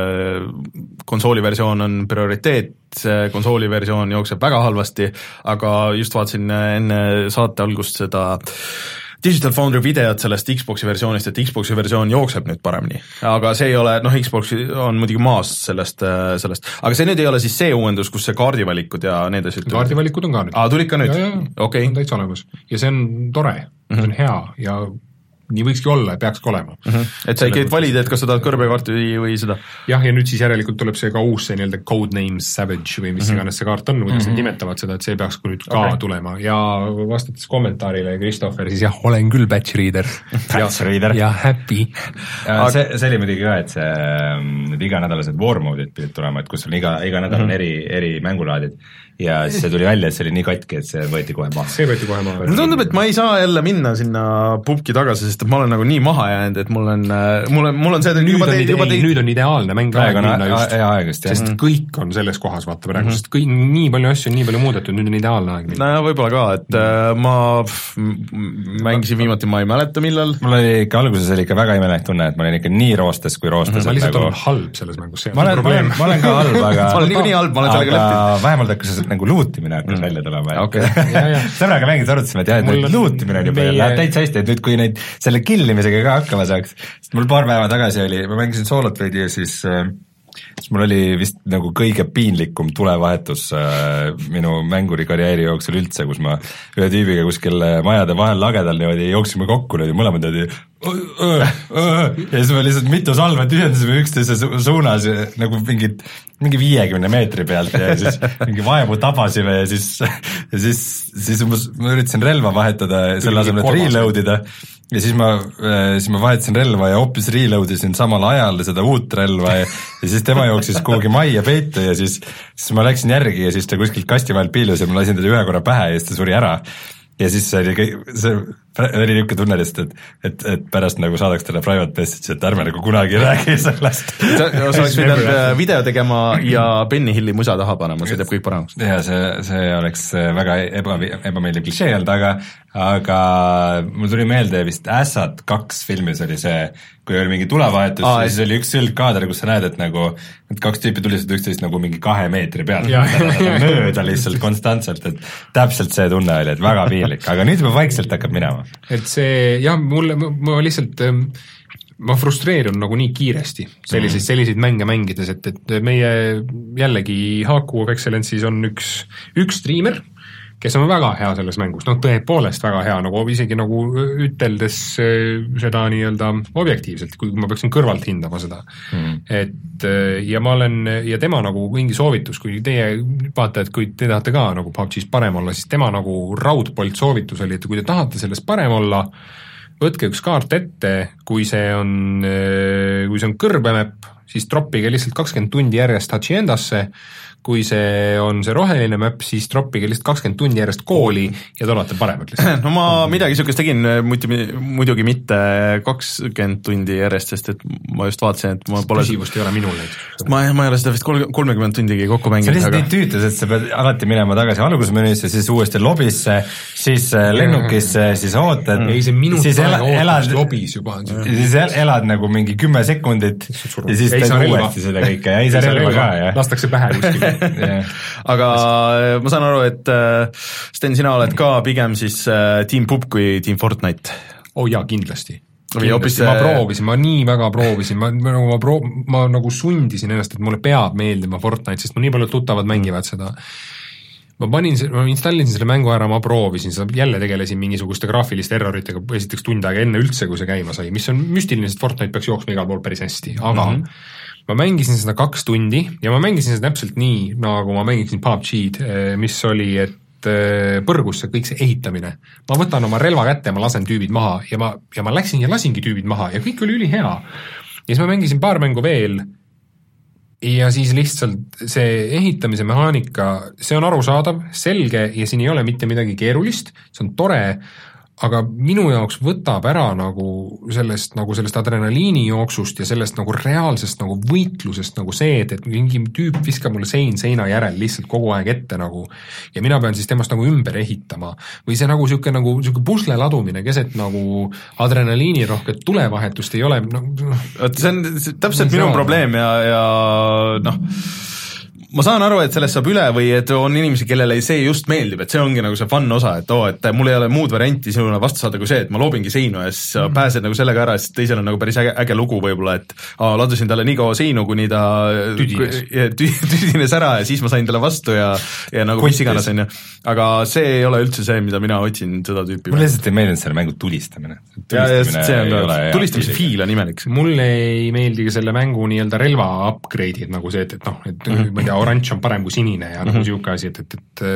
konsooliversioon on prioriteet, see konsooliversioon jookseb väga halvasti, aga just vaatasin enne saate algust seda Digital Foundry videot sellest Xboxi versioonist, et Xboxi versioon jookseb nüüd paremini, aga see ei ole, noh, Xboxi on muidugi maas sellest, sellest, aga see nüüd ei ole siis see uuendus, kus see kaardivalikud ja need asjad. Kaardivalikud on ka nüüd. Aa, tulid ka nüüd? Okay. On täitsa olemas ja see on tore, see on hea ja nii võikski olla ja peakski olema. Mm-hmm. Et sa ei käid valida, et kas sa tahad kõrbekaarti või, või seda? Jah, ja nüüd siis järelikult tuleb see ka uus, see nii-öelda Codenames Savage või mis mm-hmm. iganes see kaart on, kuidas mm-hmm. nad nimetavad seda, et see peaks nüüd ka okay. tulema ja vastates kommentaarile, Christopher, siis jah, olen küll batch reader. Batch reader. Ja happy. Ja see, see oli muidugi ka, et see need iganädalased war mode'id pidid tulema, et kus on iga, iga nädal on eri, eri mängulaadid ja siis see tuli välja, et see oli nii katki, et see võeti kohe maha. See võeti kohe maha. Mulle tundub, et ma ei saa jälle minna sinna pubki tagasi, sest ma olen nagu nii maha jäänud, et mul on, mul on, mul on see, nüüd, juba on, teid, juba teid... nüüd on ideaalne mäng aeg minna just, aegust, sest mm. kõik on selles kohas, vaata praegu, mm -hmm. sest kõik, nii palju asju on nii palju muudetud, nüüd on ideaalne aeg minna. No võib-olla ka, et mm. ma pff, mängisin viimati, ma ei mäleta millal. Mul oli ikka alguses oli ikka väga imelik tunne, et ma olin ikka nii roostes kui roostes. Mm -hmm. Ma lihtsalt nagu... olen halb selles mängus, see on ma olen, ma olen ka halb, aga ma olen niikuinii halb, ma olen sellega leppinud. Vähemalt hakkas nagu luutimine hakkas mm. välja tulema. Okay. Sõbraga mängis arutasime, et jah, et nüüd luutimine on juba läheb täitsa hästi, et nüüd kui neid selle killimisega ka hakkama saaks, sest mul paar päeva tagasi oli, ma mängisin soolot veidi ja siis, siis mul oli vist nagu kõige piinlikum tulevahetus minu mänguri karjääri jooksul üldse, kus ma ühe tüübiga kuskil majade vahel lagedal niimoodi jooksime kokku, mõlemad niimoodi ja siis me lihtsalt mitu salve tühjendasime üksteise su suunas nagu mingid, mingi viiekümne meetri pealt ja siis mingi vaevu tabasime ja siis, ja siis, siis ma, ma üritasin relva vahetada selle asemel, et reload ida ja siis ma, siis ma vahetasin relva ja hoopis reload isin samal ajal seda uut relva ja, ja siis tema jooksis kuhugi majja peitu ja siis, siis ma läksin järgi ja siis ta kuskilt kasti vahel piilus ja ma lasin teda ühe korra pähe ja siis ta suri ära. Ja siis see oli, see, oli niisugune tunne lihtsalt, et, et, et pärast nagu saadaks talle private message, et ärme nagu kunagi räägi sellest. sa, sa oleks pidanud video tegema ja Benny Hilli musa taha panema, see teeb kõik paremaks. ja see, see oleks väga eba, ebameeldiv klišee olnud, aga aga mul tuli meelde vist Ässad kaks filmis oli see, kui oli mingi tulevahetus Aa, ja siis oli üks sildkaader, kus sa näed, et nagu et kaks tüüpi tulisid üksteist nagu mingi kahe meetri pealt mööda lihtsalt konstantselt, et täpselt see tunne oli, et väga piinlik, aga nüüd juba vaikselt hakkab minema. Et see, jah, mulle, ma lihtsalt ma frustreerun nagu nii kiiresti selliseid, selliseid mänge mängides, et, et meie jällegi Haku of Excellence'is on üks, üks streamer, kes on väga hea selles mängus, noh tõepoolest väga hea, nagu isegi nagu üteldes seda nii-öelda objektiivselt, kui ma peaksin kõrvalt hindama seda mm.. et ja ma olen, ja tema nagu mingi soovitus, kui teie vaatajad, kui te tahate ka nagu P U B G-s parem olla, siis tema nagu raudpolt soovitus oli, et kui te tahate selles parem olla, võtke üks kaart ette, kui see on, kui see on kõrbemäpp, siis troppige lihtsalt kakskümmend tundi järjest Haciendasse, kui see on see roheline mäpp, siis troppige lihtsalt kakskümmend tundi järjest kooli ja te olete paremad lihtsalt. No ma midagi sükest tegin muidugi mitte kakskümmend tundi järjest, sest et ma just vaatasin, et ma pole... Püsivust ei ole minul näiteks. Ma, ma ei ole seda vist kolmekümmend tundigi kokku mänginud. See lihtsalt aga... nii tüütus, et sa pead alati minema tagasi algusmenüüsse, siis uuesti lobisse, siis lennukisse, siis ootad. Ei, see minut siis aega elad... ootust lobis juba. Siis elad nagu mingi kümme sekundit ja siis teed uuesti seda kõike ja ei saa relva ka. Ja. Lastakse pähe kuskil. Yeah. Aga ma saan aru, et Sten, sina oled ka pigem siis Team P U B kui Team Fortnite. Oh jaa, kindlasti. Hoopis... ma proovisin, ma nii väga proovisin, ma, ma, ma, proov, ma nagu sundisin ennast, et mulle peab meeldima Fortnite, sest ma nii palju tuttavad mängivad seda. Ma panin, ma installisin selle mängu ära, ma proovisin, seda jälle tegelesin mingisuguste graafiliste erroritega esiteks tund aega enne üldse, kui see käima sai, mis on müstiline, sest Fortnite peaks jooksma igal pool päris hästi, aga mm-hmm. ma mängisin seda kaks tundi ja ma mängisin seda täpselt nii, nagu ma mängisin P U B G-d, mis oli, et põrgus see kõik see ehitamine. Ma võtan oma relva kätte ja ma lasen tüübid maha ja ma, ja ma läksin ja lasingi tüübid maha ja kõik oli ülihea. Ja siis ma mängisin paar mängu veel ja siis lihtsalt see ehitamise mehaanika, see on arusaadav, selge ja siin ei ole mitte midagi keerulist, see on tore, aga minu jaoks võtab ära nagu sellest, nagu sellest adrenaliini jooksust ja sellest nagu reaalsest nagu võitlusest nagu see, et, et mingi tüüp viskab mulle sein seina järel lihtsalt kogu aeg ette nagu ja mina pean siis temast nagu ümber ehitama või see nagu siuke nagu siuke pusle ladumine keset nagu adrenaliini rohket tulevahetust ei ole nagu... see on täpselt minu saa. Probleem ja, ja noh ma saan aru, et sellest saab üle või et on inimesi, kellele see just meeldib, et see ongi nagu see fun osa, et oo, et mul ei ole muud varianti sinule vastu saada kui see, et ma loobingi seinu ja siis mm. pääsed nagu sellega ära, siis teisel on nagu päris äge, äge lugu võib-olla, et aa, ladusin talle nii kaua seinu, kuni ta tüdines, tü, tüdines ära ja siis ma sain talle vastu ja, ja nagu mis iganes on ju. Aga see ei ole üldse see, mida mina otsin seda tüüpi. Mulle lihtsalt ei meeldinud selle mängu tulistamine. Ja, ja see on ka, tulistamise fiil on imelik. Mulle ei meeldigi selle mängu nii-öelda relva upgrade'id nagu see, et, et noh, et mm-hmm. ma ei tea, oranž on parem kui sinine ja nagu mm-hmm. siuke asi, et, et,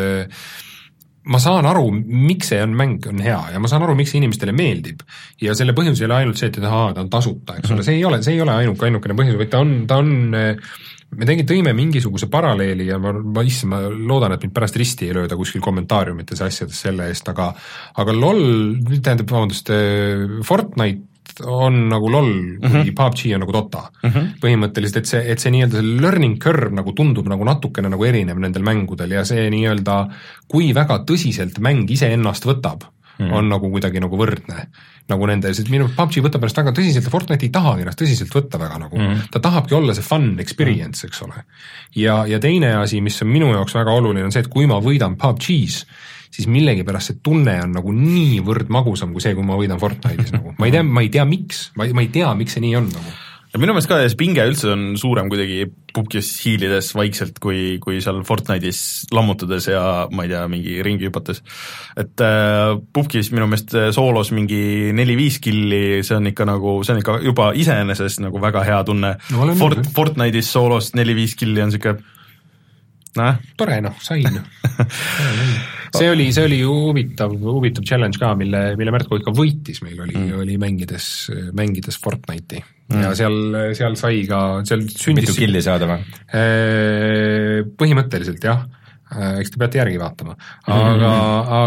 et ma saan aru, miks see on mäng on hea ja ma saan aru, miks see inimestele meeldib ja selle põhjus ei ole ainult see, et aha, ta on tasuta, eks ole, mm-hmm. see ei ole, see ei ole ainuke, ainukene põhjus, vaid ta on, ta on me tegime, tõime mingisuguse paralleeli ja ma, ma issand, ma loodan, et mind pärast risti ei lööda kuskil kommentaariumites asjades selle eest, aga aga LOL, tähendab, vabandust, Fortnite on nagu LOL, kui mm-hmm. P U B G on nagu Dota mm-hmm. põhimõtteliselt, et see, et see nii-öelda see learning curve nagu tundub nagu natukene nagu erinev nendel mängudel ja see nii-öelda, kui väga tõsiselt mäng ise ennast võtab, mm-hmm. on nagu kuidagi nagu võrdne. Nagu nende, sest minu P U B G võtab ennast väga tõsiselt ja Fortnite ei tahagi ennast tõsiselt võtta väga nagu, mm-hmm. ta tahabki olla see fun experience, eks ole. Ja, ja teine asi, mis on minu jaoks väga oluline, on see, et kui ma võidan P U B G-s, siis millegipärast see tunne on nagu niivõrd magusam kui see, kui ma võidan Fortnite'is nagu. Ma ei tea, ma ei tea miks, ma ei, ma ei tea, miks see nii on nagu. Ja minu meelest ka see pinge üldse on suurem kuidagi P U B G-s hiilides vaikselt, kui, kui seal Fortnite'is lammutades ja ma ei tea, mingi ringi hüpates. Et äh, P U B G-s minu meelest soolos mingi neli-viis killi, see on ikka nagu, see on ikka juba iseenesest nagu väga hea tunne. No, Fort, Fortnite'is soolos neli-viis killi on siuke Näh. Tore, noh, sain. see oli, see oli huvitav, huvitav challenge ka, mille, mille Märtko ikka võitis meil oli, mm. oli mängides, mängides Fortnite'i mm. ja seal, seal sai ka, seal sündis... Mitu killi saada või? Põhimõtteliselt, jah. eks te peate järgi vaatama, aga mm-hmm.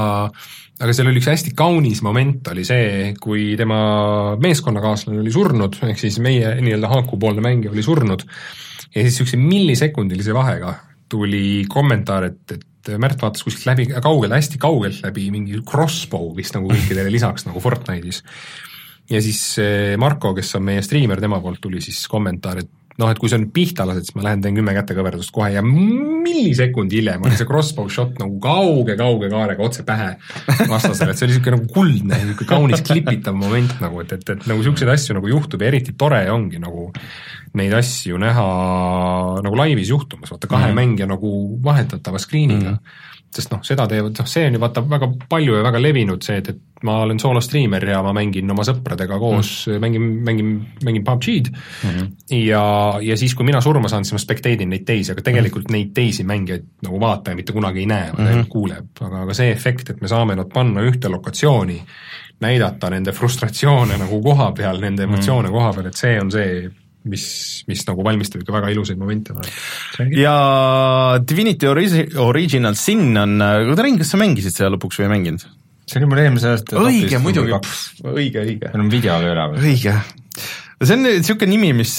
aga aga seal oli üks hästi kaunis moment oli see, kui tema meeskonnakaaslane oli surnud, ehk siis meie nii-öelda haakupoolne mängija oli surnud ja siis niisuguse millisekundilise vahega tuli kommentaar, et, et Märt vaatas kuskilt läbi kaugelt, hästi kaugelt läbi mingi crossbow vist nagu kõikidele lisaks nagu Fortnite'is. Ja siis Marko, kes on meie striimer, tema poolt tuli siis kommentaar, et noh, et kui see on pihta lased, siis ma lähen teen kümme kätekõverdust kohe ja millisekundi hiljem oli see crossbow shot nagu kauge-kauge kaarega otse pähe vastasele, et see oli niisugune nagu kuldne, niisugune kaunis klipitav moment nagu, et, et, et nagu niisuguseid asju nagu juhtub ja eriti tore ongi nagu neid asju näha nagu laivis juhtumas, vaata kahe mm. mängija nagu vahetatava screeniga, mm. sest noh, seda teevad, noh see on ju vaata väga palju ja väga levinud see, et, et ma olen soolostriimer ja ma mängin oma sõpradega koos mm., mängin, mängin, mängin P U B G-d mm-hmm. ja, ja siis, kui mina surma saan, siis ma spekteedin neid teisi, aga tegelikult mm. neid teisi mängijaid nagu vaataja mitte kunagi ei näe, mm-hmm. kuuleb, aga, aga see efekt, et me saame nad panna ühte lokatsiooni, näidata nende frustratsioone nagu koha peal, nende emotsioone mm. koha peal, et see on see mis, mis nagu valmistab ikka väga ilusaid momente. Ja Divinity Origi- Original Sin on, kas sa mängisid seda lõpuks või ei mänginud? See oli mul eelmise aasta õige, muidugi, õige, õige. See on videole üle. Õige. See on niisugune nimi, mis,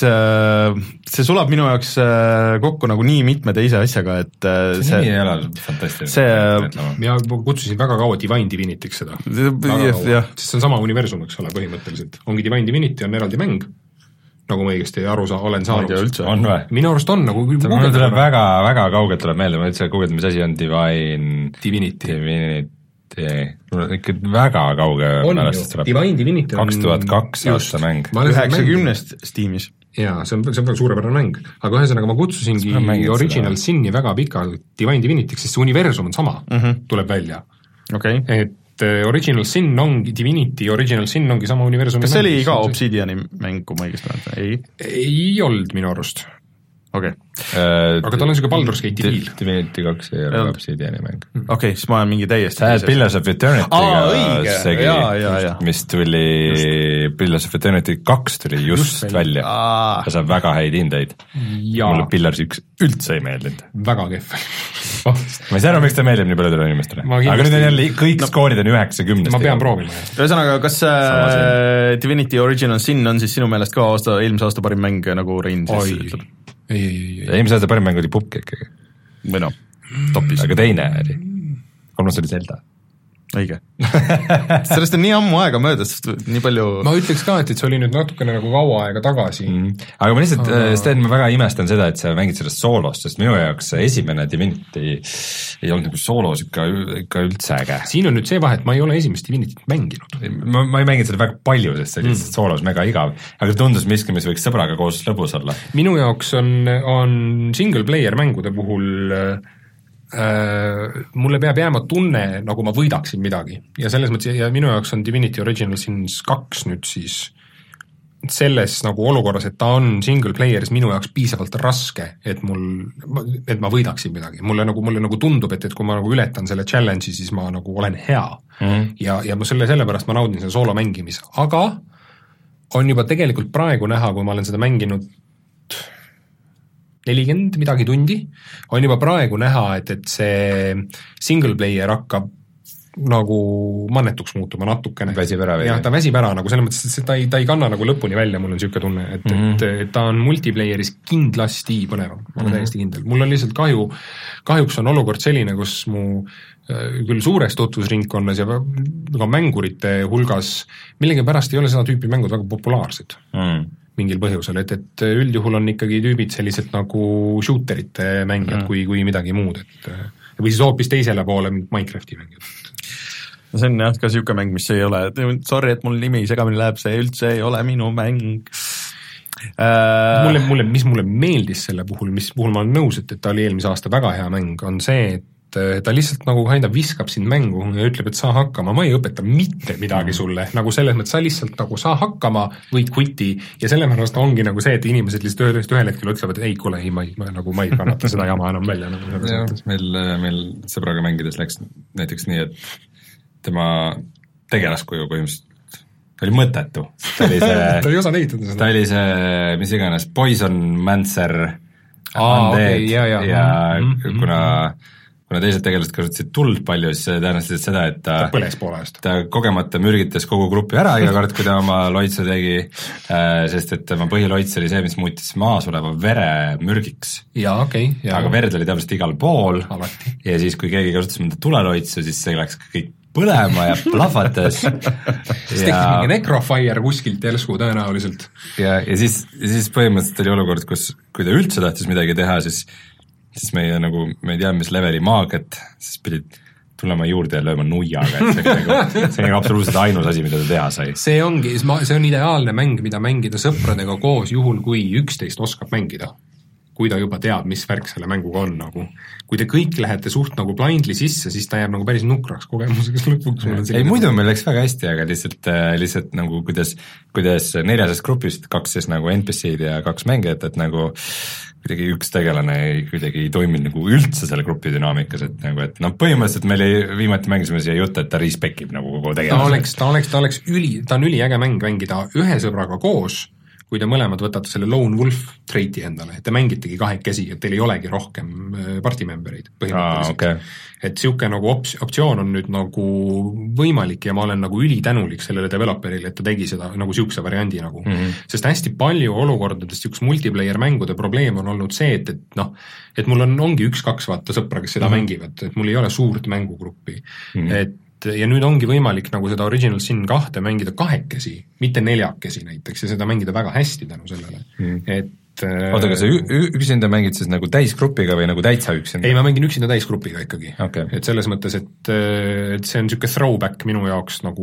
see sulab minu jaoks kokku nagu nii mitme teise asjaga, et see, see nimi ei ole fantastiline. See, ja kutsusin väga kaua Divine Divinity'ks seda. Sest see on sama universum, eks ole, põhimõtteliselt. Ongi Divine Divinity on eraldi mäng, nagu ma õigesti aru saa, olen saanud. On või? Minu arust on nagu mul tuleb väga, väga kaugelt tuleb meelde, ma ütlesin, kuuled, mis asi on Divine Divinity. Divinity. Mul on ikka väga kauge on ju, Divine Divinity on kaks tuhat kaks aasta mäng. üheksakümnest Steamis. Jaa, see on, see on väga suurepärane mäng. Aga ühesõnaga ma kutsusingi Original seda. Sinni väga pikalt Divine Divinity'ks, sest see universum on sama, mm-hmm. tuleb välja. Okay. Et Original Sin ongi, Divinity Original Sin ongi sama universumi kas see oli ka Obsidiani mäng, kui ma õigesti olen? Ei? Ei olnud minu arust. Okay. Uh, aga tal on niisugune Baldur's Gate diil. Divinity kaks ei ole Obsidiani mäng. Okei, okay, siis ma olen mingi täiesti sa oled Pillars of Eternity'ga segi, mis tuli just. Pillars of Eternity kaks tuli just, just välja Aa. Ja saab väga häid hindeid. Mulle Pillars üks üldse ei meeldinud. Väga kehv. ma ei saa aru, miks ta meeldib nii paljudele inimestele. Aga nüüd on jälle kõik no, skoorid on üheksakümnest. Ma pean proovima. Ühesõnaga, kas äh, Divinity Original Sin on siis sinu meelest ka aasta, eelmise aasta parim mäng, nagu Rein siis ütleb? Ei, ei, ei, ei. Eelmise aasta parim mäng oli Pupk ikkagi. Või noh, topis. Aga teine oli. Kolmas oli Zelda. Õige. Sellest on nii ammu aega möödas, nii palju ma ütleks ka, et, et see oli nüüd natukene nagu kaua aega tagasi mm. aga ma lihtsalt Aga... Sten, ma väga imestan seda, et sa mängid sellest soolos, sest minu jaoks esimene Divinity ei olnud nagu soolos ikka, ikka üldse äge. Siin on nüüd see vahe, et ma ei ole esimest Divinityt mänginud. ma, ma ei mänginud seda väga palju, sest see oli mm. soolos mega igav, aga tundus miski, mis võiks sõbraga koos lõbus olla. Minu jaoks on, on single player mängude puhul Äh, mulle peab jääma tunne, nagu ma võidaksin midagi ja selles mõttes, ja minu jaoks on Divinity Original Sins kaks nüüd siis selles nagu olukorras, et ta on single player'is minu jaoks piisavalt raske, et mul, et ma võidaksin midagi, mulle nagu, mulle nagu tundub, et, et kui ma nagu ületan selle challenge'i, siis ma nagu olen hea mm. ja, ja selle, sellepärast ma naudin selle soolo mängimise, aga on juba tegelikult praegu näha, kui ma olen seda mänginud nelikümmend midagi tundi, on juba praegu näha, et, et see single player hakkab nagu mannetuks muutuma natukene. Väsib ära või? Jah, ta väsib ära, nagu selles mõttes, et ta ei, ta ei kanna nagu lõpuni välja, mul on niisugune tunne, et, mm-hmm. et, et ta on multiplayeris kindlasti põnevam, ma olen mm-hmm. täiesti kindel. Mul on lihtsalt kahju, kahjuks on olukord selline, kus mu küll suures tutvusringkonnas ja ka mängurite hulgas millegi pärast ei ole seda tüüpi mängud väga populaarsed. Mm. mingil põhjusel, et, et üldjuhul on ikkagi tüübid sellised nagu shooterite mängijad mm. kui, kui midagi muud, et või siis hoopis teisele poole Minecrafti mängijad. No see on jah ka siuke mäng, mis ei ole, sorry, et mul nimi segamini läheb, see üldse ei ole minu mäng. Mulle, mulle, mis mulle meeldis selle puhul, mis puhul ma olen nõus, et, et ta oli eelmise aasta väga hea mäng, on see, et ta lihtsalt nagu kinda viskab sind mängu ja ütleb, et saa hakkama, ma ei õpeta mitte midagi sulle, nagu selles mõttes sa lihtsalt nagu saa hakkama, võid quiti ja sellepärast ongi nagu see, et inimesed lihtsalt ühest ühel hetkel ütlevad, et ei, kuule, ei, ma ei, ma, nagu, ma ei kannata seda jama enam välja. Nagu, ja, meil, meil sõbraga mängides läks näiteks nii, et tema tegelaskuju põhimõtteliselt oli mõttetu. Ta oli see, ta ei osanud ehitada seda. Ta oli see, mis iganes, Poison Mancer Aa, undead okay, ja, ja. ja mm-hmm. kuna kuna teised tegelased kasutasid tuld palju, siis see tõenäoliselt seda, et ta, ta põles poole eest. Ta kogemata mürgitas kogu grupi ära iga kord, kui ta oma loitsu tegi, sest et tema põhiloits oli see, mis muutis maas oleva vere mürgiks. Jaa, okei okay,. aga verd oli täpselt igal pool. Alati. Ja siis, kui keegi kasutas mõnda tuleloitsu, siis see läks kõik põlema ja plahvatas. siis tekkis ja... mingi necrofire kuskilt järsku tõenäoliselt. Ja, ja siis, siis põhimõtteliselt oli olukord, kus kui ta üldse tahtis midagi teha, siis siis meie nagu, me ei tea, mis leveli maagiat, siis pidid tulema juurde ja lööma nuiaga, et see on nagu, see on absoluutselt ainus asi, mida ta teha sai. See ongi, see on ideaalne mäng, mida mängida sõpradega koos, juhul kui üksteist oskab mängida. Kui ta juba teab, mis värk selle mänguga on nagu. Kui te kõik lähete suht nagu blindly sisse, siis ta jääb nagu päris nukraks kogemuseks lõpuks. Ei, muidu meil läks väga hästi, aga lihtsalt, lihtsalt nagu kuidas, kuidas neljasest grupist kaks siis nagu N P C-d ja kaks mängijat, et nagu kuidagi üks tegelane ei, kuidagi ei toiminud nagu üldse selle grupi dünaamikas, et nagu, et noh, põhimõtteliselt meil ei, viimati mängisime siia jutt, et ta respectib nagu kogu tegelase. Ta oleks, ta oleks, ta oleks üli, ta on üliäge mäng mängida ühe sõbraga koos, kui te mõlemad võtate selle Lone Wolf treiti endale, et te mängitegi kahekesi, et teil ei olegi rohkem partimembereid põhimõtteliselt. Ah, okay. Et siuke nagu ops-, optsioon on nüüd nagu võimalik ja ma olen nagu ülitänulik sellele developerile, et ta tegi seda nagu siukse variandi nagu. Mm-hmm. Sest hästi palju olukordadest siuks multiplayer mängude probleem on olnud see, et, et noh, et mul on, ongi üks-kaks vaata sõpra, kes seda mm-hmm. mängivad, et mul ei ole suurt mängugruppi. Mm-hmm. Et ja nüüd ongi võimalik nagu seda Original Sin kahte mängida kahekesi, mitte neljakesi näiteks, ja seda mängida väga hästi tänu sellele. Mm. Et oota, kas sa üksinda mängid siis nagu täisgrupiga või nagu täitsa üksinda? Ei, ma mängin üksinda täisgrupiga ikkagi. Okay. Et selles mõttes, et, et see on siuke throwback minu jaoks nagu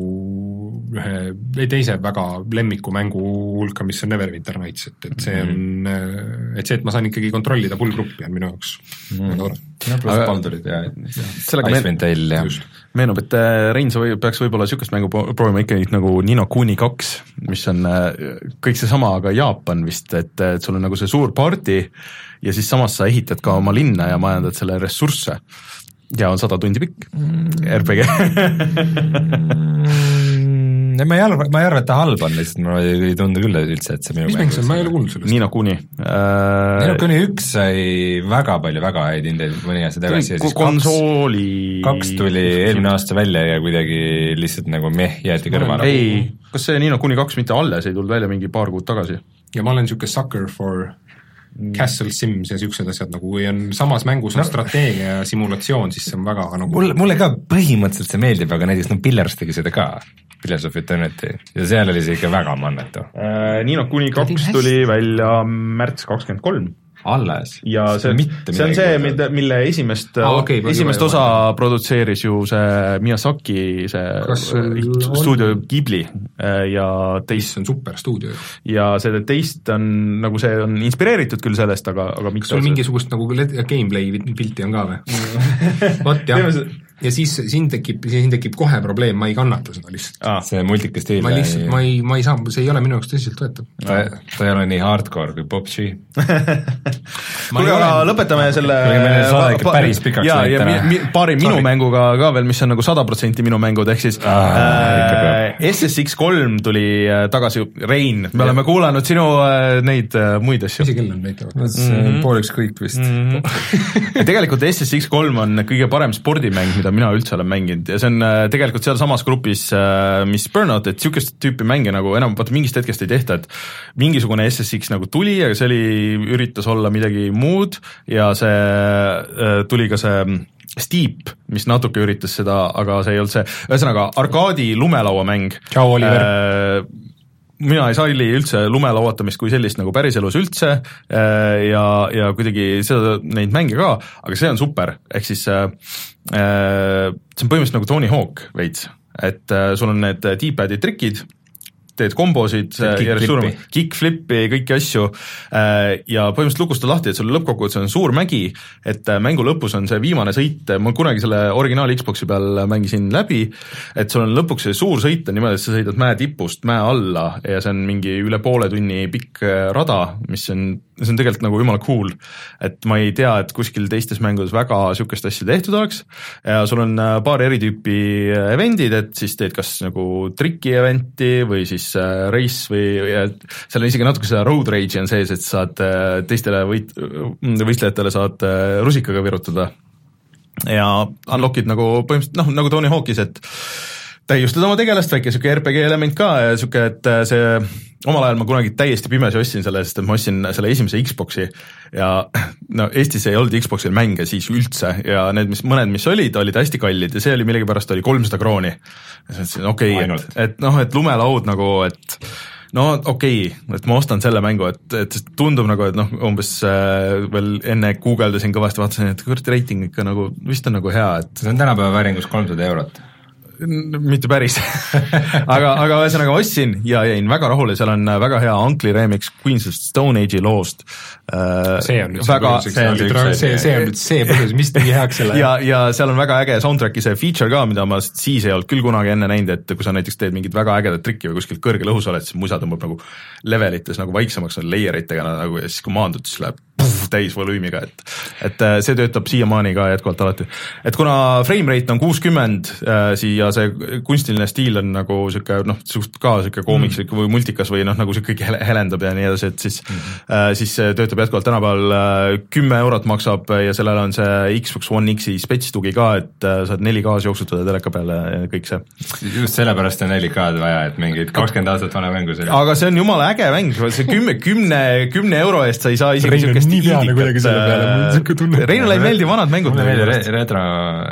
ühe teise väga lemmiku mängu hulka, mis on Neverwinter Nights, et, et see on mm-hmm. et see, et ma saan ikkagi kontrollida full gruppi on minu jaoks mm-hmm. väga tore. Ja, pluss Baldurid ja, ja. Icewind Dale ja meenub, et Rein, sa või, peaks võib-olla sükast mängu proovima ikkagi nagu Nino Kuni kaks, mis on kõik see sama, aga Jaapan vist, et, et sul on nagu see suur party ja siis samas sa ehitad ka oma linna ja majandad selle ressursse ja on sada tundi pikk mm. R P G ma ei arva, ma ei arva, et ta halb on, lihtsalt ma ei tundu küll üldse, et see minu mis mäng see on, ma ei ole kuulnud sellest? Nino Kuni äh... Nino Kuni üks sai väga palju väga häid hindeid mõni aasta tagasi ja siis konsooli kaks, kaks tuli eelmine aasta välja ja kuidagi lihtsalt nagu meh jäeti kõrvale. Ei, kas see Nino Kuni kaks mitte alles ei tulnud välja mingi paar kuud tagasi? Ja ma olen siuke sucker for Castle Sims ja siuksed asjad, nagu kui on samas mängus on no. strateegia ja simulatsioon, siis see on väga nagu mulle, mulle ka põhimõtteliselt see meeldib, aga näiteks no Pillars tegi seda ka, Pillars of Eternity, ja seal oli see ikka väga mannetu äh,. Nino Kuni kaks tuli välja märts kakskümmend kolm alles. Ja see, see on see, mille, mille esimest, ah, okay, esimest osa või. Produtseeris ju see Miyazaki, see stuudio Ghibli ja teist. See on super stuudio. Ja see teist on, nagu see on inspireeritud küll sellest, aga, aga kas sul mingisugust nagu gameplay pilti on ka või? Vot jah. Ja siis siin tekib, siin tekib kohe probleem, ma ei kannata seda lihtsalt. Ah, see multika stiil. Ma lihtsalt, ma ei, ma ei saa, see ei ole minu jaoks tõsiselt võetav. Ta, ta ei ole nii hardcore kui P U B G. Kuule, aga lõpetame selle päris pikaks ja, ja mi, mi, paari minu Sorry. Mänguga ka veel, mis on nagu sada protsenti minu mängud, ehk siis ah, äh, S S X kolm tuli tagasi, Rein, me ja. Oleme kuulanud sinu äh, neid äh, muid asju. Mis see kell on neid? Mm-hmm. Pooleks kõik vist. Mm-hmm. Tegelikult S S X kolm on kõige parem spordimäng, mida mina üldse olen mänginud ja see on äh, tegelikult seal samas grupis, äh, mis Burnout, et siukest tüüpi mänge nagu enam, vaata mingist hetkest ei tehta, et mingisugune S S X nagu tuli, aga see oli, üritas olla midagi muud ja see äh, tuli ka see Steep, mis natuke üritas seda, aga see ei olnud see, ühesõnaga arkaadi lumelauamäng. Ciao, Oliver. Äh, mina ei salli üldse lumelauatamist kui sellist nagu päriselus üldse ja, ja kuidagi seda, neid mänge ka, aga see on super, ehk siis äh, see on põhimõtteliselt nagu Tony Hawk veits, et äh, sul on need D-padi trikid, teed kombosid, järjest suurem, kickflippi, kõiki asju ja põhimõtteliselt lukustad lahti, et sul lõppkokkuvõttes on suur mägi, et mängu lõpus on see viimane sõit, ma kunagi selle originaal Xboxi peal mängisin läbi, et sul on lõpuks see suur sõit on niimoodi, et sa sõidad mäe tipust mäe alla ja see on mingi üle poole tunni pikk rada, mis on, see on tegelikult nagu jumala cool, et ma ei tea, et kuskil teistes mängudes väga siukest asja tehtud oleks ja sul on paar eri tüüpi eventid, et siis teed kas nagu triki eventi või siis siis race või seal on isegi natuke seda road rage'i on sees, et saad teistele võit, võistlejatele saad rusikaga virutada ja unlock'id nagu põhimõtteliselt noh, nagu Tony Hawk'is, et täiustad oma tegelast, väike siuke R P G element ka ja siuke, et see omal ajal ma kunagi täiesti pimesi ostsin selle, sest et ma ostsin selle esimese Xbox'i ja no Eestis ei olnud Xbox'il mänge siis üldse ja need, mis mõned, mis olid, olid hästi kallid ja see oli millegipärast oli kolmsada krooni. okei, okay, et, et noh, et lumelaud nagu, et no okei okay,, et ma ostan selle mängu, et, et tundub nagu, et noh, umbes äh, veel enne guugeldasin kõvasti, vaatasin, et kurat reiting ikka nagu, vist on nagu hea, et see on tänapäeva vääringus kolmsada eurot. Mitte päris aga, aga ühesõnaga ostsin ja jäin väga rahule, seal on väga hea Uncle'i remix Queens of Stone Age'i loost. see on nüüd väga, see, see, see, see on nüüd see põhjus, mis tegi heaks selle. ja, ja seal on väga äge soundtrack'i see feature ka, mida ma siis ei olnud küll kunagi enne näinud, et kui sa näiteks teed mingit väga ägedat trikki või kuskil kõrgel õhus oled, siis musa tõmbab nagu levelites nagu vaiksemaks, on layeritega nagu ja siis kui maandud, siis läheb puh, täis volüümiga, et, et see töötab siiamaani ka jätkuvalt alati. Et kuna frame rate on kuuskümmend siia ja see kunstiline stiil on nagu siuke noh, suht ka siuke koomikslik või multikas või noh, nagu see kõik helendab ja nii edasi, et siis mm-hmm. äh, siis töötab jätkuvalt tänapäeval äh, kümme eurot maksab ja sellel on see Xbox One X-i spetstugi ka, et äh, saad neli K-s jooksutada teleka peale ja kõik see. Just sellepärast on neli K-d vaja, et mingid kakskümmend aastat vana mängus oli. Aga see on jumala äge mäng, see kümme, kümne, kümne euro eest sa ei saa isegi siukest indikat. Reinule ei meeldi vanad mängud. Mulle meeldi retro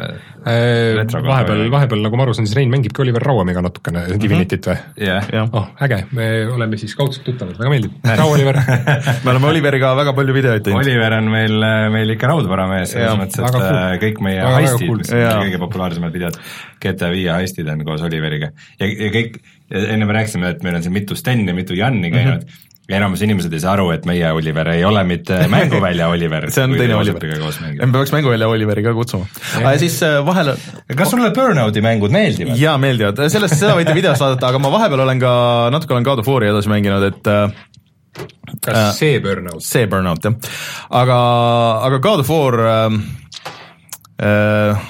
vahepeal, vahepeal nagu ma arusin, siis Rein mängibki Oliver Rauamiga natukene Divinityt või? jah yeah. Oh, äge, me oleme siis kaudselt tuttavad, väga meeldib. Rau Oliver me oleme Oliveriga väga palju videoid teinud. Oliver on meil, meil ikka raudvaramees, selles mõttes, et cool. kõik meie väga heistid, cool. mis on kõige populaarsemad videod, G T A viie heistid on koos Oliveriga ja, ja kõik, enne me rääkisime, et meil on siin mitu Steni, mitu Janni käinud mm-hmm. ja enamus inimesed ei saa aru, et meie Oliver ei ole mitte mänguvälja Oliver. see on teine Oliver. me peaks mänguvälja Oliveri ka kutsuma. aga siis vahel... kas sulle Burnouti mängud meeldivad? jaa, meeldivad. Sellest seda võite videost vaadata, aga ma vahepeal olen ka, natuke olen God of War'i edasi mänginud, et kas äh, see Burnout? See Burnout, jah. Aga, aga God of War äh, äh,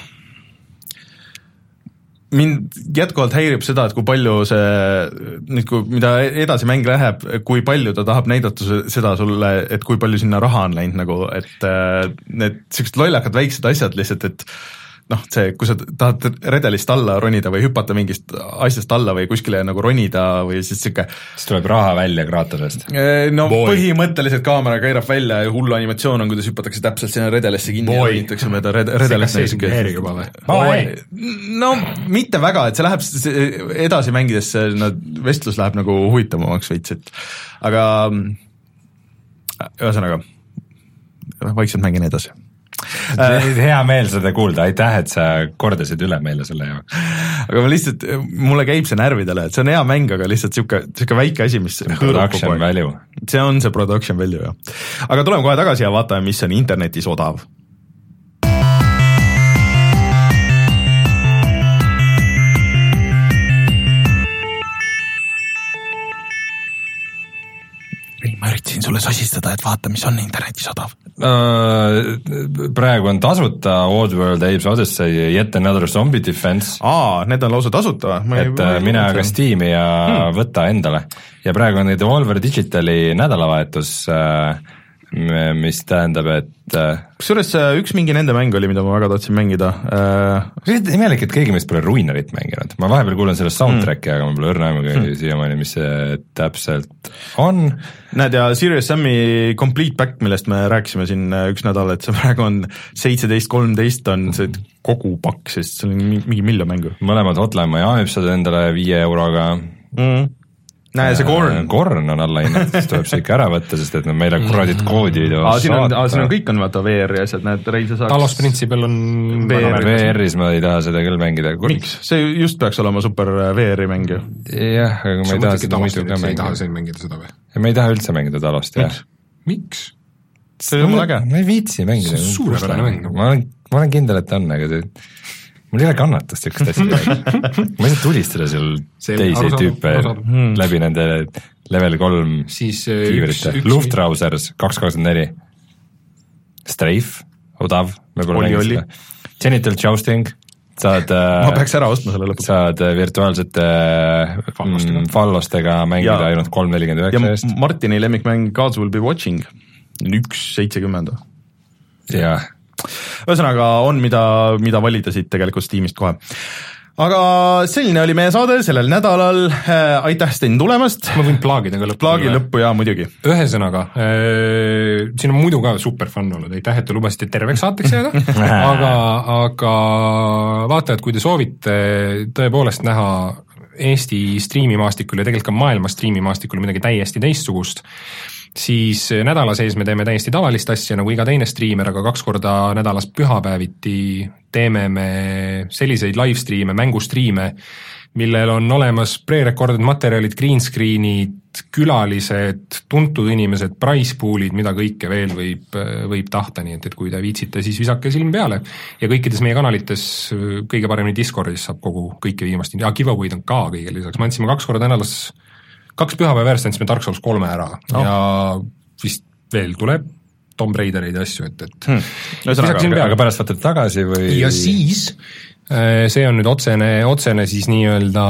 mind jätkuvalt häirib seda, et kui palju see, nüüd kui, mida edasi mäng läheb, kui palju ta tahab näidata seda sulle, et kui palju sinna raha on läinud nagu, et need sellised lollakad väiksed asjad lihtsalt, et noh, see, kui sa tahad redelist alla ronida või hüpata mingist asjast alla või kuskile nagu ronida või siis siuke siis tuleb raha välja kraatusest. No Boy. Põhimõtteliselt kaamera keerab välja ja hullu animatsioon on, kuidas hüpatakse täpselt sinna redelesse kinni Boy. Ja võitakse mööda red- redelest. See see häiri juba või? No mitte väga, et see läheb edasi mängides, no, vestlus läheb nagu huvitavamaks veits, et aga ühesõnaga vaikselt mängin edasi. hea meel seda kuulda, aitäh, et sa kordasid üle meile selle jaoks. aga ma lihtsalt, mulle käib see närvidele, et see on hea mäng, aga lihtsalt siuke, siuke väike asi, mis production value. see on see production value, jah. aga tuleme kohe tagasi ja vaatame, mis on internetis odav. ma üritasin sulle sosistada, et vaata, mis on internetis odav. Praegu on tasuta Oddworld Apes Odyssey ja Yet Another Zombie Defense. Aa, need on lausa tasuta. Et mine aga Steam'i ja hmm. võta endale. Ja praegu on Devolver Digitali nädalavahetus, mis tähendab, et kusjuures üks mingi nende mäng oli, mida ma väga tahtsin mängida. Imelik, et keegi meist pole Ruinerit mänginud. Ma vahepeal kuulen sellest soundtracki, mm. aga ma pole õrna aimugi mm. siiamaani, mis see täpselt on. Näed, ja Serious Sam'i Complete Back, millest me rääkisime siin üks nädal, et see praegu on seitseteist kolmteist on see kogu pakk, sest see on mingi miljon mängu. Mõlemad Hotline Miami saad endale viie euroga. Mm. Näe, see Korn. Korn on alla hinnatud, siis tuleb see ikka ära võtta, sest et meile kuradid koodid aa, siin on, aa, siin on kõik on vaata V R-i asjad, näed, Reise saaks Talos Principle on V R-is ma ei taha seda küll mängida. Miks? See just peaks olema super V R-i mäng ju. Jah, aga ma ei taha seda muidu ka mängida. Ei taha siin mängida seda või? Ma ei taha üldse mängida Talost, jah. Miks? See on äge. Ma ei viitsi mängida. See on suurepärane mäng. Ma olen, ma olen kindel, et on, aga see mul ei ole kannatust ükst asja. Ma ei saa tulistada seal teisi tüüpe hmm. läbi nende level kolm kiivrite. Luftrausers kaks kakskümmend neli. Strafe, odav, me pole mängida seda. Genital Jousting, saad ma peaks ära ostma selle lõpuks. saad virtuaalsete fallostega, fallostega mängida ja, ainult kolm nelikümmend üheksa eest. Martini lemmikmäng Gods Will Be Watching, üks seitsekümmend. jah. Ühesõnaga on, mida, mida valida siit tegelikult Steamist kohe. Aga selline oli meie saade sellel nädalal, aitäh Sten tulemast. Ma võin plaagida ka lõppu. Plaagi lõppu, jaa, muidugi. Ühesõnaga, äh, siin on muidu ka super fun olnud, aitäh, et te lubasite terveks saateks jääda, aga, aga vaatajad, kui te soovite tõepoolest näha Eesti striimimaastikul ja tegelikult ka maailma striimimaastikul midagi täiesti teistsugust, siis nädala sees me teeme täiesti tavalist asja, nagu iga teine striimer, aga kaks korda nädalas pühapäeviti teeme me selliseid live streame, mängustriime, millel on olemas pre-recorded materjalid, green screen'id, külalised, tuntud inimesed, price pool'id, mida kõike veel võib, võib tahta, nii et, et kui te viitsite, siis visake silm peale. Ja kõikides meie kanalites, kõige paremini Discordis saab kogu kõike viimast, ja giveaway'd on ka kõige lisaks, me andsime kaks korda nädalas kaks pühapäeva järjest andsime Dark Souls kolme ära oh. ja vist veel tuleb Tomb Raidereid ja asju, et, et hmm. aga, aga pärast võtate tagasi või? Ja siis, see on nüüd otsene, otsene siis nii-öelda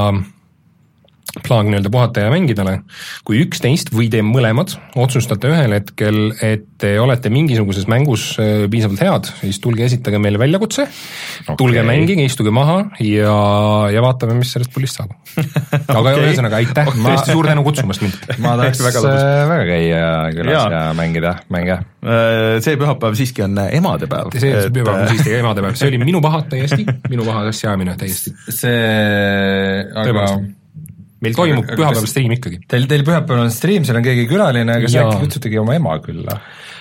plaan nii-öelda puhata ja mängidale, kui üks teist või te mõlemad otsustate ühel hetkel, et te olete mingisuguses mängus piisavalt head, siis tulge esitage meile väljakutse, okay. tulge mängige, istuge maha ja, ja vaatame, mis sellest pullist saab. Aga okay. ühesõnaga, aitäh, okay. tõesti suur tänu kutsumast mind. Ma tahaks väga, väga käia külas ja, ja mängida mänge. See pühapäev siiski on emadepäev. See et... pühapäev on siiski emadepäev, see oli minu paha täiesti, minu paha asjaamine täiesti. See, aga... meil toimub pühapäeval stream ikkagi. Teil, teil pühapäeval on stream, seal on keegi külaline, aga sa äkki kutsutegi oma ema külla?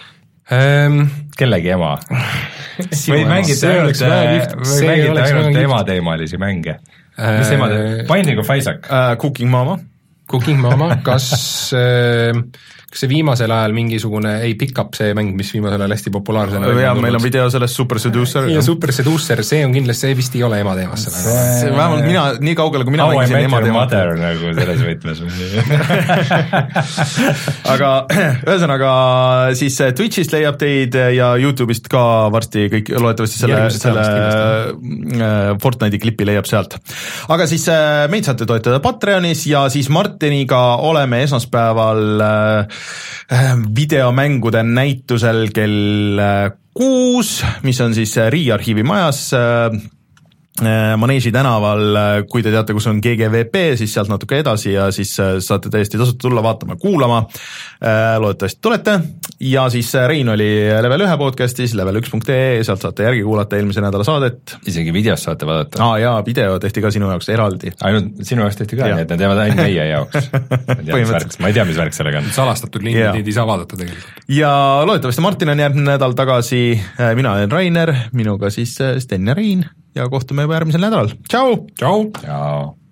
Ähm, kellegi ema? või mängite ainult, või mängite ainult emateemalisi mänge? Mis emade? Binding of Isaac? Uh, Cooking Mama. Cooking Mama, kas... Uh, kas see viimasel ajal mingisugune, ei pick up see mäng, mis viimasel ajal hästi populaarsena ja meil on video sellest Super Seducer ja Super Seducer, see on kindlasti, see vist ei ole ema teemas see, see vähemalt mina, nii kaugele kui mina How mängisin ema teemas nagu selles võtmes aga ühesõnaga siis Twitchist leiab teid ja YouTube'ist ka varsti kõik loodetavasti selle, selle Fortnite'i klipi leiab sealt. Aga siis meid saate toetada Patreonis ja siis Martiniga oleme esmaspäeval videomängude näitusel kell kuus, mis on siis Riiarhiivi majas Maneesi tänaval, kui te teate, kus on G G V P, siis sealt natuke edasi ja siis saate täiesti tasuta tulla vaatama, kuulama, loodetavasti tulete ja siis Rein oli level ühe podcastis, level üks punkt ee, sealt saate järgi kuulata eelmise nädala saadet. Isegi videos saate vaadata. Aa jaa, video tehti ka sinu jaoks eraldi. Ainult sinu jaoks tehti ka, nii et need jäävad ainult meie jaoks. Ma ei tea, mis värk sellega on. Salastatud lindid, neid ei saa vaadata tegelikult. Ja loodetavasti Martin on järgmine nädal tagasi, mina olen Rainer, minuga siis Sten ja Rein ja kohtume juba järgmisel nädalal. Tšau! Tšau! Tšau!